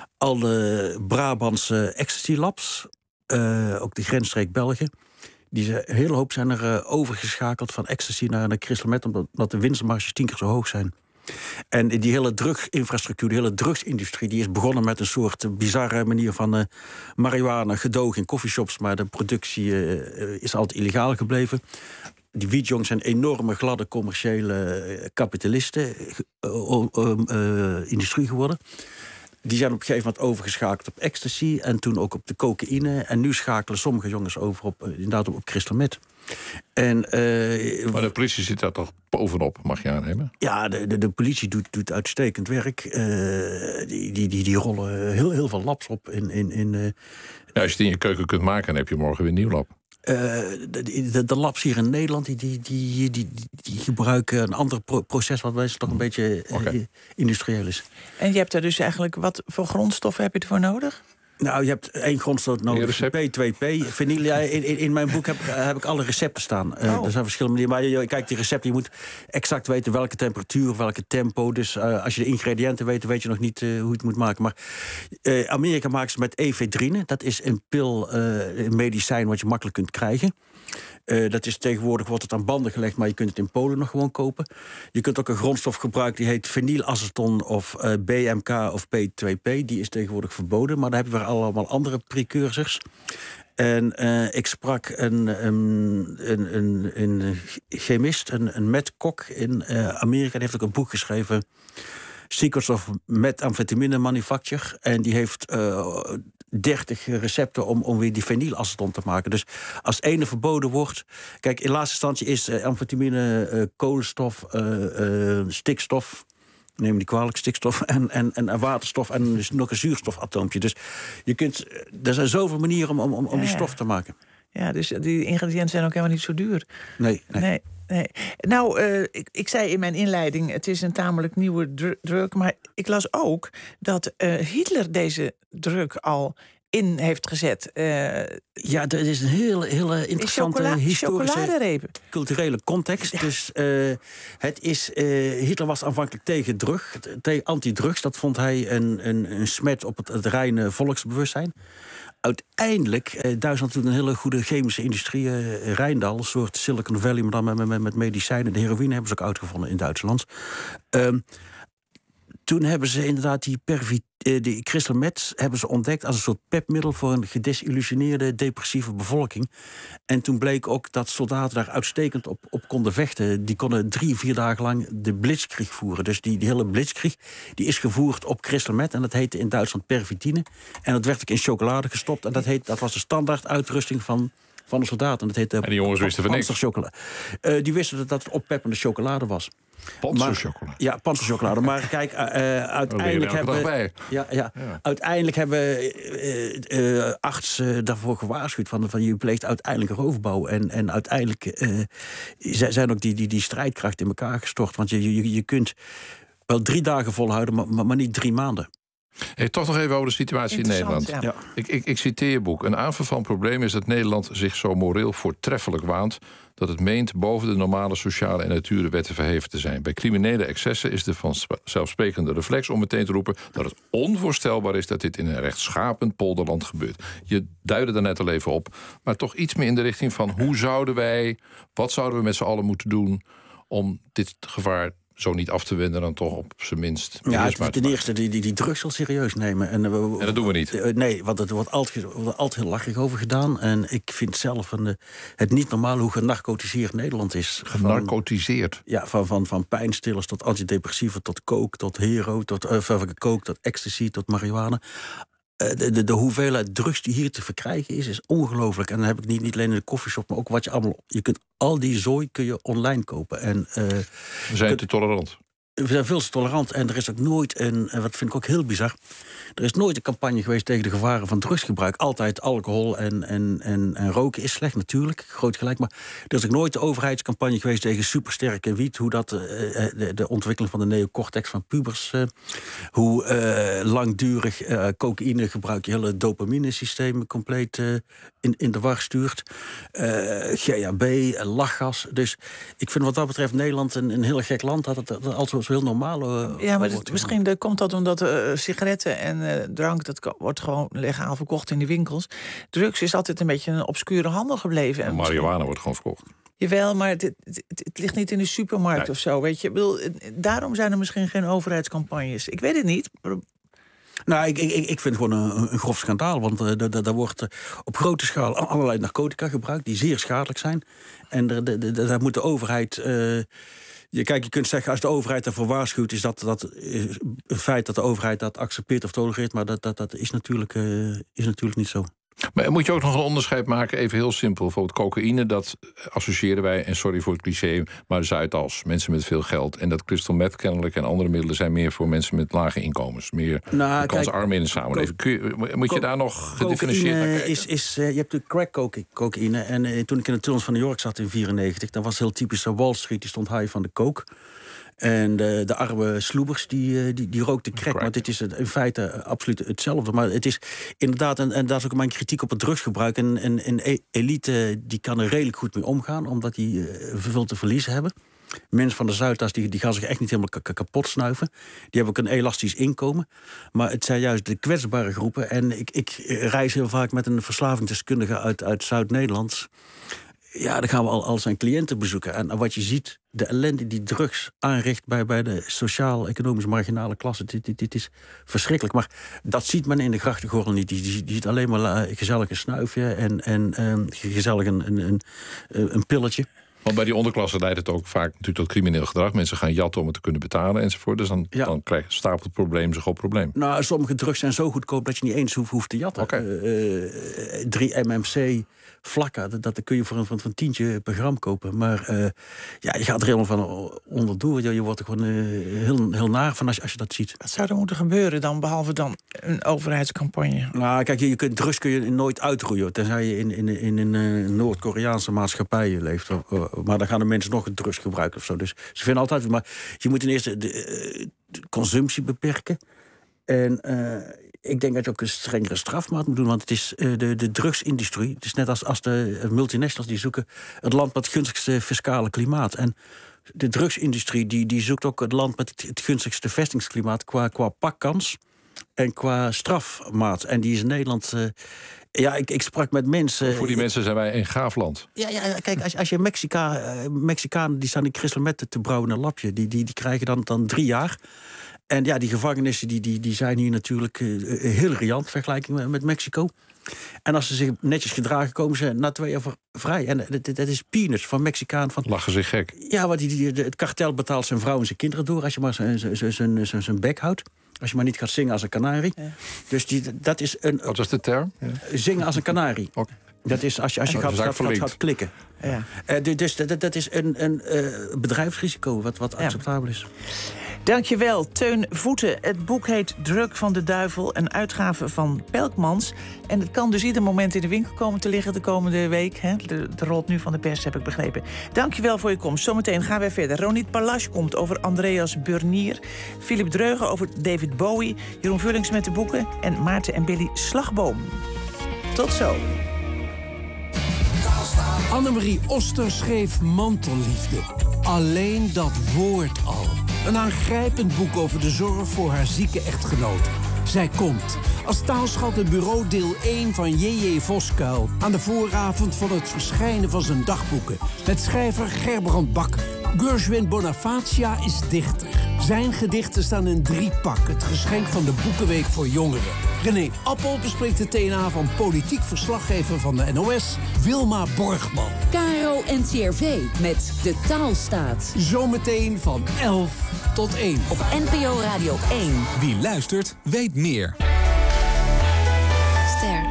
alle Brabantse ecstasy-labs, uh, ook de grensstreek België, die zijn, een hele hoop zijn er uh, overgeschakeld van ecstasy naar, naar crystal meth, omdat de winstmarges tien keer zo hoog zijn. En die hele drugsinfrastructuur, die hele drugsindustrie, die is begonnen met een soort bizarre manier van uh, marihuana gedoog in coffeeshops, maar de productie uh, is altijd illegaal gebleven. Die wietjongs zijn enorme, gladde, commerciële kapitalisten, uh, uh, uh, uh, industrie geworden. Die zijn op een gegeven moment overgeschakeld op ecstasy en toen ook op de cocaïne. En nu schakelen sommige jongens over op, inderdaad op crystal meth. En, uh, maar de politie zit daar toch bovenop, mag je aannemen? Ja, de, de, de politie doet, doet uitstekend werk. Uh, die, die, die, die rollen heel, heel veel labs op. In, in, in, uh, ja, als je het in je keuken kunt maken, dan heb je morgen weer een nieuw lab. Uh, de, de, de labs hier in Nederland die, die, die, die, die gebruiken een ander pro- proces... wat wel toch een beetje uh, okay. industrieel is. En je hebt er dus eigenlijk... wat voor grondstoffen heb je ervoor nodig? Nou, je hebt één grondstof nodig, P twee P. Vinyl, ja, in, in, in mijn boek heb, heb ik alle recepten staan. Uh, oh. Er zijn verschillende manieren. Maar je, je kijkt die recepten, je moet exact weten welke temperatuur, welke tempo. Dus uh, als je de ingrediënten weet, weet je nog niet uh, hoe je het moet maken. Maar uh, Amerika maakt ze met ephedrine. Dat is een pil, uh, een medicijn wat je makkelijk kunt krijgen. Uh, dat is tegenwoordig wordt het aan banden gelegd, maar je kunt het in Polen nog gewoon kopen. Je kunt ook een grondstof gebruiken die heet fenylaceton of uh, B M K of P twee P. Die is tegenwoordig verboden, maar daar hebben we allemaal andere precursors. En uh, ik sprak een, een, een, een, een chemist, een, een Matt Kok in uh, Amerika. Die heeft ook een boek geschreven, Secrets of Methamphetamine Manufacture. En die heeft uh, dertig recepten om, om weer die fenylaceton te maken. Dus als het ene verboden wordt... Kijk, in laatste instantie is uh, amfetamine uh, koolstof, uh, uh, stikstof... neem die kwalijk, stikstof en, en, en waterstof en dus nog een zuurstofatoompje. Dus je kunt, er zijn zoveel manieren om, om, om die stof te maken. Ja, dus die ingrediënten zijn ook helemaal niet zo duur. Nee, nee. nee. Nee. Nou, uh, ik, ik zei in mijn inleiding, het is een tamelijk nieuwe dr- drug... maar ik las ook dat uh, Hitler deze drug al in heeft gezet. Uh, ja, dat is een hele, hele interessante chocola- historische, culturele context. Ja. Dus uh, het is, uh, Hitler was aanvankelijk tegen drug, tegen antidrugs. Dat vond hij een, een, een smet op het, het reine volksbewustzijn. Uiteindelijk, eh, Duitsland doet een hele goede chemische industrie. Eh, Rijndal, een soort Silicon Valley, maar dan met, met, met medicijnen. De heroïne hebben ze ook uitgevonden in Duitsland. Um, toen hebben ze inderdaad die, pervi- eh, die crystal meth hebben ze ontdekt als een soort pepmiddel voor een gedesillusioneerde, depressieve bevolking. En toen bleek ook dat soldaten daar uitstekend op, op konden vechten. Die konden drie, vier dagen lang de blitzkrieg voeren. Dus die, die hele blitzkrieg die is gevoerd op crystal meth. En dat heette in Duitsland pervitine. En dat werd ook in chocolade gestopt. En dat, heet, dat was de standaard uitrusting van, van de soldaten. En, dat heette, en die jongens wisten van niks. Uh, die wisten dat dat oppeppende chocolade was. Panzerchocolade. Ja, panzerchocolade. Maar kijk, uh, uiteindelijk hebben... Ja, ja, ja. Uiteindelijk hebben uh, uh, artsen uh, daarvoor gewaarschuwd van, van je pleegt uiteindelijk roofbouw. En, en uiteindelijk uh, zijn ook die, die, die strijdkracht in elkaar gestort. Want je, je, je kunt wel drie dagen volhouden, maar, maar niet drie maanden. Hey, toch nog even over de situatie in Nederland. Ja. Ja. Ik, ik, ik citeer je boek. Een aanvervant probleem is dat Nederland zich zo moreel voortreffelijk waant dat het meent boven de normale sociale en natuurwetten verheven te zijn. Bij criminele excessen is de vanzelfsprekende reflex om meteen te roepen dat het onvoorstelbaar is dat dit in een rechtsschapend polderland gebeurt. Je duidde daar net al even op, maar toch iets meer in de richting van hoe zouden wij, wat zouden we met z'n allen moeten doen om dit gevaar zo niet af te wenden, dan toch op zijn minst. Ja, het, ten eerste die, die, die drugs al serieus nemen. En, uh, en dat doen we niet. Uh, nee, want er wordt altijd, wordt altijd heel lachig over gedaan. En ik vind zelf een, uh, het niet normaal hoe genarcotiseerd Nederland is. Genarcotiseerd? Van, ja, van, van, van pijnstillers tot antidepressieven, tot coke, tot hero, tot, uh, van coke, tot ecstasy, tot marihuana. De, de, de hoeveelheid drugs die hier te verkrijgen is, is ongelooflijk. En dan heb ik niet, niet alleen in de koffieshop, maar ook wat je allemaal... Je kunt al die zooi kun je online kopen. En, uh, we zijn kunt, te tolerant. We zijn veel te tolerant. En er is ook nooit een... Wat vind ik ook heel bizar. Er is nooit een campagne geweest tegen de gevaren van drugsgebruik. Altijd alcohol en, en, en, en roken is slecht, natuurlijk. Groot gelijk. Maar er is ook nooit de overheidscampagne geweest tegen supersterke wiet. Hoe dat uh, de, de ontwikkeling van de neocortex van pubers... Uh, hoe uh, langdurig uh, cocaïne gebruik je hele dopamine-systeem compleet uh, in, in de war stuurt. Uh, G H B, uh, lachgas. Dus ik vind wat dat betreft Nederland een, een heel gek land. Dat het, dat het altijd zo heel normaal uh, Ja, maar het, misschien de, komt dat omdat uh, sigaretten en uh, drank... dat wordt gewoon legaal verkocht in de winkels. Drugs is altijd een beetje een obscure handel gebleven. En marihuana wordt gewoon verkocht. Jawel, maar het, het, het, het ligt niet in de supermarkt nee. of zo, weet je. Ik bedoel, daarom zijn er misschien geen overheidscampagnes. Ik weet het niet. Nou, ik, ik, ik vind het gewoon een, een grof schandaal. Want uh, daar wordt uh, op grote schaal allerlei narcotica gebruikt... die zeer schadelijk zijn. En daar moet de overheid... Uh, Je, kijk, je kunt zeggen, als de overheid ervoor waarschuwt... is dat, dat is een feit dat de overheid dat accepteert of tolereert... maar dat, dat, dat is, natuurlijk, uh, is natuurlijk niet zo. Maar moet je ook nog een onderscheid maken, even heel simpel. Bijvoorbeeld cocaïne, dat associëren wij, en sorry voor het cliché, maar Zuidas, mensen met veel geld. En dat crystal meth kennelijk en andere middelen zijn meer voor mensen met lage inkomens. Meer Nou, kansarmen in de samenleving. Kun je, moet je daar nog gedifferentieerd naar kijken? Is, is, uh, je hebt de crack coca- cocaïne. En uh, toen ik in de tunnels van New York zat in negentien vierennegentig... dat was heel typisch uh, Wall Street, die stond high van de coke. En de, de arme sloebers, die, die, die rookten crack. crack. Maar dit is in feite absoluut hetzelfde. Maar het is inderdaad, en, en daar is ook mijn kritiek op het drugsgebruik. En een, een elite die kan er redelijk goed mee omgaan, omdat die uh, veel te verliezen hebben. Mensen van de Zuidas die, die gaan zich echt niet helemaal k- kapot snuiven. Die hebben ook een elastisch inkomen. Maar het zijn juist de kwetsbare groepen. En ik, ik reis heel vaak met een verslavingsdeskundige uit, uit Zuid-Nederland. Ja, dan gaan we al, al zijn cliënten bezoeken. En wat je ziet, de ellende die drugs aanricht bij, bij de sociaal-economisch marginale klasse, dit, dit, dit is verschrikkelijk. Maar dat ziet men in de grachtengordel niet. Die, die, die ziet alleen maar uh, gezellig een snuifje en, en um, gezellig een, een, een, een pilletje. Want bij die onderklasse leidt het ook vaak natuurlijk tot crimineel gedrag. Mensen gaan jatten om het te kunnen betalen enzovoort. Dus dan, ja. dan krijg je stapelt het probleem zich op probleem. Nou, sommige drugs zijn zo goedkoop dat je niet eens hoeft, hoeft te jatten. Okay. Uh, uh, drie M M C vlakka, dat, dat kun je voor een, voor een tientje per gram kopen. Maar uh, ja, je gaat er helemaal van onderdoor. Je, je wordt er gewoon uh, heel, heel naar van als je, als je dat ziet. Wat zou er moeten gebeuren dan, behalve dan een overheidscampagne? Nou, kijk, je, je kunt, drugs kun je nooit uitroeien. Tenzij je in, in, in een uh, Noord-Koreaanse maatschappij leeft. Uh, maar dan gaan de mensen nog drugs gebruiken of zo. Dus ze vinden altijd... Maar je moet ten eerste de, uh, de consumptie beperken. En uh, ik denk dat je ook een strengere strafmaat moet doen. Want het is uh, de, de drugsindustrie. Het is net als, als de multinationals die zoeken het land met het gunstigste fiscale klimaat. En de drugsindustrie die, die zoekt ook het land met het, het gunstigste vestingsklimaat qua, qua pakkans en qua strafmaat. En die is in Nederland... Uh, Ja, ik, ik sprak met mensen... Voor die mensen zijn wij een gaaf land. Ja, ja kijk, als, als je Mexica, uh, Mexicanen die staan in crystal meth te brouwen in een lapje. Die, die, die krijgen dan, dan drie jaar. En ja, die gevangenissen die, die, die zijn hier natuurlijk uh, heel riant... vergelijking met, met Mexico. En als ze zich netjes gedragen, komen ze na twee jaar vrij. En dat, dat is peanuts van Mexicaan. Van... Lachen zich gek. Ja, want die, die, het kartel betaalt zijn vrouw en zijn kinderen door... als je maar zijn bek houdt. Als je maar niet gaat zingen als een kanarie. Ja. Dus die, dat is een... Wat was de term? Ja. Zingen als een kanarie. Okay. Dat is als je, als je ja, gaat, gaat, gaat, gaat klikken. Ja. Uh, dus dat, dat is een, een uh, bedrijfsrisico wat, wat ja. acceptabel is. Dankjewel, Teun Voeten. Het boek heet Druk van de Duivel, een uitgave van Pelkmans. En het kan dus ieder moment in de winkel komen te liggen de komende week. Hè? De, de rolt nu van de pers, heb ik begrepen. Dankjewel voor je komst. Zometeen gaan wij verder. Ronit Palace komt over Andreas Burnier. Philip Dreugen over David Bowie. Jeroen Vullings met de boeken. En Maarten en Billy Slagboom. Tot zo. Annemarie Oster schreef Mantelliefde. Alleen dat woord al. Een aangrijpend boek over de zorg voor haar zieke echtgenoot. Zij komt als taalschat in bureau deel één van J J Voskuil... aan de vooravond van het verschijnen van zijn dagboeken... met schrijver Gerbrand Bakker. Gershwin Bonifacia is dichter. Zijn gedichten staan in driepak, het geschenk van de Boekenweek voor jongeren. René Appel bespreekt de T N A van politiek verslaggever van de N O S, Wilma Borgman. Caro N C R V met De Taalstaat. Zometeen van elf tot één. Op N P O Radio één. Wie luistert, weet meer. Ster.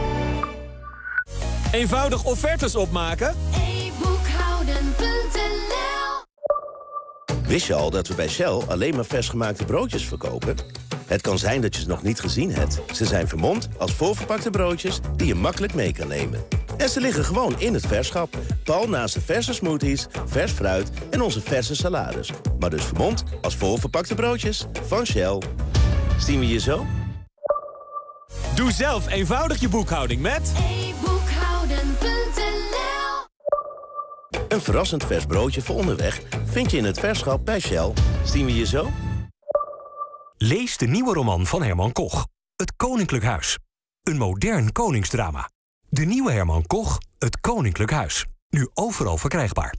Eenvoudig offertes opmaken? e boekhouden punt n l. Wist je al dat we bij Shell alleen maar versgemaakte broodjes verkopen? Het kan zijn dat je ze nog niet gezien hebt. Ze zijn vermomd als voorverpakte broodjes die je makkelijk mee kan nemen. En ze liggen gewoon in het verschap. Pal naast de verse smoothies, vers fruit en onze verse salades. Maar dus vermomd als voorverpakte broodjes van Shell. Zien we je zo? Doe zelf eenvoudig je boekhouding met e boekhouden punt n l. Een verrassend vers broodje voor onderweg vind je in het verschap bij Shell. Zien we je zo? Lees de nieuwe roman van Herman Koch, Het Koninklijk Huis. Een modern koningsdrama. De nieuwe Herman Koch, Het Koninklijk Huis. Nu overal verkrijgbaar.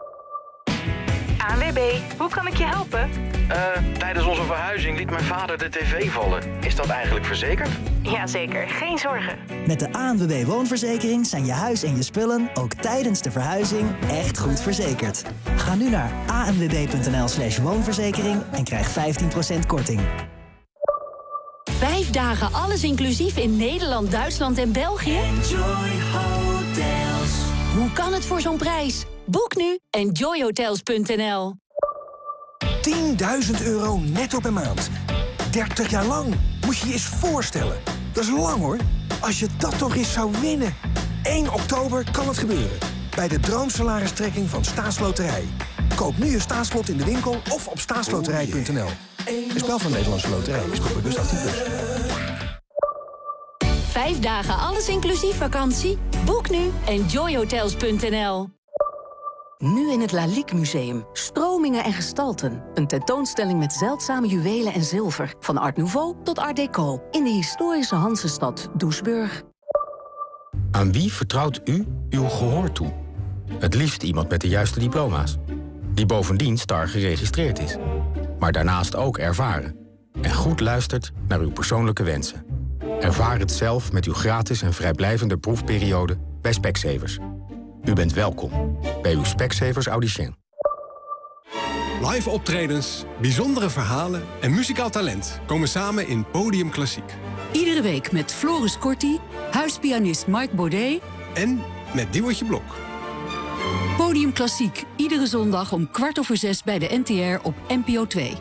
A N W B, hoe kan ik je helpen? Uh, tijdens onze verhuizing liet mijn vader de tv vallen. Is dat eigenlijk verzekerd? Jazeker, geen zorgen. Met de A N W B Woonverzekering zijn je huis en je spullen ook tijdens de verhuizing echt goed verzekerd. Ga nu naar a n w b punt n l slash woonverzekering en krijg vijftien procent korting. Vijf dagen alles inclusief in Nederland, Duitsland en België? Enjoy Hotels. Hoe kan het voor zo'n prijs? Boek nu enjoy hotels punt n l. tienduizend euro netto per maand. dertig jaar lang. Moet je je eens voorstellen. Dat is lang hoor. Als je dat toch eens zou winnen. één oktober kan het gebeuren. Bij de droomsalaristrekking van Staatsloterij. Koop nu je staatslot in de winkel of op staatsloterij punt n l. Een spel van Nederlandse Loterij. Speel bewust achttien plus. Vijf dagen alles inclusief vakantie? Boek nu enjoy hotels punt n l. Nu in het Lalique Museum. Stromingen en gestalten. Een tentoonstelling met zeldzame juwelen en zilver. Van Art Nouveau tot Art Deco. In de historische Hansestad Doesburg. Aan wie vertrouwt u uw gehoor toe? Het liefst iemand met de juiste diploma's. Die bovendien STAR geregistreerd is. Maar daarnaast ook ervaren. En goed luistert naar uw persoonlijke wensen. Ervaar het zelf met uw gratis en vrijblijvende proefperiode bij Specsavers. U bent welkom bij uw Specsavers Audicien. Live optredens, bijzondere verhalen en muzikaal talent komen samen in Podium Klassiek. Iedere week met Floris Corti, huispianist Mike Baudet en met Diewertje Blok. Podium Klassiek, iedere zondag om kwart over zes bij de N T R op N P O twee.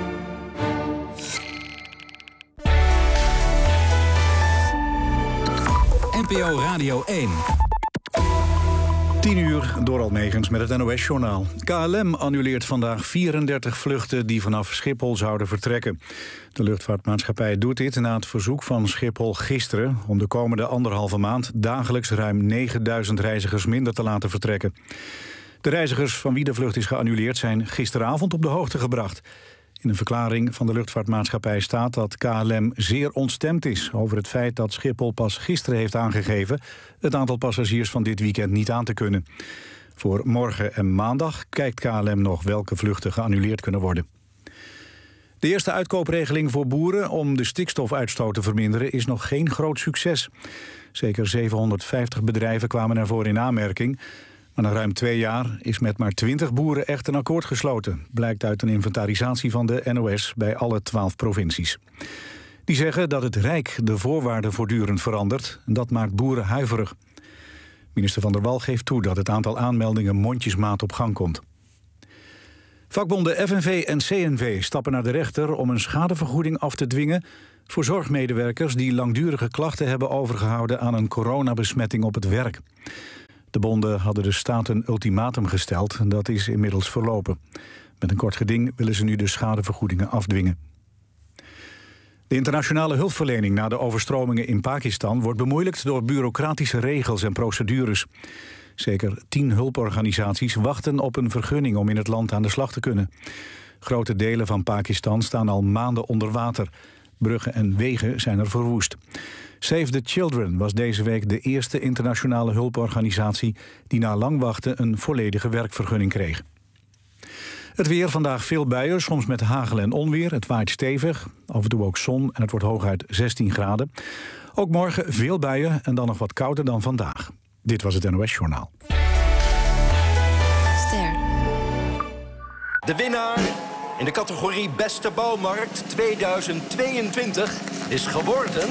N P O Radio één. tien uur, door Almegens met het N O S-journaal. K L M annuleert vandaag vierendertig vluchten die vanaf Schiphol zouden vertrekken. De luchtvaartmaatschappij doet dit na het verzoek van Schiphol gisteren om de komende anderhalve maand dagelijks ruim negenduizend reizigers minder te laten vertrekken. De reizigers van wie de vlucht is geannuleerd zijn gisteravond op de hoogte gebracht. In een verklaring van de luchtvaartmaatschappij staat dat K L M zeer ontstemd is over het feit dat Schiphol pas gisteren heeft aangegeven het aantal passagiers van dit weekend niet aan te kunnen. Voor morgen en maandag kijkt K L M nog welke vluchten geannuleerd kunnen worden. De eerste uitkoopregeling voor boeren om de stikstofuitstoot te verminderen is nog geen groot succes. Zeker zevenhonderdvijftig bedrijven kwamen ervoor in aanmerking. Maar na ruim twee jaar is met maar twintig boeren echt een akkoord gesloten. Blijkt uit een inventarisatie van de N O S bij alle twaalf provincies. Die zeggen dat het Rijk de voorwaarden voortdurend verandert. En dat maakt boeren huiverig. Minister Van der Wal geeft toe dat het aantal aanmeldingen mondjesmaat op gang komt. Vakbonden F N V en C N V stappen naar de rechter om een schadevergoeding af te dwingen voor zorgmedewerkers die langdurige klachten hebben overgehouden aan een coronabesmetting op het werk. De bonden hadden de staat een ultimatum gesteld en dat is inmiddels verlopen. Met een kort geding willen ze nu de schadevergoedingen afdwingen. De internationale hulpverlening na de overstromingen in Pakistan wordt bemoeilijkt door bureaucratische regels en procedures. Zeker tien hulporganisaties wachten op een vergunning om in het land aan de slag te kunnen. Grote delen van Pakistan staan al maanden onder water. Bruggen en wegen zijn er verwoest. Save the Children was deze week de eerste internationale hulporganisatie die na lang wachten een volledige werkvergunning kreeg. Het weer, vandaag veel buien, soms met hagel en onweer. Het waait stevig, af en toe ook zon en het wordt hooguit zestien graden. Ook morgen veel buien en dan nog wat kouder dan vandaag. Dit was het N O S-journaal. Ster. De winnaar in de categorie Beste Bouwmarkt tweeduizend tweeëntwintig is geworden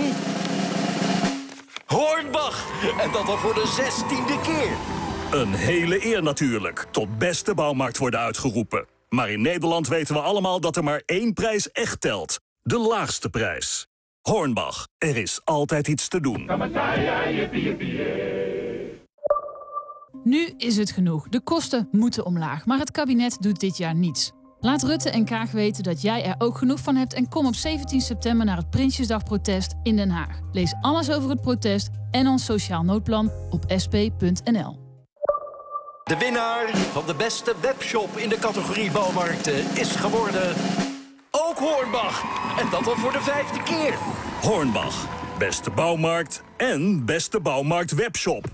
Hornbach. En dat al voor de zestiende keer. Een hele eer natuurlijk, tot beste bouwmarkt worden uitgeroepen. Maar in Nederland weten we allemaal dat er maar één prijs echt telt. De laagste prijs. Hornbach, er is altijd iets te doen. Nu is het genoeg. De kosten moeten omlaag, maar het kabinet doet dit jaar niets. Laat Rutte en Kaag weten dat jij er ook genoeg van hebt en kom op zeventien september naar het Prinsjesdagprotest in Den Haag. Lees alles over het protest en ons sociaal noodplan op s p punt n l. De winnaar van de beste webshop in de categorie bouwmarkten is geworden ook Hornbach. En dat al voor de vijfde keer. Hornbach, beste bouwmarkt en beste bouwmarkt webshop.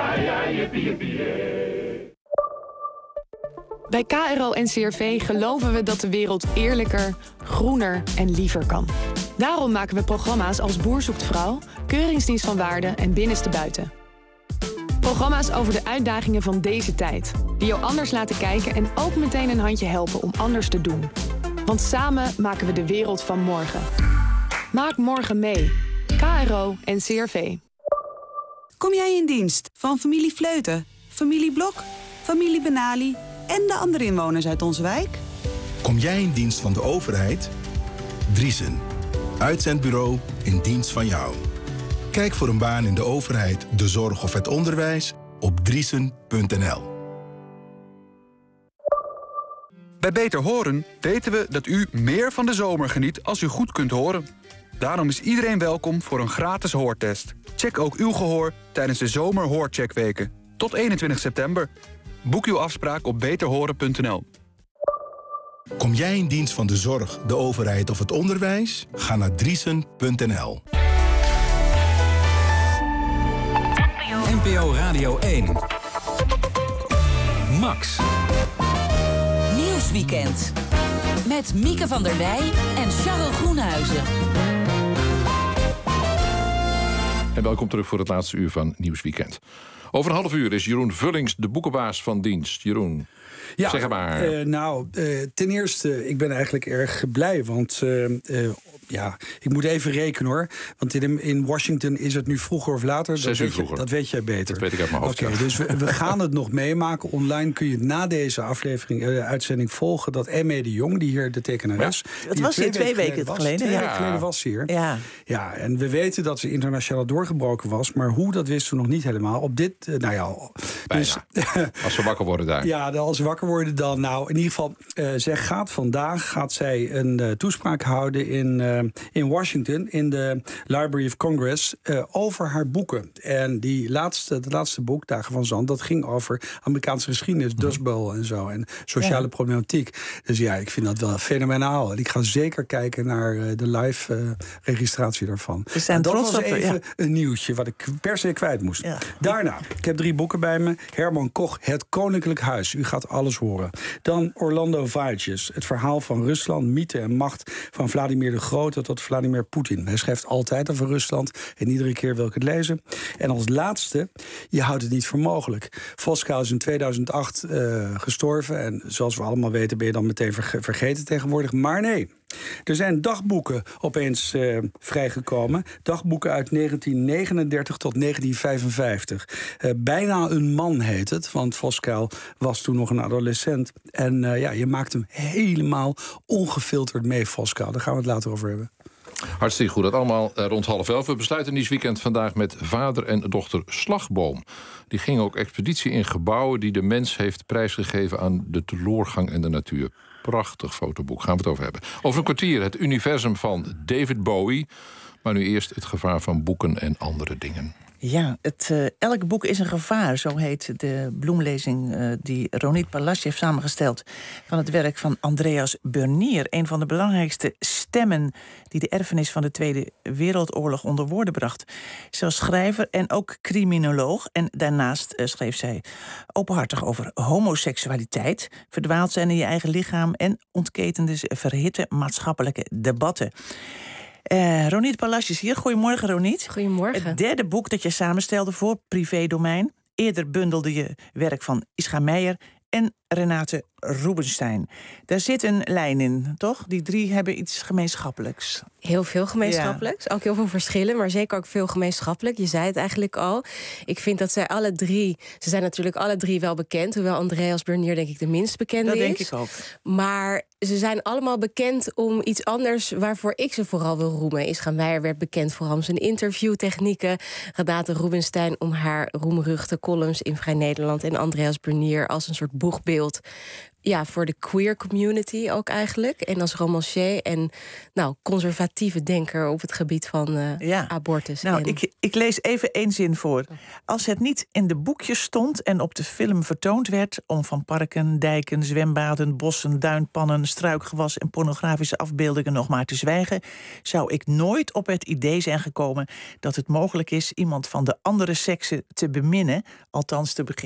Bij K R O en C R V geloven we dat de wereld eerlijker, groener en liever kan. Daarom maken we programma's als Boer zoekt vrouw, Keuringsdienst van Waarde en Binnenste Buiten. Programma's over de uitdagingen van deze tijd, die jou anders laten kijken en ook meteen een handje helpen om anders te doen. Want samen maken we de wereld van morgen. Maak morgen mee. K R O en C R V. Kom jij in dienst van familie Vleuten, familie Blok, familie Benali en de andere inwoners uit onze wijk? Kom jij in dienst van de overheid? Driesen. Uitzendbureau in dienst van jou. Kijk voor een baan in de overheid, de zorg of het onderwijs op driesen punt n l. Bij Beter Horen weten we dat u meer van de zomer geniet als u goed kunt horen. Daarom is iedereen welkom voor een gratis hoortest. Check ook uw gehoor tijdens de zomerhoorcheckweken. Tot eenentwintig september. Boek uw afspraak op beter horen punt n l. Kom jij in dienst van de zorg, de overheid of het onderwijs? Ga naar driesen punt n l. N P O Radio één. Max. Nieuwsweekend. Met Mieke van der Wij en Charles Groenhuizen. En welkom terug voor het laatste uur van Nieuwsweekend. Over een half uur is Jeroen Vullings de boekenbaas van dienst. Jeroen, ja, zeg maar. Uh, nou, uh, ten eerste, ik ben eigenlijk erg blij. Want uh, uh, ja, ik moet even rekenen hoor. Want in, in Washington is het nu vroeger of later. Zes uur vroeger. Je, dat weet jij beter. Dat weet ik uit mijn hoofd. Oké, okay, dus we, we gaan het nog meemaken. Online kun je het na deze aflevering, uh, uitzending volgen. Dat M E de Jong, die hier de tekenares... Ja, dat was hier twee weken geleden. geleden. Twee ja. weken geleden was ze hier. Ja. ja, en we weten dat ze internationaal doorgebroken was. Maar hoe, dat wisten we nog niet helemaal. Op dit, uh, nou ja... Dus, als ze wakker worden daar. Ja, als ze wakker worden dan... Nou, in ieder geval, uh, zij gaat vandaag gaat zij een uh, toespraak houden in, uh, in Washington... in de Library of Congress, uh, over haar boeken. En die laatste, het laatste boek, Dagen van Zand... dat ging over Amerikaanse geschiedenis, mm-hmm. Dust Bowl en zo... en sociale ja. problematiek. Dus ja, ik vind dat wel fenomenaal. En ik ga zeker kijken naar uh, de live uh, registratie daarvan. We zijn dat trots was op, even ja. een nieuwtje wat ik per se kwijt moest. Ja. Daarna, ik heb drie boeken bij me. Herman Koch, Het Koninklijk Huis. U gaat alles horen. Dan Orlando Vages, het verhaal van Rusland, mythe en macht... van Vladimir de Grote tot Vladimir Poetin. Hij schrijft altijd over Rusland en iedere keer wil ik het lezen. En als laatste, je houdt het niet voor mogelijk. Voskuil is in tweeduizend acht uh, gestorven... en zoals we allemaal weten ben je dan meteen verge- vergeten tegenwoordig. Maar nee, er zijn dagboeken opeens uh, vrijgekomen. Dagboeken uit negentien negenendertig tot negentien vijfenvijftig. Uh, bijna een man heet het, want Voskuil was toen nog een adolescent. En uh, ja, je maakt hem helemaal ongefilterd mee, Voskuil. Daar gaan we het later over hebben. Hartstikke goed, dat allemaal uh, rond half elf. We besluiten Nieuwsweekend vandaag met vader en dochter Slagboom. Die gingen ook expeditie in gebouwen die de mens heeft prijsgegeven aan de teloorgang en de natuur. Prachtig fotoboek, gaan we het over hebben. Over een kwartier het universum van David Bowie. Maar nu eerst het gevaar van boeken en andere dingen. Ja, het, uh, elk boek is een gevaar, zo heet de bloemlezing uh, die Ronit Palacio heeft samengesteld van het werk van Andreas Bernier. Een van de belangrijkste stemmen die de erfenis van de Tweede Wereldoorlog onder woorden bracht. Ze was schrijver en ook criminoloog. En daarnaast uh, schreef zij openhartig over homoseksualiteit, verdwaald zijn in je eigen lichaam en ontketende verhitte maatschappelijke debatten. Uh, Ronit Palacio is hier. Goedemorgen, Ronit. Goedemorgen. Het derde boek dat je samenstelde voor Privédomein. Eerder bundelde je werk van Ischa Meijer en Renate Rubinstein. Daar zit een lijn in, toch? Die drie hebben iets gemeenschappelijks. Heel veel gemeenschappelijks. Ja. Ook heel veel verschillen, maar zeker ook veel gemeenschappelijk. Je zei het eigenlijk al. Ik vind dat zij alle drie... Ze zijn natuurlijk alle drie wel bekend. Hoewel Andreas Bernier denk ik de minst bekende is. Dat denk ik ook. Maar ze zijn allemaal bekend om iets anders waarvoor ik ze vooral wil roemen. Ischa Meijer werd bekend vooral om zijn interviewtechnieken. Renate Rubinstein om haar roemruchte columns in Vrij Nederland. En Andreas Bernier als een soort boegbeeld... Ja, voor de queer community ook eigenlijk. En als romancier en nou, conservatieve denker op het gebied van uh, ja. abortus. Nou, en... ik, ik lees even één zin voor. Als het niet in de boekjes stond en op de film vertoond werd... om van parken, dijken, zwembaden, bossen, duinpannen, struikgewas... en pornografische afbeeldingen nog maar te zwijgen... zou ik nooit op het idee zijn gekomen dat het mogelijk is... iemand van de andere sekse te beminnen, althans te begeren.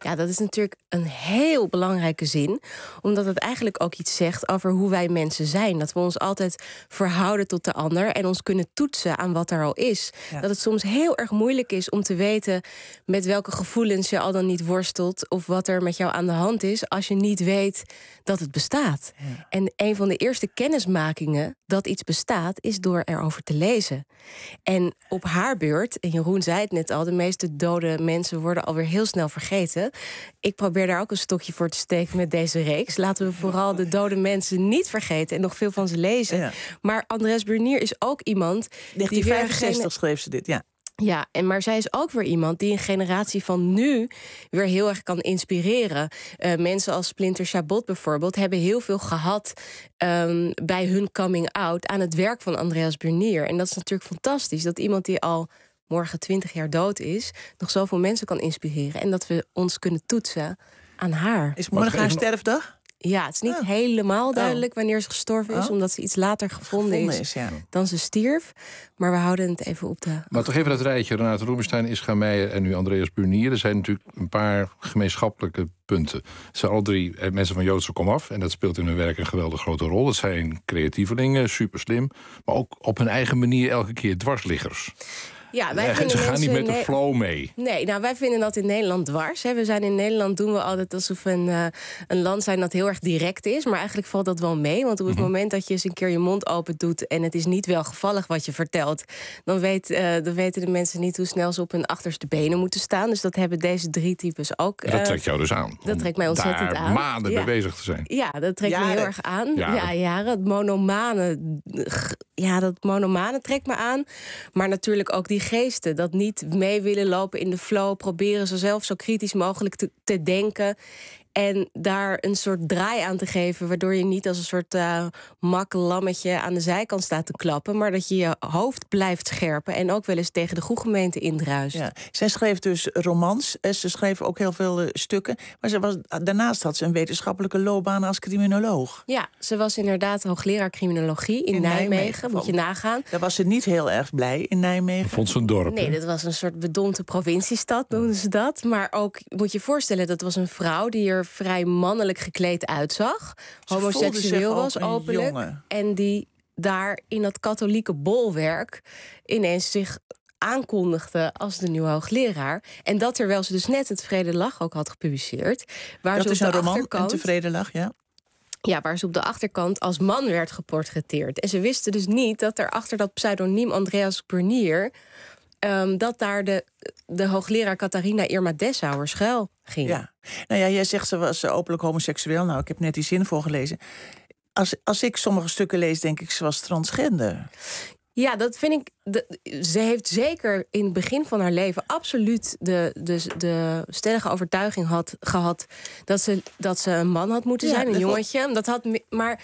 Ja, dat is natuurlijk een heel belangrijke zin. Omdat het eigenlijk ook iets zegt over hoe wij mensen zijn. Dat we ons altijd verhouden tot de ander en ons kunnen toetsen aan wat er al is. Ja. Dat het soms heel erg moeilijk is om te weten met welke gevoelens je al dan niet worstelt of wat er met jou aan de hand is als je niet weet dat het bestaat. Ja. En een van de eerste kennismakingen dat iets bestaat is door erover te lezen. En op haar beurt, en Jeroen zei het net al, de meeste dode mensen worden alweer heel snel vergeten. Ik probeer daar ook een stokje voor te steken met deze reeks. Laten we vooral de dode mensen niet vergeten en nog veel van ze lezen. Ja. Maar Andrés Burnier is ook iemand negentien vijfenzestig schreef ze dit, ja. Ja, en maar zij is ook weer iemand die een generatie van nu weer heel erg kan inspireren. Uh, mensen als Splinter Chabot bijvoorbeeld hebben heel veel gehad um, bij hun coming out aan het werk van Andreas Burnier. En dat is natuurlijk fantastisch, dat iemand die al morgen twintig jaar dood is, nog zoveel mensen kan inspireren. En dat we ons kunnen toetsen aan haar. Is morgen haar sterfdag? Ja, het is niet oh. helemaal duidelijk wanneer ze gestorven is, oh. omdat ze iets later gevonden, gevonden is, is ja. dan ze stierf. Maar we houden het even op de... Maar toch even dat rijtje. Renate Rubinstein, Ischa Meijer en nu Andreas Burnier. Er zijn natuurlijk een paar gemeenschappelijke punten. Ze zijn alle drie mensen van Joodse komaf. En dat speelt in hun werk een geweldig grote rol. Dat zijn creatievelingen, super slim. Maar ook op hun eigen manier elke keer dwarsliggers. Ja, wij ja, ze gaan niet met de ne- flow mee. Nee, nou, wij vinden dat in Nederland dwars. Hè. We zijn in Nederland, doen we altijd alsof we een, uh, een land zijn dat heel erg direct is. Maar eigenlijk valt dat wel mee. Want op het mm-hmm. moment dat je eens een keer je mond open doet en het is niet welgevallig wat je vertelt, dan, weet, uh, dan weten de mensen niet hoe snel ze op hun achterste benen moeten staan. Dus dat hebben deze drie types ook. Uh, dat trekt jou dus aan. Dat trekt mij ontzettend daar aan. maanden ja. mee bezig te zijn. Ja, dat trekt jaren. me heel erg aan. Jaren. Ja, jaren. Het monomane, ja, dat monomane trekt me aan. Maar natuurlijk ook die geesten, dat niet mee willen lopen in de flow, proberen ze zelf zo kritisch mogelijk te, te denken en daar een soort draai aan te geven, waardoor je niet als een soort uh, mak lammetje aan de zijkant staat te klappen, maar dat je je hoofd blijft scherpen en ook wel eens tegen de groegemeente indruist. Ja. Zij schreef dus romans, ze schreef ook heel veel uh, stukken, maar ze was, daarnaast had ze een wetenschappelijke loopbaan als criminoloog. Ja, ze was inderdaad hoogleraar criminologie in, in Nijmegen, Nijmegen, moet je nagaan. Daar was ze niet heel erg blij in Nijmegen. Dat vond ze een dorp. Nee, dat was een soort bedompte provinciestad, noemden ze dat. Maar ook, moet je voorstellen, dat was een vrouw die er vrij mannelijk gekleed uitzag. Ze homoseksueel was openlijk. Jongen. En die daar in dat katholieke bolwerk ineens zich aankondigde als de nieuwe hoogleraar. En dat terwijl ze dus net het Tevreden Lach ook had gepubliceerd. Waar dat ze is op een de roman, achterkant, een Tevreden Lach, ja. Ja, waar ze op de achterkant als man werd geportretteerd. En ze wisten dus niet dat er achter dat pseudoniem Andreas Burnier Um, dat daar de, de hoogleraar Catharina Irma Dessauer schuil ging. Ja. Nou ja, jij zegt ze was openlijk homoseksueel. Nou, ik heb net die zin voorgelezen. Als, als ik sommige stukken lees, denk ik, ze was transgender. Ja, dat vind ik. De, ze heeft zeker in het begin van haar leven absoluut de, de, de stellige overtuiging had, gehad dat ze, dat ze een man had moeten zijn, ja, een jongetje. Dat had, maar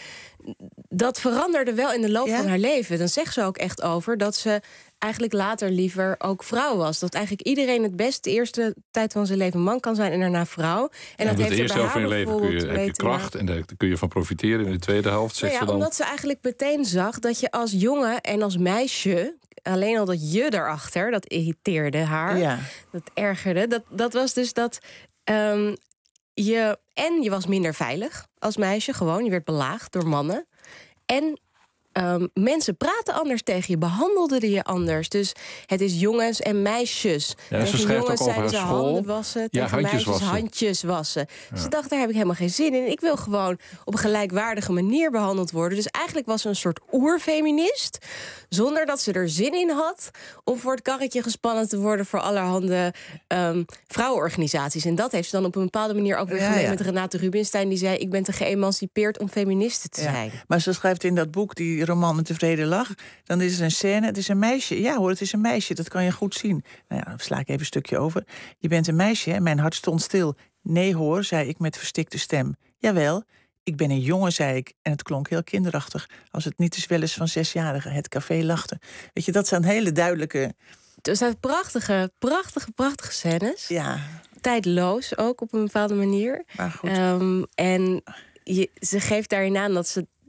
dat veranderde wel in de loop ja? van haar leven. Dan zegt ze ook echt over dat ze eigenlijk later liever ook vrouw was. Dat eigenlijk iedereen het best de eerste tijd van zijn leven man kan zijn en daarna vrouw. En ja, dat heeft de eerste helft van je leven kun je, heb je kracht maar... en daar kun je van profiteren. In de tweede helft zegt nou ja, ze dan... Omdat ze eigenlijk meteen zag dat je als jongen en als meisje, alleen al dat je daarachter, dat irriteerde haar. Ja. Dat ergerde. Dat, dat was dus dat um, je... En je was minder veilig als meisje, gewoon. Je werd belaagd door mannen. En Um, mensen praten anders tegen je, behandelden je anders. Dus het is jongens en meisjes. Ja, tegen ze schrijft jongens ook over zeiden ze school. handen wassen, Ja, tegen handjes meisjes wassen. handjes wassen. Ja. Ze dacht, daar heb ik helemaal geen zin in. Ik wil gewoon op een gelijkwaardige manier behandeld worden. Dus eigenlijk was ze een soort oerfeminist, zonder dat ze er zin in had om voor het karretje gespannen te worden voor allerhande um, vrouwenorganisaties. En dat heeft ze dan op een bepaalde manier ook weer Ja, gemeen ja. met Renate Rubinstein, die zei, ik ben te geëmancipeerd om feministe te Ja. zijn. Maar ze schrijft in dat boek, die roman Een Tevreden Lach, dan is er een scène, het is een meisje. Ja hoor, het is een meisje, dat kan je goed zien. Nou ja, dan sla ik even een stukje over. Je bent een meisje, hè? Mijn hart stond stil. Nee hoor, zei ik met verstikte stem. Jawel, ik ben een jongen, zei ik. En het klonk heel kinderachtig. Als het niet is wel eens van zesjarigen. Het café lachte. Weet je, dat zijn hele duidelijke... Er zijn prachtige, prachtige, prachtige scènes. Ja. Tijdloos ook op een bepaalde manier. Maar goed. Um, en je, ze geeft daarin aan dat ze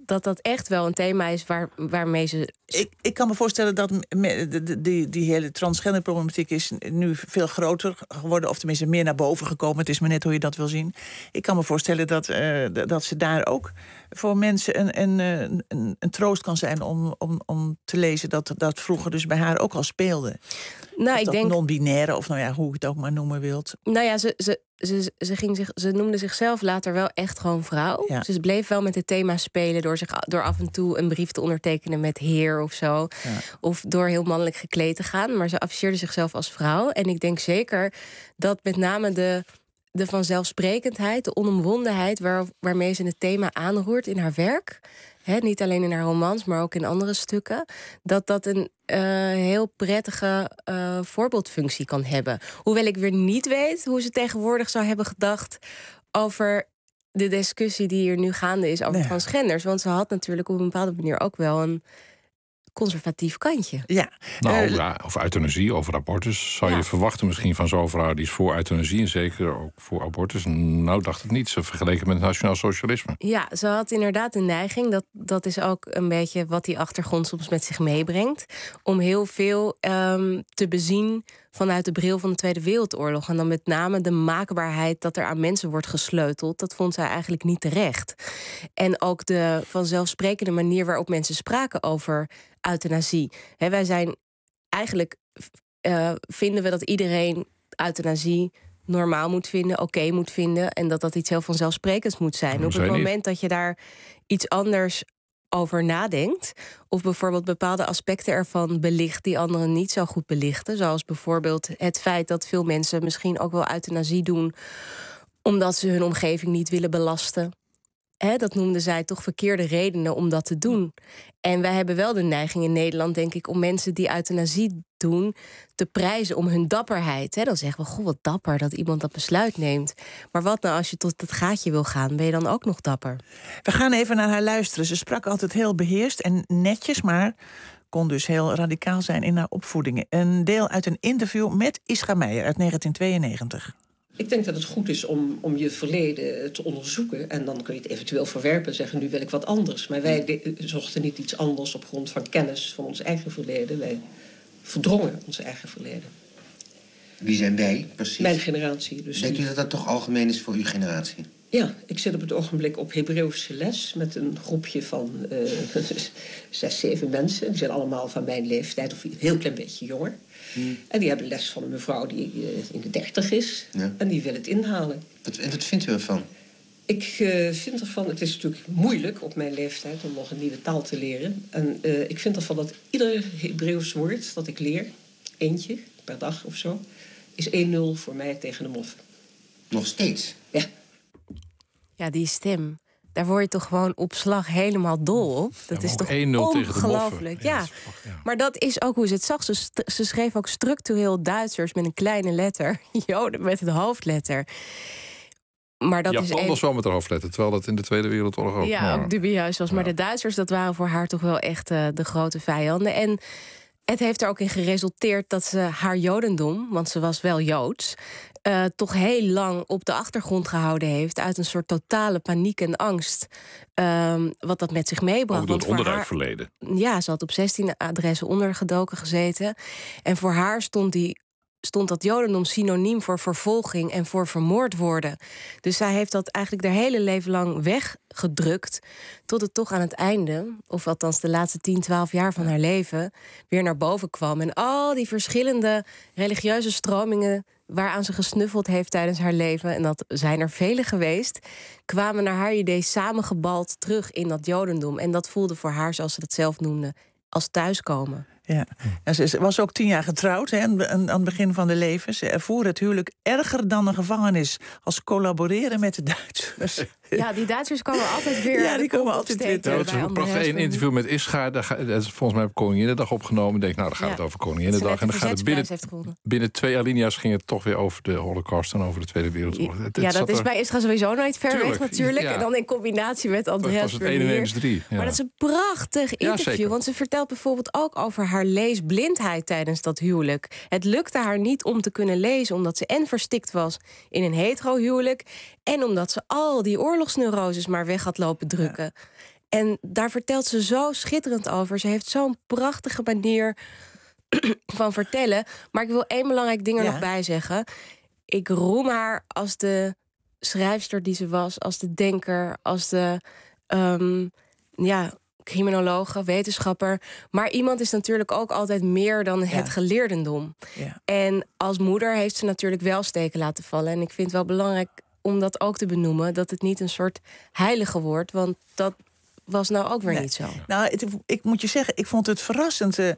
dat dat echt wel een thema is waar, waarmee ze... Ik, ik kan me voorstellen dat me, de, de, die, die hele transgenderproblematiek is nu veel groter geworden, of tenminste meer naar boven gekomen. Het is maar net hoe je dat wil zien. Ik kan me voorstellen dat, uh, dat ze daar ook voor mensen een, een, een, een troost kan zijn om, om, om te lezen dat dat vroeger dus bij haar ook al speelde. Nou, of ik dat denk non-binaire, of nou ja, hoe je het ook maar noemen wilt. Nou ja, ze, ze, ze, ze, ging zich, ze noemde zichzelf later wel echt gewoon vrouw. Ja. Dus ze bleef wel met het thema spelen door, zich, door af en toe een brief te ondertekenen met heer of zo. Ja. Of door heel mannelijk gekleed te gaan. Maar ze afficheerde zichzelf als vrouw. En ik denk zeker dat met name de, de vanzelfsprekendheid, de onomwondenheid waar, waarmee ze het thema aanroert in haar werk, He, niet alleen in haar romans, maar ook in andere stukken, dat dat een uh, heel prettige uh, voorbeeldfunctie kan hebben. Hoewel ik weer niet weet hoe ze tegenwoordig zou hebben gedacht over de discussie die hier nu gaande is over nee. transgenders. Want ze had natuurlijk op een bepaalde manier ook wel een conservatief kantje. Ja. Nou uh, ja, of euthanasie, over abortus. Zou ja. je verwachten misschien van zo'n vrouw die is voor euthanasie en zeker ook voor abortus? Nou, dacht het niet. Ze vergeleken met het nationaal socialisme. Ja, ze had inderdaad een neiging. Dat, dat is ook een beetje wat die achtergrond soms met zich meebrengt. Om heel veel um, te bezien vanuit de bril van de Tweede Wereldoorlog. En dan met name de maakbaarheid dat er aan mensen wordt gesleuteld. Dat vond zij eigenlijk niet terecht. En ook de vanzelfsprekende manier waarop mensen spraken over euthanasie. He, wij zijn eigenlijk uh, vinden we dat iedereen euthanasie normaal moet vinden, oké okay moet vinden, en dat dat iets heel vanzelfsprekends moet zijn. Dat Op het moment niet. dat je daar iets anders over nadenkt, of bijvoorbeeld bepaalde aspecten ervan belicht die anderen niet zo goed belichten, zoals bijvoorbeeld het feit dat veel mensen misschien ook wel euthanasie doen omdat ze hun omgeving niet willen belasten. He, dat noemden zij toch verkeerde redenen om dat te doen. En wij hebben wel de neiging in Nederland, denk ik, om mensen die euthanasie doen te prijzen om hun dapperheid. He, dan zeggen we, goh, wat dapper dat iemand dat besluit neemt. Maar wat nou als je tot het gaatje wil gaan? Ben je dan ook nog dapper? We gaan even naar haar luisteren. Ze sprak altijd heel beheerst en netjes, maar kon dus heel radicaal zijn in haar opvoeding. Een deel uit een interview met Ischa Meijer uit negentien tweeënnegentig. Ik denk dat het goed is om, om je verleden te onderzoeken. En dan kun je het eventueel verwerpen en zeggen, nu wil ik wat anders. Maar wij de, zochten niet iets anders op grond van kennis van ons eigen verleden. Wij verdrongen ons eigen verleden. Wie zijn wij, precies? Mijn generatie. Dus Denkt u dat dat toch algemeen is voor uw generatie? Ja, ik zit op het ogenblik op Hebreeuwse les met een groepje van uh, zes, zeven mensen. Die zijn allemaal van mijn leeftijd of een heel klein beetje jonger. Hmm. En die hebben les van een mevrouw die uh, in de dertig is. Ja. En die wil het inhalen. Wat, en wat vindt u ervan? Ik uh, vind ervan, het is natuurlijk moeilijk op mijn leeftijd om nog een nieuwe taal te leren. En uh, ik vind ervan dat ieder Hebreeuws woord dat ik leer, eentje per dag of zo, is één nul voor mij tegen de moffen. Nog steeds? Ja. Ja, die stem. Daar word je toch gewoon op slag helemaal dol op. Dat ja, is toch ongelooflijk. Ja. Ja. Ja. Maar dat is ook hoe ze het zag. Ze, st- ze schreef ook structureel Duitsers met een kleine letter. Joden met een hoofdletter. Maar dat Japan is een... was wel met een hoofdletter, terwijl dat in de Tweede Wereldoorlog ook. Ja, maar... ook dubieus was. Maar ja. de Duitsers, dat waren voor haar toch wel echt uh, de grote vijanden. En het heeft er ook in geresulteerd dat ze haar jodendom, want ze was wel Joods, Uh, toch heel lang op de achtergrond gehouden heeft uit een soort totale paniek en angst. Um, wat dat met zich meebracht. Ook door het onderduikverleden. Ja, ze had op zestien adressen ondergedoken gezeten. En voor haar stond, die, stond dat jodendom synoniem voor vervolging en voor vermoord worden. Dus zij heeft dat eigenlijk haar hele leven lang weggedrukt, tot het toch aan het einde, of althans de laatste tien, twaalf jaar van haar leven, weer naar boven kwam. En al die verschillende religieuze stromingen waaraan ze gesnuffeld heeft tijdens haar leven, en dat zijn er vele geweest, kwamen naar haar idee samengebald terug in dat jodendom. En dat voelde voor haar, zoals ze dat zelf noemde, als thuiskomen. Ja. En ze was ook tien jaar getrouwd, hè, aan het begin van de leven. Ze ervoer het huwelijk erger dan een gevangenis, als collaboreren met de Duitsers. Ja, die Duitsers komen altijd weer. Ja, die komen altijd weer. Ja, ze bracht één interview met Ischa. Dat is volgens mij op Koninginnedag opgenomen. Ik denk, nou, dan gaat ja. het over Koninginnedag. En dan gaat het binnen, binnen twee alinea's ging het toch weer over de Holocaust en over de Tweede Wereldoorlog. Ja, het, het dat is er... bij Ischa sowieso nooit ver Tuurlijk. weg natuurlijk. Ja. En dan in combinatie met Andreas was het één en één is drie. Ja. Maar dat is een prachtig interview. Ja, want ze vertelt bijvoorbeeld ook over haar leesblindheid tijdens dat huwelijk. Het lukte haar niet om te kunnen lezen, omdat ze en verstikt was in een hetero huwelijk, en omdat ze al die oorlogsneuroses maar weg had lopen drukken. Ja. En daar vertelt ze zo schitterend over. Ze heeft zo'n prachtige manier van vertellen. Maar ik wil één belangrijk ding er ja. nog bij zeggen. Ik roem haar als de schrijfster die ze was, als de denker, als de um, ja, criminologe, wetenschapper. Maar iemand is natuurlijk ook altijd meer dan ja. het geleerdendom. Ja. En als moeder heeft ze natuurlijk wel steken laten vallen. En ik vind het wel belangrijk om dat ook te benoemen, dat het niet een soort heilige wordt, want dat was nou ook weer nee. niet zo. Nou, het, ik moet je zeggen, ik vond het verrassend uh,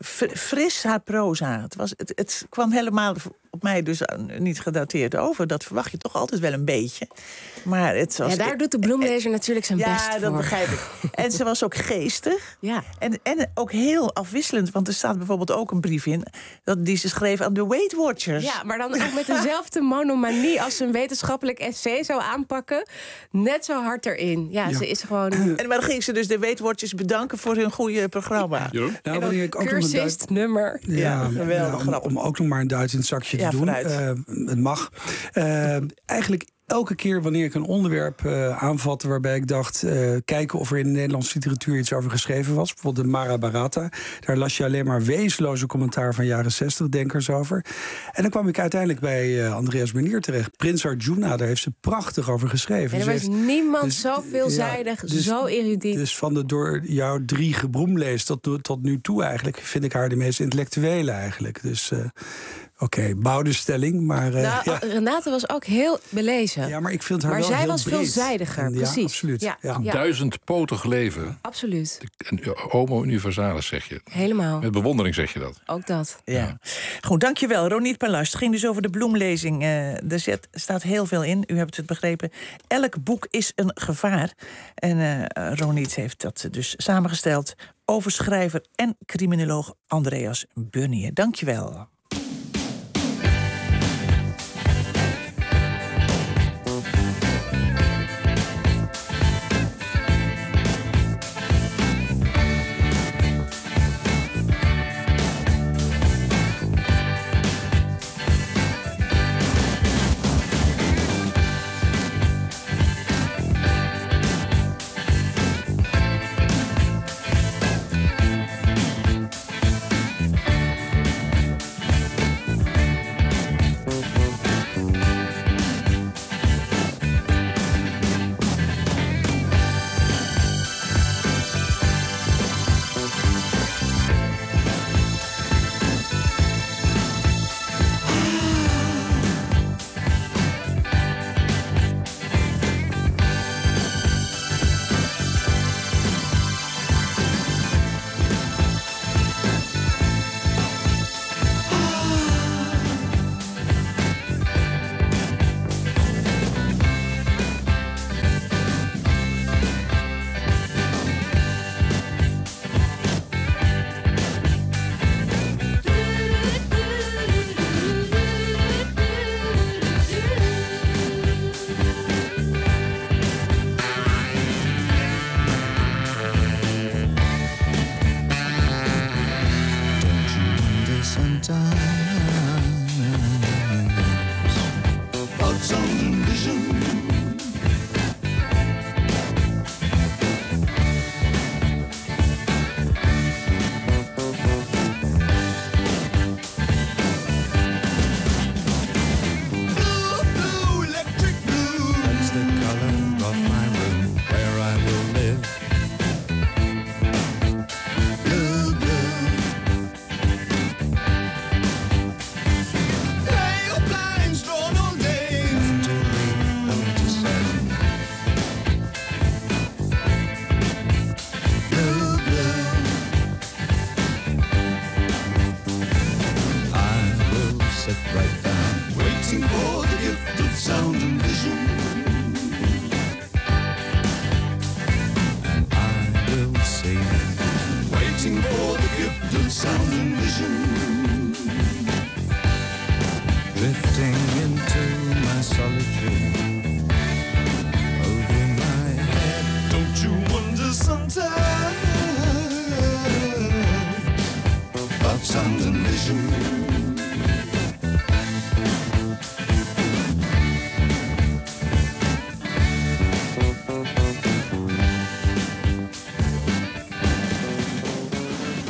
fris haar proza. Het, was, het, het kwam helemaal op mij dus niet gedateerd over. Dat verwacht je toch altijd wel een beetje. Maar het was, ja, daar doet de bloemlezer natuurlijk zijn ja, best voor. Ja, dat begrijp ik. En ze was ook geestig. Ja. En, en ook heel afwisselend. Want er staat bijvoorbeeld ook een brief in dat die ze schreef aan de Weight Watchers. Ja, maar dan ook met dezelfde monomanie als ze een wetenschappelijk essay zou aanpakken. Net zo hard erin. Ja, ja. ze is gewoon... En maar dan ging ze dus de Weight Watchers bedanken voor hun goede programma. Ja. Nou, en ik ook cursist nummer. Ja, ja, geweldig. Ja, om, om ook nog maar een duit in het zakje ja, te doen. Uh, het mag. Uh, eigenlijk elke keer wanneer ik een onderwerp uh, aanvatte waarbij ik dacht, uh, kijken of er in de Nederlandse literatuur iets over geschreven was, bijvoorbeeld de Mahabharata, daar las je alleen maar wezenloze commentaar van jaren zestig denkers over. En dan kwam ik uiteindelijk bij uh, Andreas Bernier terecht. Prins Arjuna, daar heeft ze prachtig over geschreven. En er was heeft, niemand dus, zo veelzijdig, ja, dus, zo erudiet. Dus van de door jou drie gebroemlees tot, tot nu toe eigenlijk vind ik haar de meest intellectuele eigenlijk. Dus uh, Oké, okay, bouwde stelling, maar... Uh, nou, ja. Renate was ook heel belezen. Ja, maar ik vind haar maar wel zij heel was breed. veelzijdiger, en, precies. Ja, absoluut. Ja. Ja. Een ja. duizendpotig leven. Absoluut. Een homo universalis, zeg je. Helemaal. Met bewondering zeg je dat. Ook dat. Ja. Ja. Goed, dankjewel. Ronit Palast. Het ging dus over de bloemlezing. Uh, er zet, staat heel veel in, u hebt het begrepen. Elk boek is een gevaar. En uh, Ronit heeft dat dus samengesteld over schrijver en criminoloog Andreas Bernier. Dankjewel.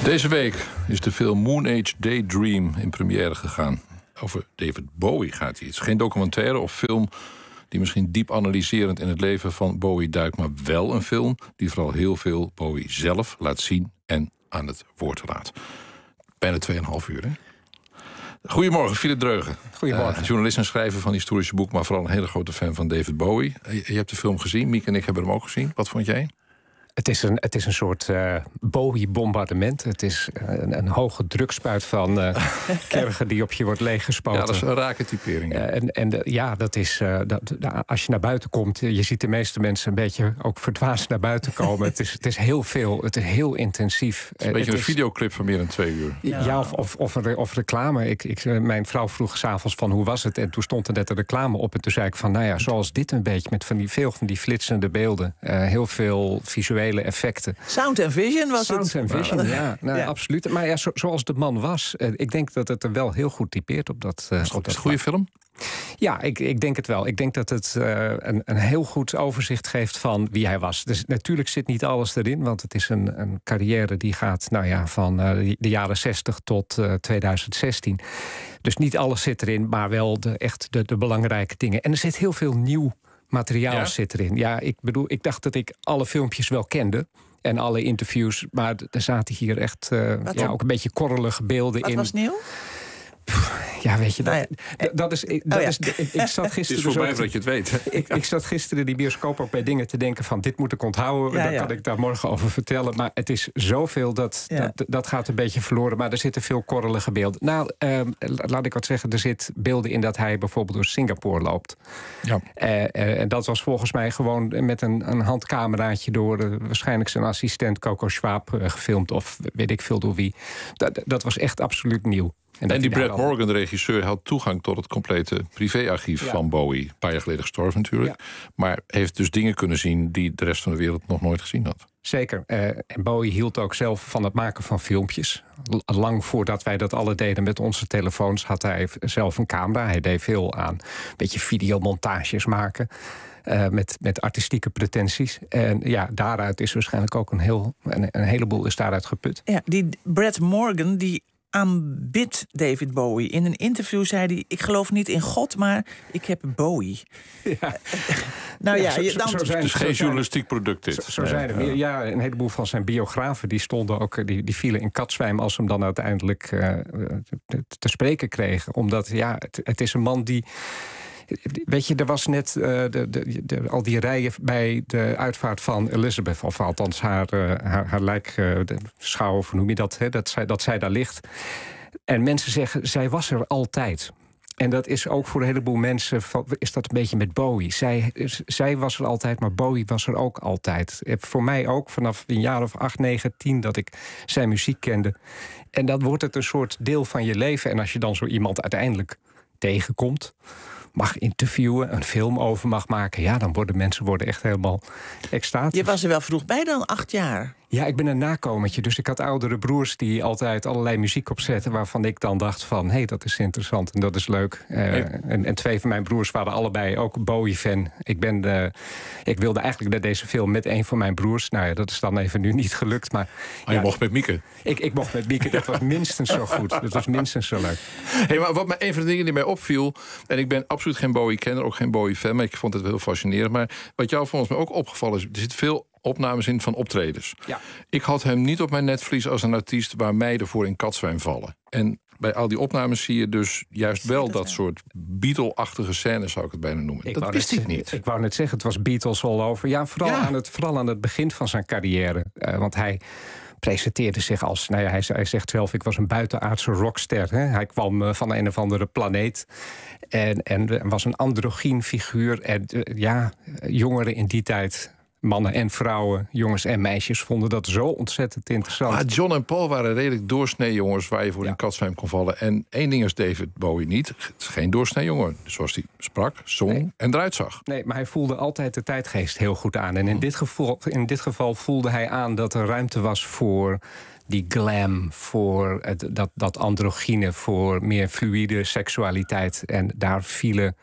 Deze week is de film Moon Age Daydream in première gegaan. Over David Bowie gaat hij. Het is geen documentaire of film die misschien diep analyserend in het leven van Bowie duikt, maar wel een film die vooral heel veel Bowie zelf laat zien en aan het woord laat. Bijna tweeënhalf uur, hè? Goedemorgen, Philip Dreugen. Goedemorgen. Uh, journalist en schrijver van historische boek, maar vooral een hele grote fan van David Bowie. Je, je hebt de film gezien, Miek en ik hebben hem ook gezien. Wat vond jij? Het is een, het is een soort uh, Bowie-bombardement. Het is een, een hoge drukspuit van uh, kergen die op je wordt leeggespoten. Ja, dat is een rake typering. Uh, en en de, ja, dat is... Uh, dat, als je naar buiten komt, je ziet de meeste mensen een beetje ook verdwaasd naar buiten komen. het, is, het is heel veel, het is heel intensief. Het is een beetje uh, een is, videoclip van meer dan twee uur. Ja, ja of, of, of, of reclame. Ik, ik, mijn vrouw vroeg 's avonds van hoe was het? En toen stond er net een reclame op. En toen zei ik van, nou ja, zoals dit een beetje, met van die, veel van die flitsende beelden. Uh, heel veel visuele effecten. Sound and Vision was Sound het. Sound and Vision, ja, nou, ja. absoluut. Maar ja, zo, zoals de man was, uh, ik denk dat het er wel heel goed typeert op dat. Uh, is het op dat een goede film? Ja, ik, ik denk het wel. Ik denk dat het uh, een, een heel goed overzicht geeft van wie hij was. Dus natuurlijk zit niet alles erin, want het is een, een carrière die gaat nou ja, van uh, de jaren zestig tot uh, tweeduizend zestien. Dus niet alles zit erin, maar wel de, echt de, de belangrijke dingen. En er zit heel veel nieuw materiaal ja? zit erin. Ja, ik bedoel, ik dacht dat ik alle filmpjes wel kende. En alle interviews, maar er zaten hier echt uh, ja, ook een beetje korrelige beelden Wat in. Wat was nieuw? Ja, weet je, dat, nou ja. dat is... Ik, dat oh ja. is ik, ik zat gisteren... Het is voorbij voordat je het weet. Ik, ik zat gisteren in die bioscoop ook bij dingen te denken van, dit moet ik onthouden. Ja, dan ja. kan ik daar morgen over vertellen. Maar het is zoveel, dat, ja. dat, dat gaat een beetje verloren. Maar er zitten veel korrelige beelden. Nou, uh, laat ik wat zeggen. Er zit beelden in dat hij bijvoorbeeld door Singapore loopt. Ja. Uh, uh, en dat was volgens mij gewoon met een, een handcameraatje door uh, waarschijnlijk zijn assistent Coco Schwab uh, gefilmd. Of weet ik veel door wie. Dat, dat was echt absoluut nieuw. En, en die Brad al... Morgan, de regisseur, had toegang tot het complete privéarchief ja. van Bowie. Een paar jaar geleden gestorven natuurlijk. Ja. Maar heeft dus dingen kunnen zien die de rest van de wereld nog nooit gezien had. Zeker. Uh, en Bowie hield ook zelf van het maken van filmpjes. Lang voordat wij dat alle deden met onze telefoons had hij zelf een camera. Hij deed veel aan een beetje videomontages maken. Uh, met, met artistieke pretenties. En ja, daaruit is waarschijnlijk ook een, heel, een, een heleboel is daaruit geput. Ja, die Brad Morgan, die aanbidt David Bowie. In een interview zei hij, ik geloof niet in God, maar ik heb Bowie. Ja. nou ja, ja zo, dan... zo zijn, het is geen journalistiek product dit. Zo, zo zijn er meer. Ja, een heleboel van zijn biografen die stonden ook, die, die vielen in katzwijm als ze hem dan uiteindelijk uh, te, te spreken kregen. Omdat ja, het, het is een man die. Weet je, er was net uh, de, de, de, al die rijen bij de uitvaart van Elizabeth, of althans haar, uh, haar, haar lijk, uh, de schouw, of hoe noem je dat, hè, dat, zij, dat zij daar ligt. En mensen zeggen, zij was er altijd. En dat is ook voor een heleboel mensen, is dat een beetje met Bowie. Zij, zij was er altijd, maar Bowie was er ook altijd. Voor mij ook, vanaf een jaar of acht, negen, tien dat ik zijn muziek kende. En dan wordt het een soort deel van je leven. En als je dan zo iemand uiteindelijk tegenkomt, mag interviewen, een film over mag maken, ja, dan worden mensen worden echt helemaal extatisch. Je was er wel vroeg bij dan, acht jaar. Ja, ik ben een nakomertje, dus ik had oudere broers die altijd allerlei muziek opzetten, waarvan ik dan dacht van, hé, hey, dat is interessant en dat is leuk. Uh, hey. en, en twee van mijn broers waren allebei ook Bowie-fan. Ik, ben de, ik wilde eigenlijk naar deze film met een van mijn broers. Nou ja, dat is dan even nu niet gelukt. Maar oh, ja, je mocht met Mieke? Ik, ik mocht met Mieke, dat was minstens zo goed. Dat was minstens zo leuk. Hey, maar wat mij, een van de dingen die mij opviel, en ik ben absoluut geen Bowie-kenner, ook geen Bowie-fan, maar ik vond het heel fascinerend. Maar wat jou volgens mij ook opgevallen is, er zit veel opnames in van optredens. Ja. Ik had hem niet op mijn netvlies als een artiest waar meiden voor in katzwijn vallen. En bij al die opnames zie je dus juist wel dat soort Beatle-achtige scènes, zou ik het bijna noemen. Ik dat wist ik niet. Ik wou net zeggen, het was Beatles all over. Ja, vooral, ja. Aan, het, vooral aan het begin van zijn carrière. Uh, want hij presenteerde zich als, nou ja, hij, hij zegt zelf, ik was een buitenaardse rockster. Hè? Hij kwam uh, van een of andere planeet en, en was een androgyn figuur. En uh, ja, jongeren in die tijd, mannen en vrouwen, jongens en meisjes, vonden dat zo ontzettend interessant. Maar John en Paul waren redelijk doorsnee jongens waar je voor ja. in katzwijn kon vallen. En één ding is David Bowie niet. Het is geen doorsnee jongen. Zoals hij sprak, zong nee. en eruit zag. Nee, maar hij voelde altijd de tijdgeest heel goed aan. En in dit geval, in dit geval voelde hij aan dat er ruimte was voor die glam, voor het, dat, dat androgyne, voor meer fluïde seksualiteit. En daar vielen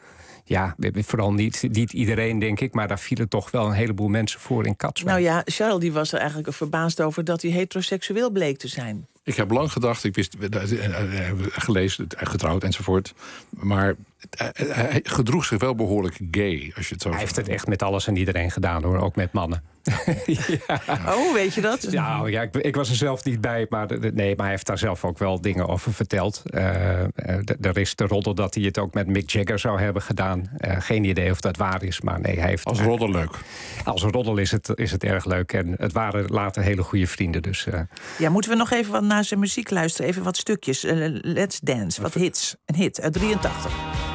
ja, vooral niet, niet iedereen, denk ik... maar daar vielen toch wel een heleboel mensen voor in Katzwijn. Nou ja, Charles die was er eigenlijk verbaasd over dat hij heteroseksueel bleek te zijn. Ik heb lang gedacht, ik wist, gelezen, getrouwd enzovoort. Maar hij gedroeg zich wel behoorlijk gay, als je het zo Hij zegt. heeft het echt met alles en iedereen gedaan, hoor. Ook met mannen. ja. Oh, weet je dat? Ja, ja ik, ik was er zelf niet bij, maar, nee, maar hij heeft daar zelf ook wel dingen over verteld. Uh, er is de roddel dat hij het ook met Mick Jagger zou hebben gedaan. Uh, geen idee of dat waar is, maar nee, hij heeft... Als roddel leuk. Als roddel is het, is het erg leuk. En het waren later hele goede vrienden, dus... Uh... Ja, moeten we nog even wat naar zijn muziek luisteren? Even wat stukjes. Uh, Let's Dance, wat hits. Een hit uit drieëntachtig.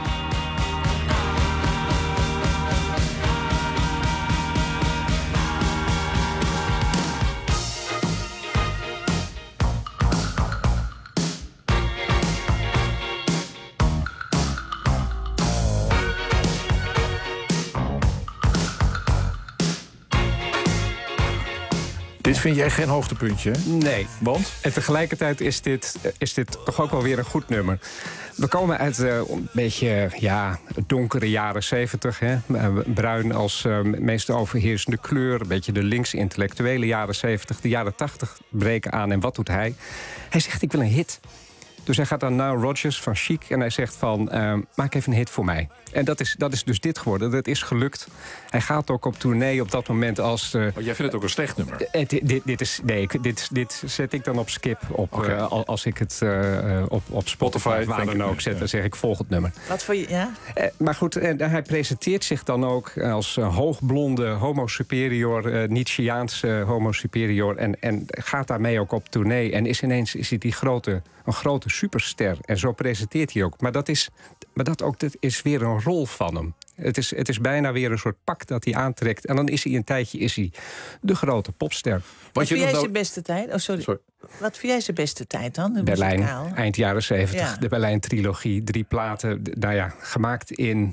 Dit vind jij geen hoogtepuntje, hè? Nee. Want? En tegelijkertijd is dit, is dit toch ook wel weer een goed nummer. We komen uit uh, een beetje ja, donkere jaren zeventig. Hè? Bruin als uh, meest overheersende kleur. Een beetje de links-intellectuele jaren zeventig. De jaren tachtig breken aan. En wat doet hij? Hij zegt, ik wil een hit. Dus hij gaat naar Nile Rodgers van Chic en hij zegt van, uh, maak even een hit voor mij. En dat is, dat is dus dit geworden. Dat is gelukt. Hij gaat ook op tournee op dat moment als... Uh, oh, jij vindt het ook een slecht nummer? Uh, dit, dit, dit, is, nee, dit, dit zet ik dan op skip. Op, okay. uh, als ik het uh, op, op Spotify, waar dan ook zet, dan zeg ik volgend nummer. Wat voor je, ja? Uh, maar goed, uh, hij presenteert zich dan ook als uh, hoogblonde homo superior, uh, Nietzscheaanse homo superior. En, en gaat daarmee ook op tournee. En is ineens is hij die grote, een grote superster. En zo presenteert hij ook. Maar dat is, maar dat ook, dat is weer een rol van hem. Het is, het is bijna weer een soort pak dat hij aantrekt. En dan is hij een tijdje is hij de grote popster. Wat, Wat vind jij nou... zijn beste tijd? Oh, sorry. sorry. Wat vind jij zijn beste tijd dan? Berlijn, muzikaal? Eind jaren zeventig. Ja. De Berlijn-trilogie. Drie platen, nou ja, gemaakt in...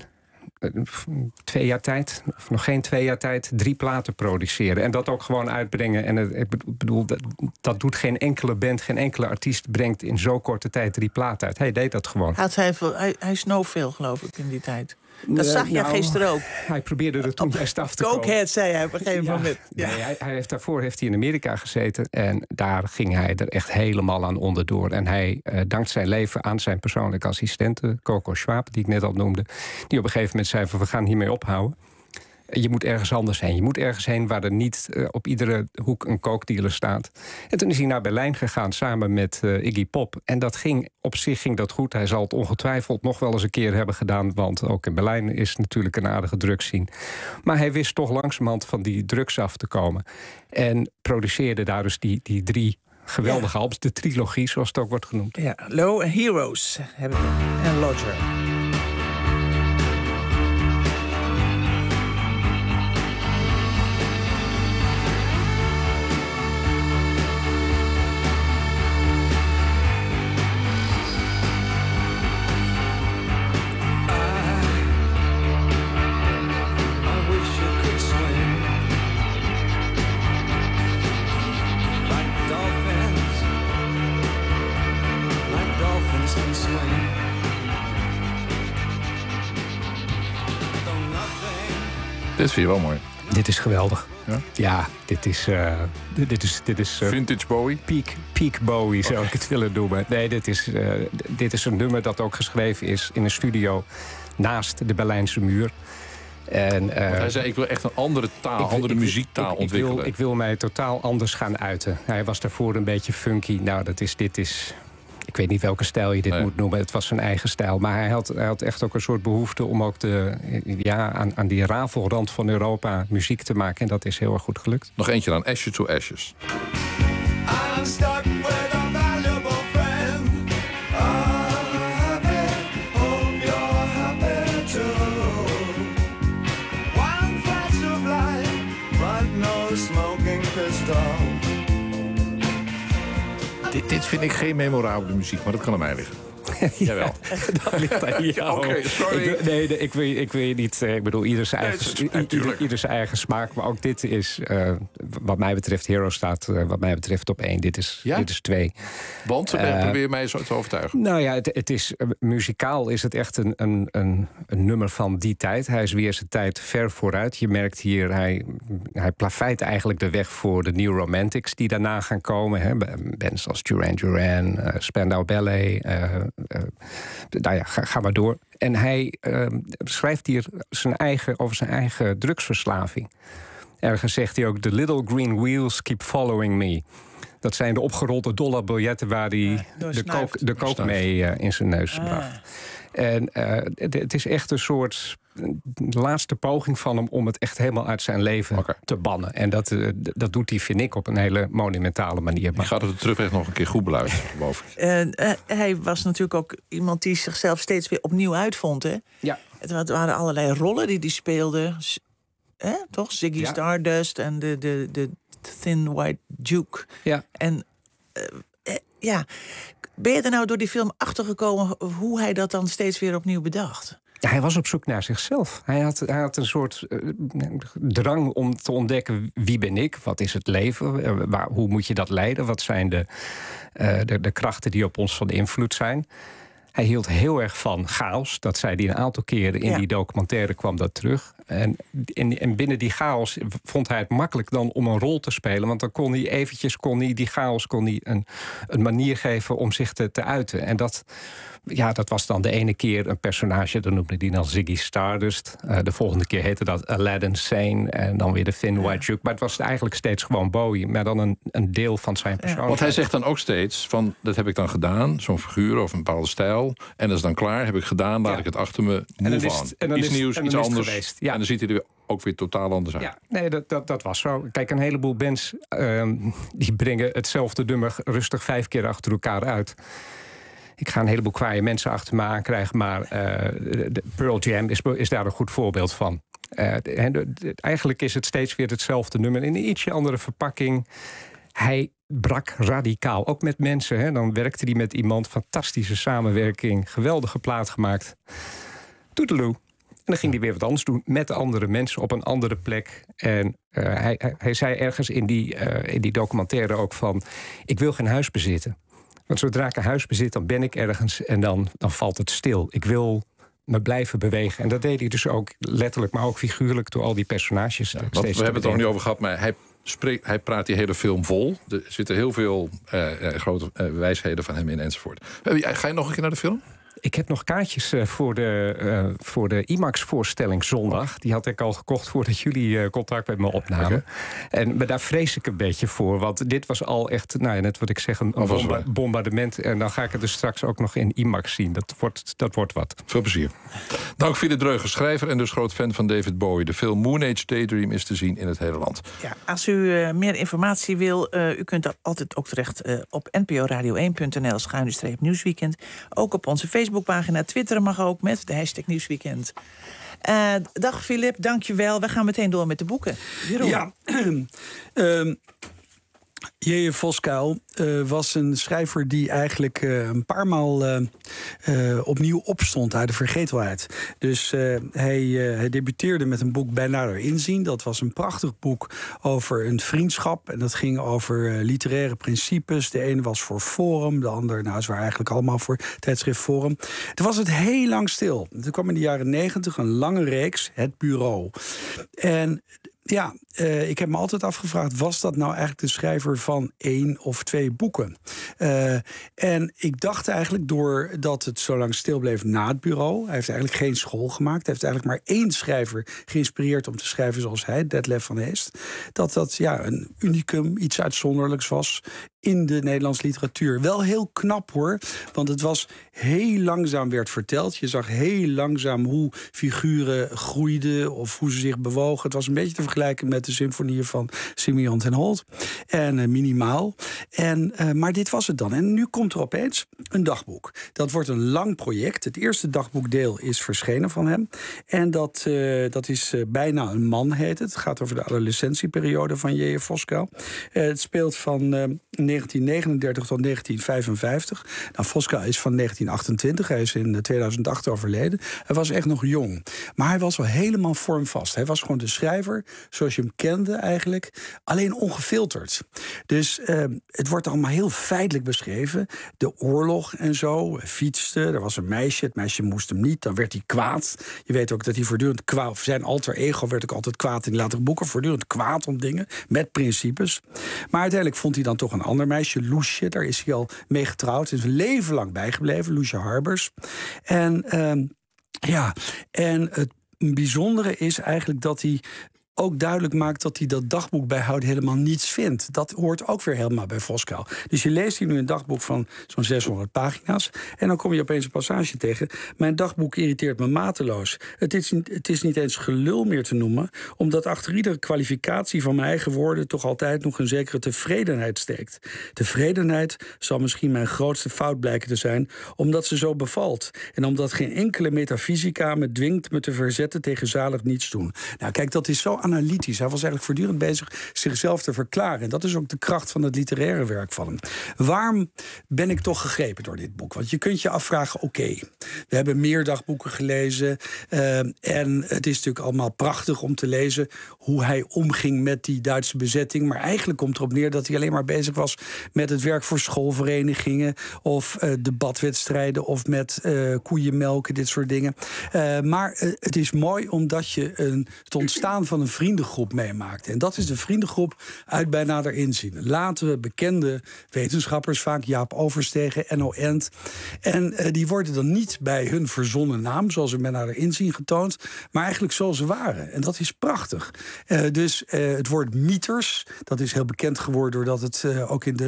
twee jaar tijd, of nog geen twee jaar tijd, drie platen produceren. En dat ook gewoon uitbrengen. En het, ik bedoel, dat, dat doet geen enkele band, geen enkele artiest brengt in zo'n korte tijd drie platen uit. Hij deed dat gewoon. Had hij, veel, hij, hij snoof veel, geloof ik, in die tijd. Dat zag je nou, gisteren ook. Hij probeerde er toen juist af te komen. Cokehead, zei hij op een gegeven ja, moment. Ja. Nee, hij, hij heeft, daarvoor heeft hij in Amerika gezeten. En daar ging hij er echt helemaal aan onderdoor. En hij uh, dankt zijn leven aan zijn persoonlijke assistente, Coco Schwab, die ik net al noemde. Die op een gegeven moment zei van, we gaan hiermee ophouden. Je moet ergens anders heen. Je moet ergens heen waar er niet uh, op iedere hoek een kookdealer staat. En toen is hij naar Berlijn gegaan samen met uh, Iggy Pop. En dat ging, op zich ging dat goed. Hij zal het ongetwijfeld nog wel eens een keer hebben gedaan. Want ook in Berlijn is natuurlijk een aardige drugsscene. Maar hij wist toch langzamerhand van die drugs af te komen. En produceerde daar dus die, die drie geweldige ja. albums. De trilogie, zoals het ook wordt genoemd. Ja, Low Heroes hebben we. En Lodger. Dit vind je wel mooi. Dit is geweldig. Ja, ja dit is... Uh, dit is, dit is uh, Vintage Bowie? Peak, peak Bowie zou okay. ik het willen noemen. Nee, dit is, uh, dit is een nummer dat ook geschreven is in een studio naast de Berlijnse muur. En, uh, hij zei, ik wil echt een andere taal, ik, andere ik, muziektaal ik, ik, ontwikkelen. Ik wil, ik wil mij totaal anders gaan uiten. Hij was daarvoor een beetje funky. Nou, dat is, dit is... Ik weet niet welke stijl je dit nee. moet noemen. Het was zijn eigen stijl. Maar hij had, hij had echt ook een soort behoefte om ook de, ja, aan, aan die rafelrand van Europa muziek te maken. En dat is heel erg goed gelukt. Nog eentje dan, Ashes to Ashes. I'm stuck with a valuable friend. I'm happy, hope you're happy too. One flash of light, but no smoking pistol. Dit, dit vind ik geen memorabele muziek, maar dat kan aan mij liggen. Jawel. Dat ligt aan jou. Oké, okay, sorry. Ik, nee, nee, ik, wil, ik wil je niet... Ik bedoel, ieder zijn eigen, nee, ieder, ieder zijn eigen smaak. Maar ook dit is, uh, wat mij betreft... Hero staat uh, wat mij betreft op één. Dit is, ja? dit is twee. Want, uh, probeer je mij zo te overtuigen. Nou ja, het, het is, uh, muzikaal is het echt een, een, een, een nummer van die tijd. Hij is weer zijn tijd ver vooruit. Je merkt hier, hij, hij plaveit eigenlijk de weg voor de New Romantics... die daarna gaan komen. Hè. Bands als Duran Duran, uh, Spandau Ballet... Uh, uh, nou ja, ga, ga maar door. En hij uh, schrijft hier zijn eigen, over zijn eigen drugsverslaving. Ergens zegt hij ook... The little green wheels keep following me. Dat zijn de opgerolde dollarbiljetten waar hij ja, de, kook, de kook mee uh, in zijn neus ah. bracht. En uh, het, het is echt een soort de laatste poging van hem... om het echt helemaal uit zijn leven okay. te bannen. En dat, uh, dat doet hij, vind ik, op een hele monumentale manier. Je gaat het de terugweg nog een keer goed beluisteren. Boven. Uh, uh, hij was natuurlijk ook iemand die zichzelf steeds weer opnieuw uitvond. Hè? Ja. Het waren allerlei rollen die hij speelde. Hè? Toch? Ziggy ja. Stardust en de, de, de Thin White Duke. Ja. En uh, uh, ja... Ben je er nou door die film achtergekomen hoe hij dat dan steeds weer opnieuw bedacht? Ja, hij was op zoek naar zichzelf. Hij had, hij had een soort uh, drang om te ontdekken wie ben ik, wat is het leven, uh, waar, hoe moet je dat leiden, wat zijn de, uh, de, de krachten die op ons van invloed zijn. Hij hield heel erg van chaos. Dat zei hij een aantal keren in ja. die documentaire kwam dat terug. En, en, en binnen die chaos vond hij het makkelijk dan om een rol te spelen. Want dan kon hij eventjes, kon hij die chaos kon hij een, een manier geven om zich te, te uiten. En dat, ja, dat was dan de ene keer een personage, dan noemde hij dan Ziggy Stardust. Uh, de volgende keer heette dat Aladdin Sane. En dan weer de Thin White Duke. Maar het was eigenlijk steeds gewoon Bowie. Maar dan een, een deel van zijn persoonlijkheid. Want hij zegt dan ook steeds van, dat heb ik dan gedaan. Zo'n figuur of een bepaalde stijl. En dat is dan klaar, heb ik gedaan, laat ja. ik het achter me, move on. En dan iets is, nieuws, en iets anders. Geweest. Ja. En dan ziet hij er ook weer totaal anders uit. Ja, nee, dat, dat, dat was zo. Kijk, een heleboel bands uh, die brengen hetzelfde nummer rustig vijf keer achter elkaar uit. Ik ga een heleboel kwaaie mensen achter me aankrijgen, maar uh, de Pearl Jam is, is daar een goed voorbeeld van. Uh, de, de, de, eigenlijk is het steeds weer hetzelfde nummer in een ietsje andere verpakking. Hij brak radicaal, ook met mensen. Hè. Dan werkte hij met iemand, fantastische samenwerking, geweldige plaat gemaakt. Toedeloe. En dan ging hij weer wat anders doen met andere mensen op een andere plek. En uh, hij, hij, hij zei ergens in die, uh, in die documentaire ook van, ik wil geen huis bezitten. Want zodra ik een huis bezit, dan ben ik ergens en dan, dan valt het stil. Ik wil me blijven bewegen. En dat deed hij dus ook letterlijk, maar ook figuurlijk door al die personages. Ja, want we hebben het er nog niet over gehad, maar hij, spreekt, hij praat die hele film vol. Er zitten heel veel uh, uh, grote uh, wijsheden van hem in enzovoort. Ga je nog een keer naar de film? Ik heb nog kaartjes uh, voor de, uh, voor de IMAX-voorstelling zondag. Die had ik al gekocht voordat jullie uh, contact met me opnamen. Okay. En maar daar vrees ik een beetje voor. Want dit was al echt, nou ja, net wat ik zeg, een, een bomba bombardement. En dan ga ik het dus straks ook nog in IMAX zien. Dat wordt, dat wordt wat. Veel plezier. Dank Philip Dreugen, schrijver en dus groot fan van David Bowie. De film Moon Age Daydream is te zien in het hele land. Ja, als u uh, meer informatie wil, uh, u kunt dat altijd ook terecht uh, op n p o radio één punt n l schuine streep nieuwsweekend. Ook op onze Facebook pagina, twitteren mag ook met de hashtag Nieuwsweekend. Uh, dag Philip, dank je wel. We gaan meteen door met de boeken. Jeroen. Ja, uh, J J Voskuil uh, was een schrijver die eigenlijk uh, een paar maal uh, uh, opnieuw opstond uit de vergetelheid. Dus uh, hij, uh, hij debuteerde met een boek Bij nader inzien. Dat was een prachtig boek over een vriendschap. En dat ging over uh, literaire principes. De ene was voor Forum, de ander, nou, ze waren eigenlijk allemaal voor tijdschrift Forum. Toen was het heel lang stil. Toen kwam in de jaren negentig een lange reeks, Het Bureau. En ja, uh, ik heb me altijd afgevraagd, was dat nou eigenlijk de schrijver van één of twee boeken? Uh, en ik dacht eigenlijk, doordat het zo lang stil bleef na Het Bureau, hij heeft eigenlijk geen school gemaakt, hij heeft eigenlijk maar één schrijver geïnspireerd om te schrijven zoals hij, Detlef van Heest, dat dat ja, een unicum, iets uitzonderlijks was in de Nederlandse literatuur. Wel heel knap hoor, want het was heel langzaam werd verteld. Je zag heel langzaam hoe figuren groeiden of hoe ze zich bewogen. Het was een beetje te vergelijken met de symfonieën van Simeon ten Holt. En uh, minimaal. En, uh, maar dit was het dan. En nu komt er opeens een dagboek. Dat wordt een lang project. Het eerste dagboekdeel is verschenen van hem. En dat, uh, dat is uh, bijna een man, heet het. Het gaat over de adolescentieperiode van J F. Voskuil. Uh, het speelt van uh, negentien negenendertig tot negentien vijfenvijftig. Nou, Voskuil is van negentien achtentwintig. Hij is in tweeduizend acht overleden. Hij was echt nog jong. Maar hij was al helemaal vormvast. Hij was gewoon de schrijver zoals je hem kende eigenlijk. Alleen ongefilterd. Dus uh, het wordt allemaal heel feitelijk beschreven. De oorlog en zo. Hij fietste, er was een meisje. Het meisje moest hem niet. Dan werd hij kwaad. Je weet ook dat hij voortdurend kwaad... Of zijn alter ego werd ook altijd kwaad in die latere boeken. Voortdurend kwaad om dingen. Met principes. Maar uiteindelijk vond hij dan toch een ander meisje. Loesje, daar is hij al mee getrouwd. Is een leven lang bijgebleven. Loesje Harbers. En uh, ja, en het bijzondere is eigenlijk dat hij ook duidelijk maakt dat hij dat dagboek bijhouden helemaal niets vindt. Dat hoort ook weer helemaal bij Voskuil. Dus je leest hier nu een dagboek van zo'n zeshonderd pagina's... en dan kom je opeens een passage tegen. Mijn dagboek irriteert me mateloos. Het is, het is niet eens gelul meer te noemen... omdat achter iedere kwalificatie van mijn eigen woorden... toch altijd nog een zekere tevredenheid steekt. Tevredenheid zal misschien mijn grootste fout blijken te zijn... omdat ze zo bevalt. En omdat geen enkele metafysica me dwingt me te verzetten... tegen zalig niets doen. Nou, kijk, dat is zo analytisch. Hij was eigenlijk voortdurend bezig zichzelf te verklaren. En dat is ook de kracht van het literaire werk van hem. Waarom ben ik toch gegrepen door dit boek? Want je kunt je afvragen, oké, okay, we hebben meer dagboeken gelezen... Uh, en het is natuurlijk allemaal prachtig om te lezen... hoe hij omging met die Duitse bezetting. Maar eigenlijk komt erop neer dat hij alleen maar bezig was... met het werk voor schoolverenigingen... of uh, debatwedstrijden of met uh, koeienmelken, dit soort dingen. Uh, maar uh, het is mooi omdat je een, het ontstaan van een vriendengroep meemaakt. En dat is de vriendengroep uit Bij Nader Inzien. Latere bekende wetenschappers, vaak Jaap Overstegen, Enno Ent. En uh, die worden dan niet bij hun verzonnen naam, zoals in Bij Nader Inzien getoond, maar eigenlijk zoals ze waren. En dat is prachtig. Uh, dus uh, het woord mieters, dat is heel bekend geworden doordat het uh, ook in de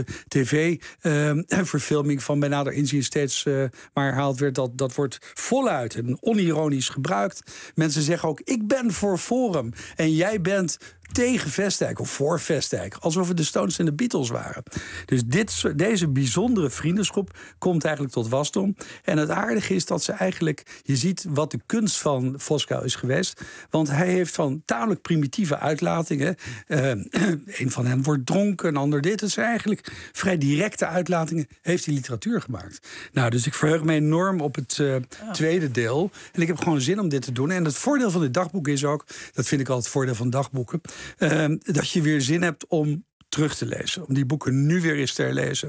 tv-verfilming uh, van Bij Nader Inzien steeds uh, maar herhaald werd. Dat, dat wordt voluit en onironisch gebruikt. Mensen zeggen ook, ik ben voor Forum. En jij bent tegen Vestdijk of voor Vestdijk. Alsof het de Stones en de Beatles waren. Dus dit, deze bijzondere vriendenschap komt eigenlijk tot wasdom. En het aardige is dat ze eigenlijk... Je ziet wat de kunst van Voskuil is geweest. Want hij heeft van tamelijk primitieve uitlatingen... Uh, een van hen wordt dronken, een ander dit. Het zijn eigenlijk vrij directe uitlatingen. Heeft hij literatuur gemaakt. Nou, dus ik verheug me enorm op het uh, oh. tweede deel. En ik heb gewoon zin om dit te doen. En het voordeel van dit dagboek is ook... Dat vind ik altijd het voordeel van dagboeken... Uh, dat je weer zin hebt om terug te lezen. Om die boeken nu weer eens te herlezen.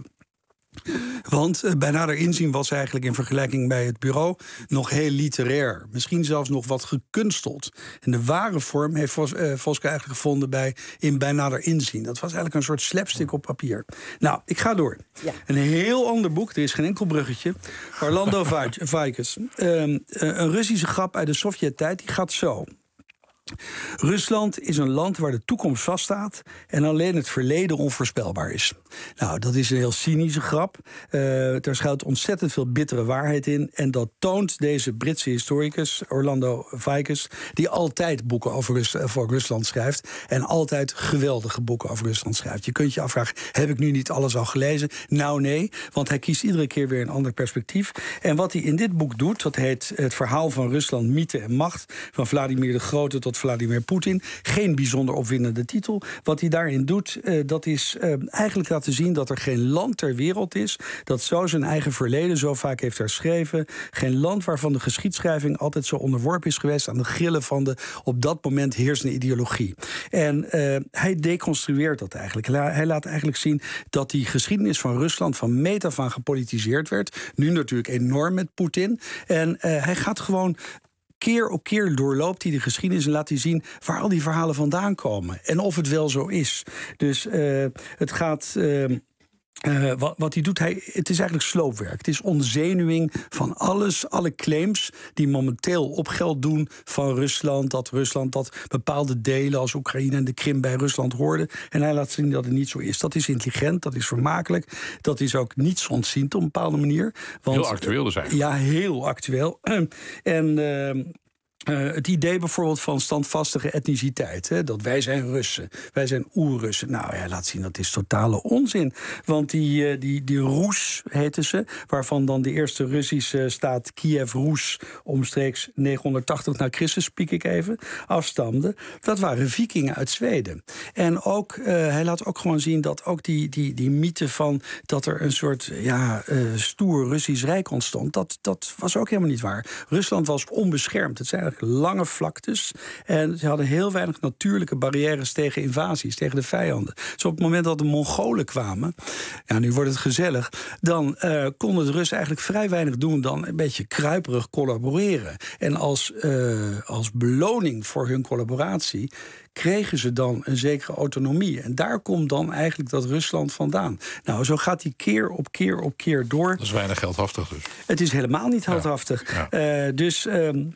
Want uh, Bij Nader Inzien was eigenlijk in vergelijking bij het bureau... nog heel literair. Misschien zelfs nog wat gekunsteld. En de ware vorm heeft Vos, uh, Voskuil eigenlijk gevonden bij, in Bij Nader Inzien. Dat was eigenlijk een soort slapstick op papier. Nou, ik ga door. Ja. Een heel ander boek, er is geen enkel bruggetje. Orlando Vaikes. Uh, uh, een Russische grap uit de Sovjet-tijd, die gaat zo... Rusland is een land waar de toekomst vaststaat en alleen het verleden onvoorspelbaar is. Nou, dat is een heel cynische grap. Uh, er schuilt ontzettend veel bittere waarheid in. En dat toont deze Britse historicus, Orlando Vaikes, die altijd boeken over, Rus- over Rusland schrijft. En altijd geweldige boeken over Rusland schrijft. Je kunt je afvragen, heb ik nu niet alles al gelezen? Nou nee, want hij kiest iedere keer weer een ander perspectief. En wat hij in dit boek doet, dat heet Het verhaal van Rusland, mythe en macht. Van Vladimir de Grote tot Vladimir Poetin. Geen bijzonder opwindende titel. Wat hij daarin doet, uh, dat is uh, eigenlijk laten zien dat er geen land ter wereld is dat zo zijn eigen verleden zo vaak heeft herschreven. Geen land waarvan de geschiedschrijving altijd zo onderworpen is geweest aan de grillen van de op dat moment heersende ideologie. En uh, hij deconstrueert dat eigenlijk. Hij laat eigenlijk zien dat die geschiedenis van Rusland van meet af aan gepolitiseerd werd. Nu natuurlijk enorm met Poetin. En uh, hij gaat gewoon keer op keer doorloopt hij de geschiedenis en laat hij zien waar al die verhalen vandaan komen. En of het wel zo is. Dus uh, het gaat... Uh, Uh, wat, wat hij doet, hij, het is eigenlijk sloopwerk. Het is ontzenuwing van alles, alle claims die momenteel op geld doen van Rusland. Dat Rusland, dat bepaalde delen als Oekraïne en de Krim bij Rusland hoorden. En hij laat zien dat het niet zo is. Dat is intelligent, dat is vermakelijk. Dat is ook nietsontziend op een bepaalde manier. Want, heel actueel dus eigenlijk. Ja, heel actueel. En... Uh, Uh, het idee bijvoorbeeld van standvastige etniciteit. Hè, dat wij zijn Russen, wij zijn oer-Russen. Nou ja, laat zien, dat is totale onzin. Want die, uh, die, die Roes heten ze, waarvan dan de eerste Russische staat Kiev Roes omstreeks negenhonderdtachtig na Christus, spiek ik even, afstamde. Dat waren vikingen uit Zweden. En ook, uh, hij laat ook gewoon zien dat ook die, die, die mythe van dat er een soort ja, uh, stoer Russisch rijk ontstond, dat, dat was ook helemaal niet waar. Rusland was onbeschermd. Het zijn eigenlijk lange vlaktes. En ze hadden heel weinig natuurlijke barrières tegen invasies, tegen de vijanden. Dus op het moment dat de Mongolen kwamen, ja, nu wordt het gezellig, dan uh, konden de Russen eigenlijk vrij weinig doen dan een beetje kruiperig collaboreren. En als, uh, als beloning voor hun collaboratie kregen ze dan een zekere autonomie. En daar komt dan eigenlijk dat Rusland vandaan. Nou, zo gaat die keer op keer op keer door. Dat is weinig geldhaftig dus. Het is helemaal niet geldhaftig. Ja. Ja. Uh, dus um,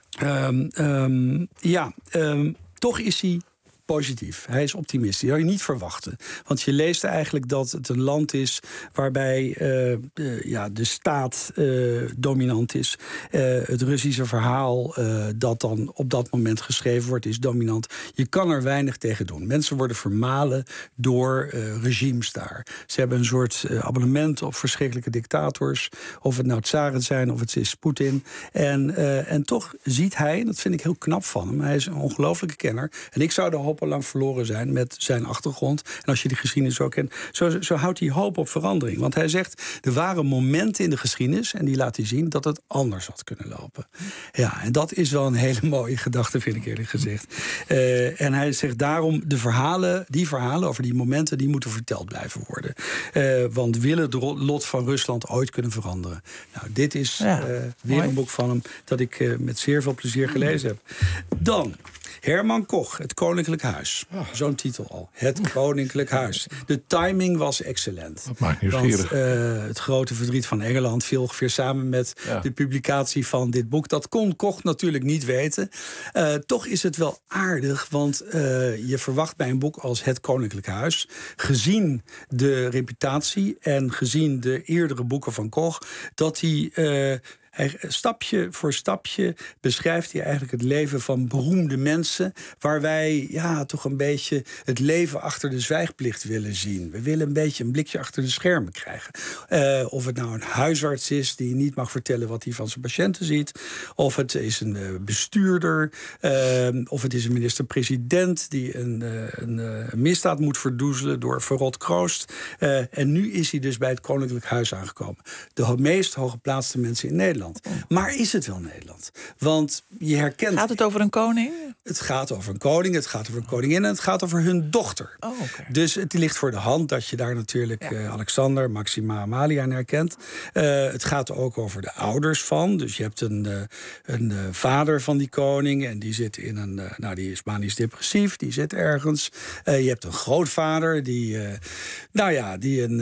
um, um, ja, um, toch is hij positief. Hij is optimistisch. Dat zou je niet verwachten. Want je leest eigenlijk dat het een land is waarbij uh, uh, ja, de staat uh, dominant is. Uh, het Russische verhaal uh, dat dan op dat moment geschreven wordt is dominant. Je kan er weinig tegen doen. Mensen worden vermalen door uh, regimes daar. Ze hebben een soort uh, abonnement op verschrikkelijke dictators. Of het nou tsaren zijn of het is Poetin. En, uh, en toch ziet hij, en dat vind ik heel knap van hem, hij is een ongelofelijke kenner. En ik zou de hoop al lang verloren zijn met zijn achtergrond. En als je die geschiedenis ook kent, zo, zo houdt hij hoop op verandering. Want hij zegt, er waren momenten in de geschiedenis, en die laat hij zien, dat het anders had kunnen lopen. Ja, en dat is wel een hele mooie gedachte, vind ik eerlijk gezegd. Uh, en hij zegt daarom, de verhalen, die verhalen over die momenten, die moeten verteld blijven worden. Uh, want wil het lot van Rusland ooit kunnen veranderen? Nou, dit is ja, uh, weer mooi. Een boek van hem dat ik uh, met zeer veel plezier gelezen heb. Dan Herman Koch, Het Koninklijk Huis. Oh. Zo'n titel al. Het Koninklijk Huis. De timing was excellent. Dat maakt nieuwsgierig. Want uh, het grote verdriet van Engeland viel ongeveer samen met ja. de publicatie van dit boek. Dat kon Koch natuurlijk niet weten. Uh, toch is het wel aardig, want uh, je verwacht bij een boek als Het Koninklijk Huis, gezien de reputatie en gezien de eerdere boeken van Koch, dat hij Uh, Hij, stapje voor stapje beschrijft hij eigenlijk het leven van beroemde mensen, waar wij ja, toch een beetje het leven achter de zwijgplicht willen zien. We willen een beetje een blikje achter de schermen krijgen. Uh, of het nou een huisarts is die niet mag vertellen wat hij van zijn patiënten ziet, of het is een uh, bestuurder, uh, of het is een minister-president die een, uh, een, uh, een misdaad moet verdoezelen door verrot kroost. Uh, en nu is hij dus bij het Koninklijk Huis aangekomen. De meest hooggeplaatste mensen in Nederland. Maar is het wel Nederland? Want je herkent. Gaat het over een koning? Het gaat over een koning, het gaat over een koningin en het gaat over hun dochter. Oh, okay. Dus het ligt voor de hand dat je daar natuurlijk ja. uh, Alexander, Maxima, Amalia in herkent. Uh, het gaat ook over de ouders van. Dus je hebt een, uh, een uh, vader van die koning en die zit in een. Uh, nou, die is manisch depressief, die zit ergens. Uh, je hebt een grootvader die. Uh, nou ja, die een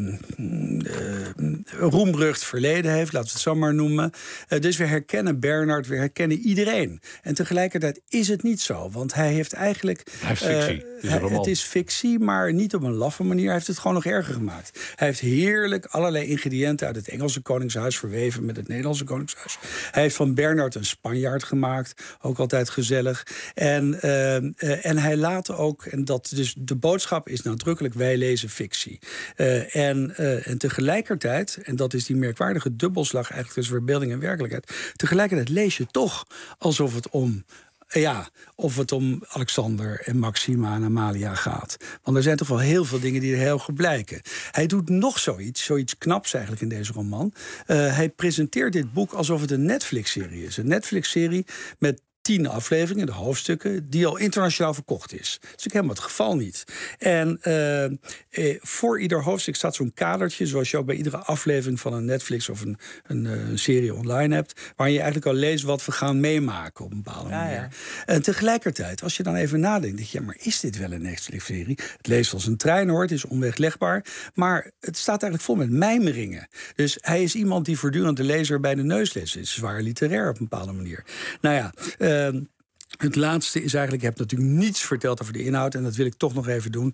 uh, uh, roemrucht verleden heeft, laten we het zo maar noemen. Uh, dus we herkennen Bernhard, we herkennen iedereen. En tegelijkertijd is het niet zo. Want hij heeft eigenlijk. Hij heeft fictie. Uh, het, is een het is fictie, maar niet op een laffe manier. Hij heeft het gewoon nog erger gemaakt. Hij heeft heerlijk allerlei ingrediënten uit het Engelse Koningshuis verweven met het Nederlandse Koningshuis. Hij heeft van Bernhard een Spanjaard gemaakt. Ook altijd gezellig. En, uh, uh, en hij laat ook. En dat dus de boodschap is nadrukkelijk: wij lezen fictie. Uh, en, uh, en tegelijkertijd, en dat is die merkwaardige dubbelslag eigenlijk tussen verbeelding en werkelijkheid. Tegelijkertijd lees je toch alsof het om. Ja, of het om Alexander en Maxima en Amalia gaat. Want er zijn toch wel heel veel dingen die er heel goed blijken. Hij doet nog zoiets, zoiets knaps eigenlijk in deze roman. Uh, hij presenteert dit boek alsof het een Netflix-serie is. Een Netflix-serie met tien afleveringen, de hoofdstukken, die al internationaal verkocht is. Dat is natuurlijk helemaal het geval niet. En uh, eh, voor ieder hoofdstuk staat zo'n kadertje, zoals je ook bij iedere aflevering van een Netflix of een, een, een serie online hebt, waar je eigenlijk al leest wat we gaan meemaken op een bepaalde manier. Ja, ja. En tegelijkertijd, als je dan even nadenkt, denk je, ja, maar is dit wel een Netflix-serie? Het leest als een trein, hoor, het is onweglegbaar, maar het staat eigenlijk vol met mijmeringen. Dus hij is iemand die voortdurend de lezer bij de neus leest. Het is zwaar literair op een bepaalde manier. Nou ja, uh, Uh, Het laatste is eigenlijk, ik heb natuurlijk niets verteld over de inhoud... en dat wil ik toch nog even doen.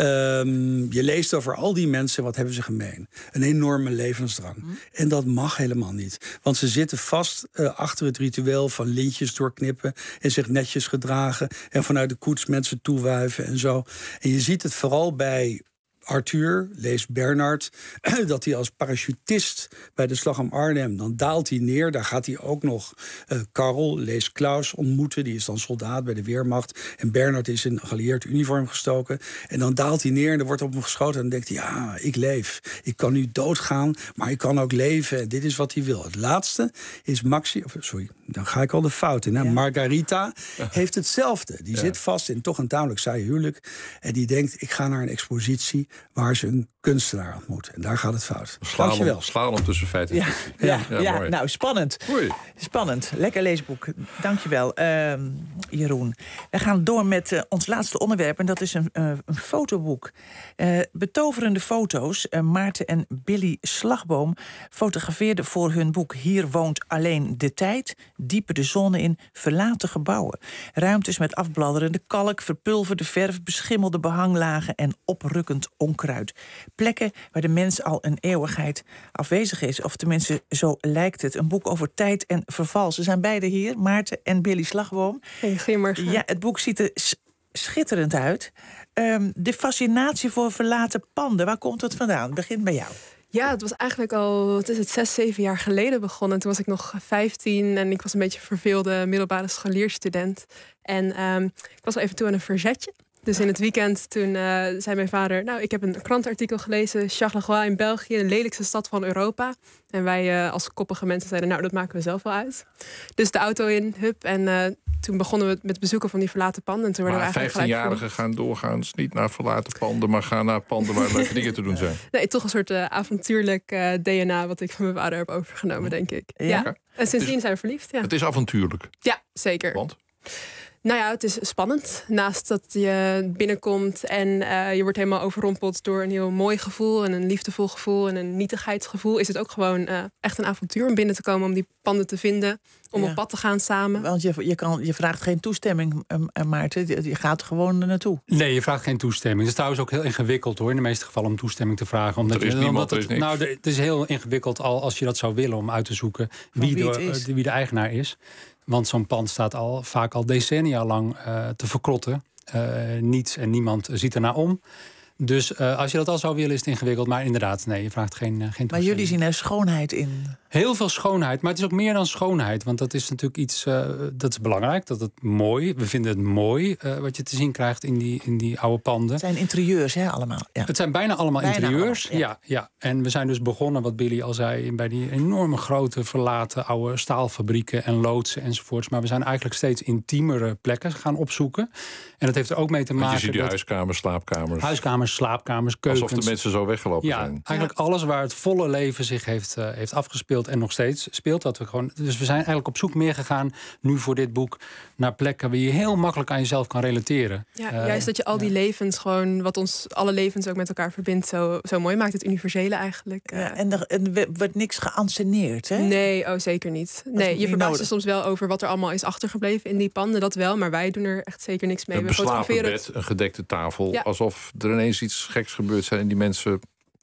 Um, je leest over al die mensen, wat hebben ze gemeen? Een enorme levensdrang. Mm. En dat mag helemaal niet. Want ze zitten vast uh, achter het ritueel van lintjes doorknippen... en zich netjes gedragen en vanuit de koets mensen toewuiven en zo. En je ziet het vooral bij... Arthur, lees Bernard, dat hij als parachutist bij de slag om Arnhem... dan daalt hij neer, daar gaat hij ook nog uh, Karel, lees Klaus, ontmoeten. Die is dan soldaat bij de Weermacht. En Bernard is in een geallieerd uniform gestoken. En dan daalt hij neer en er wordt op hem geschoten. En dan denkt hij, ja, ik leef. Ik kan nu doodgaan, maar ik kan ook leven. En dit is wat hij wil. Het laatste is Maxi... Of, sorry, dan ga ik al de fout in. Hè? Ja. Margarita heeft hetzelfde. Die ja. zit vast in toch een tamelijk saai huwelijk. En die denkt, ik ga naar een expositie... waar ze een kunstenaar ontmoet. En daar gaat het fout. Dankjewel. Slalom tussen feiten. Ja, ja, ja, ja, ja nou, spannend. Oei. Spannend. Lekker leesboek. Dankjewel, uh, Jeroen. We gaan door met uh, ons laatste onderwerp. En dat is een, uh, een fotoboek. Uh, betoverende foto's. Uh, Maarten en Billy Slagboom fotografeerden voor hun boek... Hier woont alleen de tijd. Diepen de zon in verlaten gebouwen. Ruimtes met afbladderende kalk, verpulverde verf... beschimmelde behanglagen en oprukkend onkruid. Plekken waar de mens al een eeuwigheid afwezig is. Of tenminste, zo lijkt het. Een boek over tijd en verval. Ze zijn beide hier, Maarten en Billy Slagboom. Hey, goedemorgen. Ja, het boek ziet er schitterend uit. Um, de fascinatie voor verlaten panden, waar komt het vandaan? Begin bij jou. Ja, het was eigenlijk al, wat is het, zes, zeven jaar geleden begonnen. Toen was ik nog vijftien en ik was een beetje een verveelde middelbare scholierstudent. En um, ik was al even toe aan een verzetje. Dus in het weekend toen uh, zei mijn vader... nou, ik heb een krantenartikel gelezen... Charleroi in België, de lelijkste stad van Europa. En wij uh, als koppige mensen zeiden... nou, dat maken we zelf wel uit. Dus de auto in, hup. En uh, toen begonnen we met het bezoeken van die verlaten panden. En toen maar werden we vijftienjarigen gaan doorgaans niet naar verlaten panden... maar gaan naar panden waar leuke dingen te doen zijn. Nee, toch een soort uh, avontuurlijk uh, D N A... wat ik van mijn vader heb overgenomen, denk ik. Ja. ja. En sindsdien zijn we verliefd, ja. Het is avontuurlijk. Ja, zeker. Want? Nou ja, het is spannend. Naast dat je binnenkomt en uh, je wordt helemaal overrompeld door een heel mooi gevoel... en een liefdevol gevoel en een nietigheidsgevoel... is het ook gewoon uh, echt een avontuur om binnen te komen... om die panden te vinden, om ja. op pad te gaan samen. Want je, je, kan, je vraagt geen toestemming, uh, Maarten. Je, je gaat er gewoon naartoe. Nee, je vraagt geen toestemming. Het is trouwens ook heel ingewikkeld, hoor, in de meeste gevallen... om toestemming te vragen. Omdat er is je, niemand, omdat er is het, niks. Nou, het is heel ingewikkeld al als je dat zou willen... om uit te zoeken wie, wie, de, uh, wie de eigenaar is. Want zo'n pand staat al, vaak al decennia lang uh, te verkrotten. Uh, niets en niemand ziet ernaar om. Dus uh, als je dat al zou willen, is het ingewikkeld. Maar inderdaad, nee, je vraagt geen, uh, geen toestemming. Maar jullie zien er schoonheid in. Heel veel schoonheid, maar het is ook meer dan schoonheid. Want dat is natuurlijk iets, uh, dat is belangrijk, dat het mooi... We vinden het mooi, uh, wat je te zien krijgt in die, in die oude panden. Het zijn interieurs, hè, allemaal. Ja. Het zijn bijna allemaal bijna interieurs, allemaal, ja. Ja, ja. En we zijn dus begonnen, wat Billy al zei... bij die enorme grote verlaten oude staalfabrieken en loodsen enzovoorts. Maar we zijn eigenlijk steeds intiemere plekken gaan opzoeken. En dat heeft er ook mee te maken... Want je ziet die dat huiskamers, slaapkamers... Huiskamers, slaapkamers, keukens. Alsof de mensen zo weggelopen ja, zijn. Eigenlijk ja. alles waar het volle leven zich heeft, uh, heeft afgespeeld... en nog steeds speelt. Dat we gewoon, dus we zijn eigenlijk op zoek meer gegaan... nu voor dit boek, naar plekken... waar je heel makkelijk aan jezelf kan relateren. Ja, uh, juist dat je al die ja. levens gewoon... wat ons alle levens ook met elkaar verbindt... zo, zo mooi maakt, het universele eigenlijk. Ja, en er, er wordt niks geanceneerd, hè? Nee, oh zeker niet. Nee, je verbaast je soms wel over wat er allemaal is achtergebleven... in die panden, dat wel. Maar wij doen er echt zeker niks mee. Een we beslapen bed, een gedekte tafel. Ja. Alsof er ineens iets geks gebeurd zijn... en die mensen...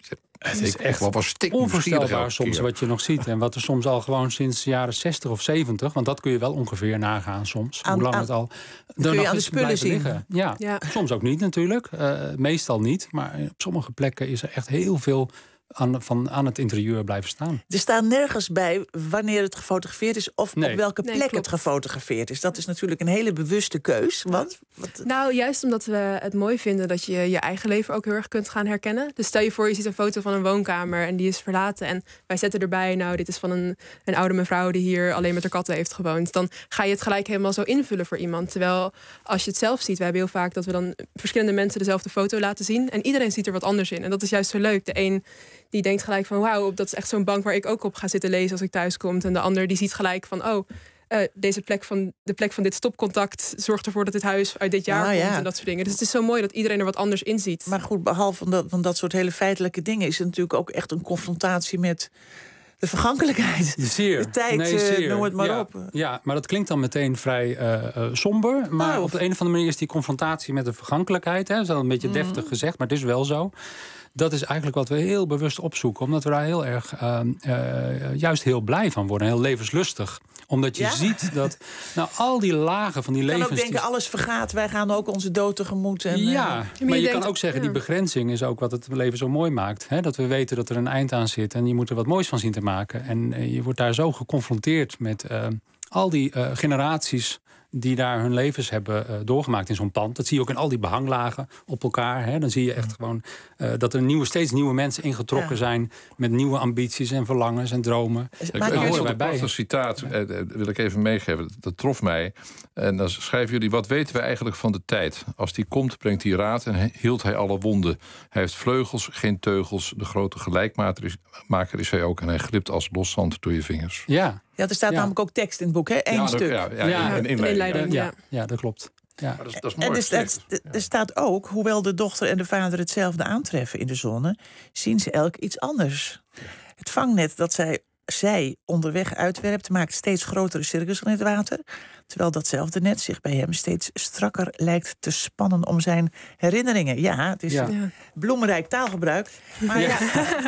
Het is echt wel onvoorstelbaar soms wat je nog ziet. En wat er soms al gewoon sinds de jaren zestig of zeventig... want dat kun je wel ongeveer nagaan soms. Aan, hoe lang aan, het al kun je aan de spullen zien. Liggen. Ja, ja, soms ook niet natuurlijk. Uh, meestal niet. Maar op sommige plekken is er echt heel veel... Aan, van, aan het interieur blijven staan. Er staat nergens bij wanneer het gefotografeerd is... of nee. op welke plek nee, het gefotografeerd is. Dat is natuurlijk een hele bewuste keus. Want, wat... Nou, juist omdat we het mooi vinden... dat je je eigen leven ook heel erg kunt gaan herkennen. Dus stel je voor, je ziet een foto van een woonkamer... en die is verlaten. En wij zetten erbij... nou, dit is van een, een oude mevrouw... die hier alleen met haar katten heeft gewoond. Dan ga je het gelijk helemaal zo invullen voor iemand. Terwijl, als je het zelf ziet... we hebben heel vaak dat we dan verschillende mensen... dezelfde foto laten zien. En iedereen ziet er wat anders in. En dat is juist zo leuk. De een... die denkt gelijk van wauw, dat is echt zo'n bank waar ik ook op ga zitten lezen als ik thuis kom. En de ander die ziet gelijk van oh, uh, deze plek van de plek van dit stopcontact zorgt ervoor dat dit huis uit dit jaar ah, komt ja. en dat soort dingen. Dus het is zo mooi dat iedereen er wat anders in ziet. Maar goed, behalve van dat, van dat soort hele feitelijke dingen is het natuurlijk ook echt een confrontatie met De vergankelijkheid. Zeer. De tijd, nee, uh, zeer. noem het maar ja, op. Ja, maar dat klinkt dan meteen vrij uh, uh, somber. Maar nou, op de een of andere manier is die confrontatie met de vergankelijkheid... Hè, dat is al een beetje deftig mm. gezegd, maar het is wel zo... Dat is eigenlijk wat we heel bewust opzoeken. Omdat we daar heel erg uh, uh, juist heel blij van worden. Heel levenslustig. Omdat je ja? ziet dat nou, al die lagen van die levens... Je kan ook denken, alles vergaat, wij gaan ook onze dood tegemoet. En, ja, uh, maar je, maar je denkt, kan ook zeggen, ja. die begrenzing is ook wat het leven zo mooi maakt. Hè? Dat we weten dat er een eind aan zit en je moet er wat moois van zien te maken. En uh, je wordt daar zo geconfronteerd met uh, al die uh, generaties... die daar hun levens hebben uh, doorgemaakt in zo'n pand. Dat zie je ook in al die behanglagen op elkaar. Hè. Dan zie je echt gewoon uh, dat er nieuwe, steeds nieuwe mensen ingetrokken ja. zijn... met nieuwe ambities en verlangens en dromen. Ik hoor een prachtig citaat, ja. uh, wil ik even meegeven. Dat, dat trof mij. En dan schrijven jullie, wat weten we eigenlijk van de tijd? Als die komt, brengt hij raad en he, hield hij alle wonden. Hij heeft vleugels, geen teugels. De grote gelijkmaker is, maker is hij ook. En hij glipt als loszand door je vingers. Ja. Ja, er staat ja. namelijk ook tekst in het boek, hè? Eén ja, stuk. Ja, ja, ja, in, in inleiding. Ja, ja, dat klopt. Ja. Maar dat, is, dat is mooi. En er staat, er staat ook, hoewel de dochter en de vader hetzelfde aantreffen in de zone... zien ze elk iets anders. Het vangnet dat zij, zij onderweg uitwerpt... maakt steeds grotere cirkels in het water... terwijl datzelfde net zich bij hem steeds strakker lijkt te spannen... om zijn herinneringen. Ja, het is ja. een bloemrijk taalgebruik. Maar ja,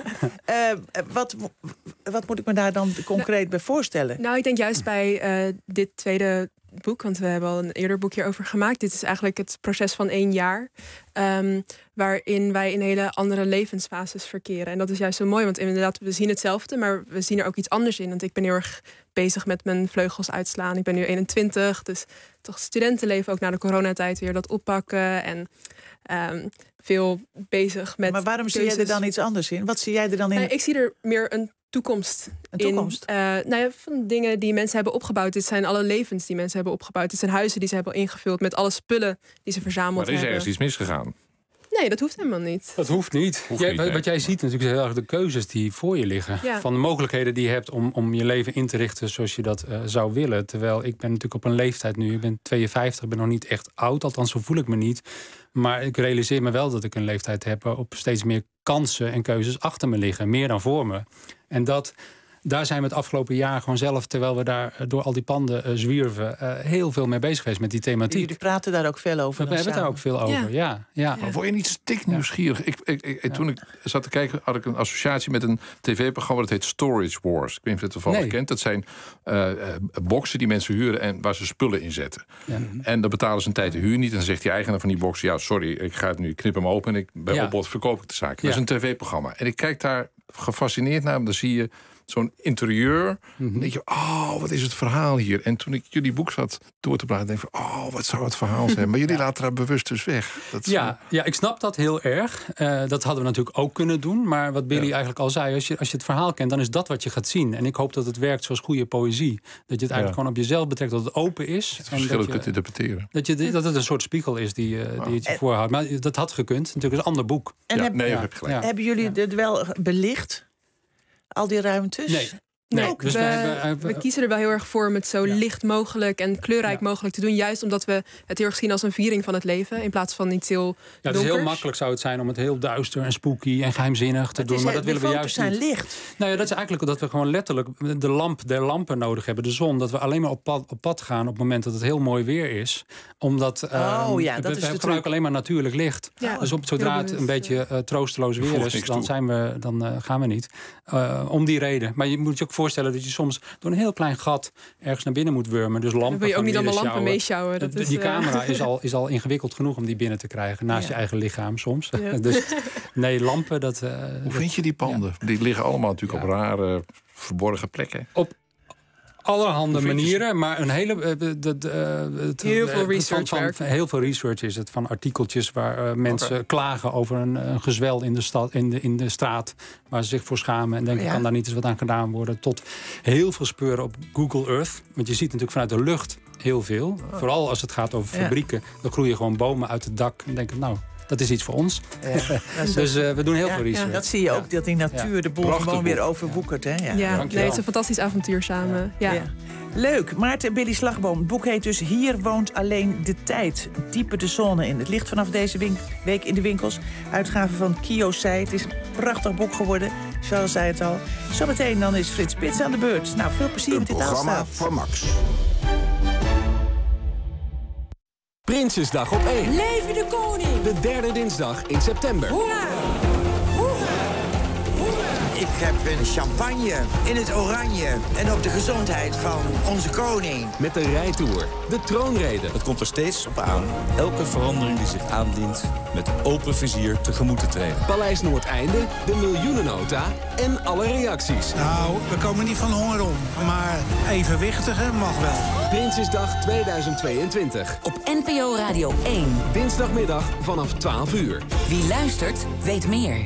ja uh, wat, wat moet ik me daar dan concreet nou, bij voorstellen? Nou, ik denk juist bij uh, dit tweede boek... want we hebben al een eerder boekje over gemaakt. Dit is eigenlijk het proces van één jaar... Um, waarin wij in hele andere levensfases verkeren. En dat is juist zo mooi, want inderdaad, we zien hetzelfde... maar we zien er ook iets anders in. Want ik ben heel erg bezig met mijn vleugels uitslaan. Ik ben nu eenentwintig, dus toch studentenleven... ook na de coronatijd weer dat oppakken... en um, veel bezig met... Maar waarom keuzes. Zie jij er dan iets anders in? Wat zie jij er dan in? Uh, ik zie er meer een toekomst, een toekomst. in. Uh, nou ja, van dingen die mensen hebben opgebouwd. Dit zijn alle levens die mensen hebben opgebouwd. Dit zijn huizen die ze hebben ingevuld met alle spullen die ze verzameld hebben. Maar er is ergens iets misgegaan. Nee, dat hoeft helemaal niet. Dat hoeft niet. Hoeft jij, niet nee. Wat jij ziet natuurlijk heel erg de keuzes die voor je liggen. Ja. Van de mogelijkheden die je hebt om, om je leven in te richten zoals je dat uh, zou willen. Terwijl ik ben natuurlijk op een leeftijd nu. Ik ben tweeënvijftig, ik ben nog niet echt oud. Althans, zo voel ik me niet. Maar ik realiseer me wel dat ik een leeftijd heb waarop steeds meer kansen en keuzes achter me liggen. Meer dan voor me. En dat... Daar zijn we het afgelopen jaar gewoon zelf, terwijl we daar door al die panden uh, zwierven, uh, heel veel mee bezig geweest met die thematiek. Jullie praten daar ook veel over. We hebben het daar ook veel over, ja. ja, ja. Maar word je niet stik nieuwsgierig? Ik, ik, ik, ja. Toen ik zat te kijken, had ik een associatie met een tv-programma dat heet Storage Wars. Ik weet niet of je het toevallig nee. kent. Dat zijn uh, uh, boxen die mensen huren en waar ze spullen in zetten. Ja. En dan betalen ze een tijd de huur niet. En dan zegt die eigenaar van die box, ja, sorry, ik ga het nu, ik knip hem open en ik, bij ja. opbod verkoop ik de zaak. Dat ja. is een tv-programma. En ik kijk daar gefascineerd naar, dan zie je zo'n interieur. Mm-hmm. Dan denk je, oh, wat is het verhaal hier? En toen ik jullie boek zat door te praten, denk ik, oh, wat zou het verhaal zijn? Maar jullie ja. laten daar bewust dus weg. Dat is, ja, ja, ik snap dat heel erg. Uh, dat hadden we natuurlijk ook kunnen doen. Maar wat Billy ja. eigenlijk al zei, als je, als je het verhaal kent, dan is dat wat je gaat zien. En ik hoop dat het werkt zoals goede poëzie. Dat je het eigenlijk ja. gewoon op jezelf betrekt, dat het open is. Het verschil kunt interpreteren. Dat, je, dat het een soort spiegel is die, uh, wow. die het je voorhoudt. Maar dat had gekund. Natuurlijk is een ander boek. En ja, heb, nee, ja. heb je ja. Hebben jullie het wel belicht? Al die ruimtes? Nee. Nee, nee, dus we, we, hebben, we kiezen er wel heel erg voor om het zo ja. licht mogelijk en kleurrijk ja. mogelijk te doen. Juist omdat we het heel erg zien als een viering van het leven. In plaats van iets heel Ja, het donkers. is heel makkelijk zou het zijn om het heel duister en spooky en geheimzinnig te het doen. Is, maar dat willen we juist zijn niet. licht. Nou ja, dat is eigenlijk dat we gewoon letterlijk de lamp der lampen nodig hebben. De zon. Dat we alleen maar op pad, op pad gaan op het moment dat het heel mooi weer is. Omdat oh, um, ja, dat we, is we de gebruiken alleen maar natuurlijk licht. Ja, dus op, zodra het een beetje uh, troosteloos weer is, dan, zijn we, dan uh, gaan we niet. Uh, om die reden. Maar je moet je ook voorstellen dat je soms door een heel klein gat ergens naar binnen moet wurmen. Dus lampen. Dan wil je ook niet allemaal lampen meesjouwen. Dat die uh... camera is al, is al ingewikkeld genoeg om die binnen te krijgen. Naast ja. je eigen lichaam soms. Ja. Dus nee, lampen. Dat, uh, Hoe dat, vind je die panden? Ja. Die liggen allemaal natuurlijk ja. op rare, verborgen plekken. Op allerhande manieren, maar een hele... Uh, de, de, uh, het, heel veel research van, van, Heel veel research is het. Van artikeltjes waar uh, mensen okay. klagen over een, een gezwel in de, stad, in, de, in de straat. Waar ze zich voor schamen en denken, ja. kan daar niet eens wat aan gedaan worden. Tot heel veel speuren op Google Earth. Want je ziet natuurlijk vanuit de lucht heel veel. Oh. Vooral als het gaat over fabrieken. Ja. Dan groeien gewoon bomen uit het dak. En denken, nou, dat is iets voor ons. Ja, dus uh, we doen heel ja, veel research. Ja, dat zie je ook, dat die natuur ja. de boel Prachtig gewoon boek. weer overwoekert. Hè? Ja, ja. Nee, het is een fantastisch avontuur samen. Ja. Ja. Leuk. Maarten en Billy Slagboom. Het boek heet dus Hier woont alleen de tijd. Diepe de zone in. Het ligt vanaf deze week in de winkels. Uitgave van Kiyosei. Het is een prachtig boek geworden. Charles zei het al. Zometeen dan is Frits Spits aan de beurt. Nou, veel plezier met dit programma aanstaat. van Max. Prinsjesdag op één. Leven de koning! De derde dinsdag in september. Hoera! Ik heb een champagne in het oranje en op de gezondheid van onze koning. Met de rijtour, de troonrede. Het komt er steeds op aan elke verandering die zich aandient met open vizier tegemoet te treden. Paleis Noordeinde, de miljoenennota en alle reacties. Nou, we komen niet van honger om, maar evenwichtige mag wel. Prinsjesdag tweeduizend tweeëntwintig. Op N P O Radio één. Dinsdagmiddag vanaf twaalf uur. Wie luistert, weet meer.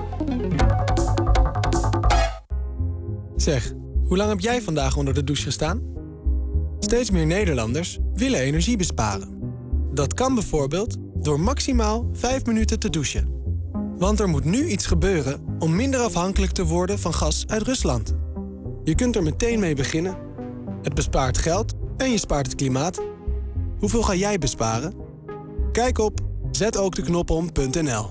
Zeg, hoe lang heb jij vandaag onder de douche gestaan? Steeds meer Nederlanders willen energie besparen. Dat kan bijvoorbeeld door maximaal vijf minuten te douchen. Want er moet nu iets gebeuren om minder afhankelijk te worden van gas uit Rusland. Je kunt er meteen mee beginnen. Het bespaart geld en je spaart het klimaat. Hoeveel ga jij besparen? Kijk op zet ook de knop om punt n l.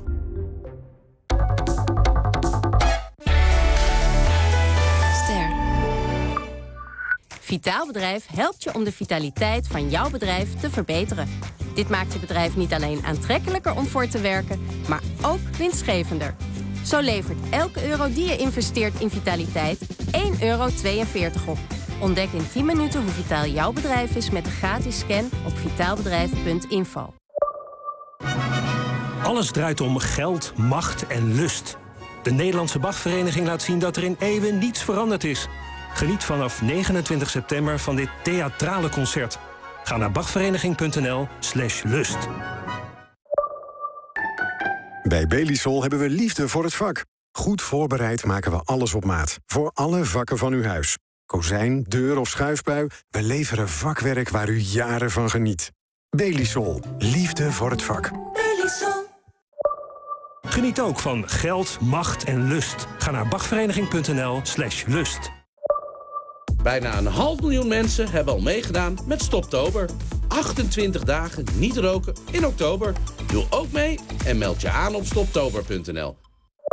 Vitaal Bedrijf helpt je om de vitaliteit van jouw bedrijf te verbeteren. Dit maakt je bedrijf niet alleen aantrekkelijker om voor te werken, maar ook winstgevender. Zo levert elke euro die je investeert in vitaliteit één euro tweeënveertig op. Ontdek in tien minuten hoe vitaal jouw bedrijf is met de gratis scan op vitaalbedrijf punt info. Alles draait om geld, macht en lust. De Nederlandse Bachvereniging laat zien dat er in eeuwen niets veranderd is. Geniet vanaf negenentwintig september van dit theatrale concert. Ga naar bachvereniging punt n l slash lust. Bij Belisol hebben we liefde voor het vak. Goed voorbereid maken we alles op maat. Voor alle vakken van uw huis. Kozijn, deur of schuifbui. We leveren vakwerk waar u jaren van geniet. Belisol. Liefde voor het vak. Belisol. Geniet ook van geld, macht en lust. Ga naar bachvereniging punt n l slash lust. Bijna een half miljoen mensen hebben al meegedaan met Stoptober. achtentwintig dagen niet roken in oktober. Doe ook mee en meld je aan op stoptober punt n l.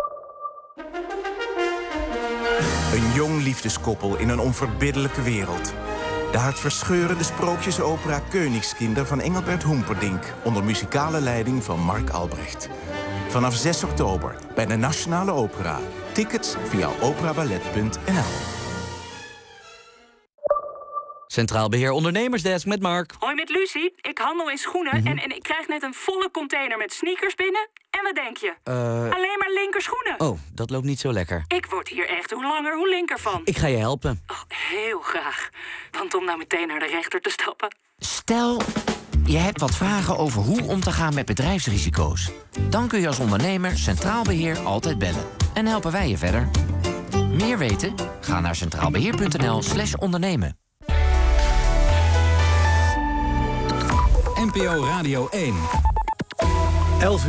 Een jong liefdeskoppel in een onverbiddelijke wereld. De hartverscheurende sprookjesopera Königskinder van Engelbert Humperdinck... onder muzikale leiding van Mark Albrecht. Vanaf zes oktober bij de Nationale Opera. Tickets via operaballet punt n l. Centraal Beheer Ondernemersdesk met Mark. Hoi, met Lucie. Ik handel in schoenen Mhm. en, en ik krijg net een volle container met sneakers binnen. En wat denk je? Uh... Alleen maar linkerschoenen. Oh, dat loopt niet zo lekker. Ik word hier echt hoe langer hoe linker van. Ik ga je helpen. Oh, heel graag. Want om nou meteen naar de rechter te stappen. Stel, je hebt wat vragen over hoe om te gaan met bedrijfsrisico's. Dan kun je als ondernemer Centraal Beheer altijd bellen. En helpen wij je verder. Meer weten? Ga naar centraalbeheer punt n l slash ondernemen. N P O Radio één. elf uur.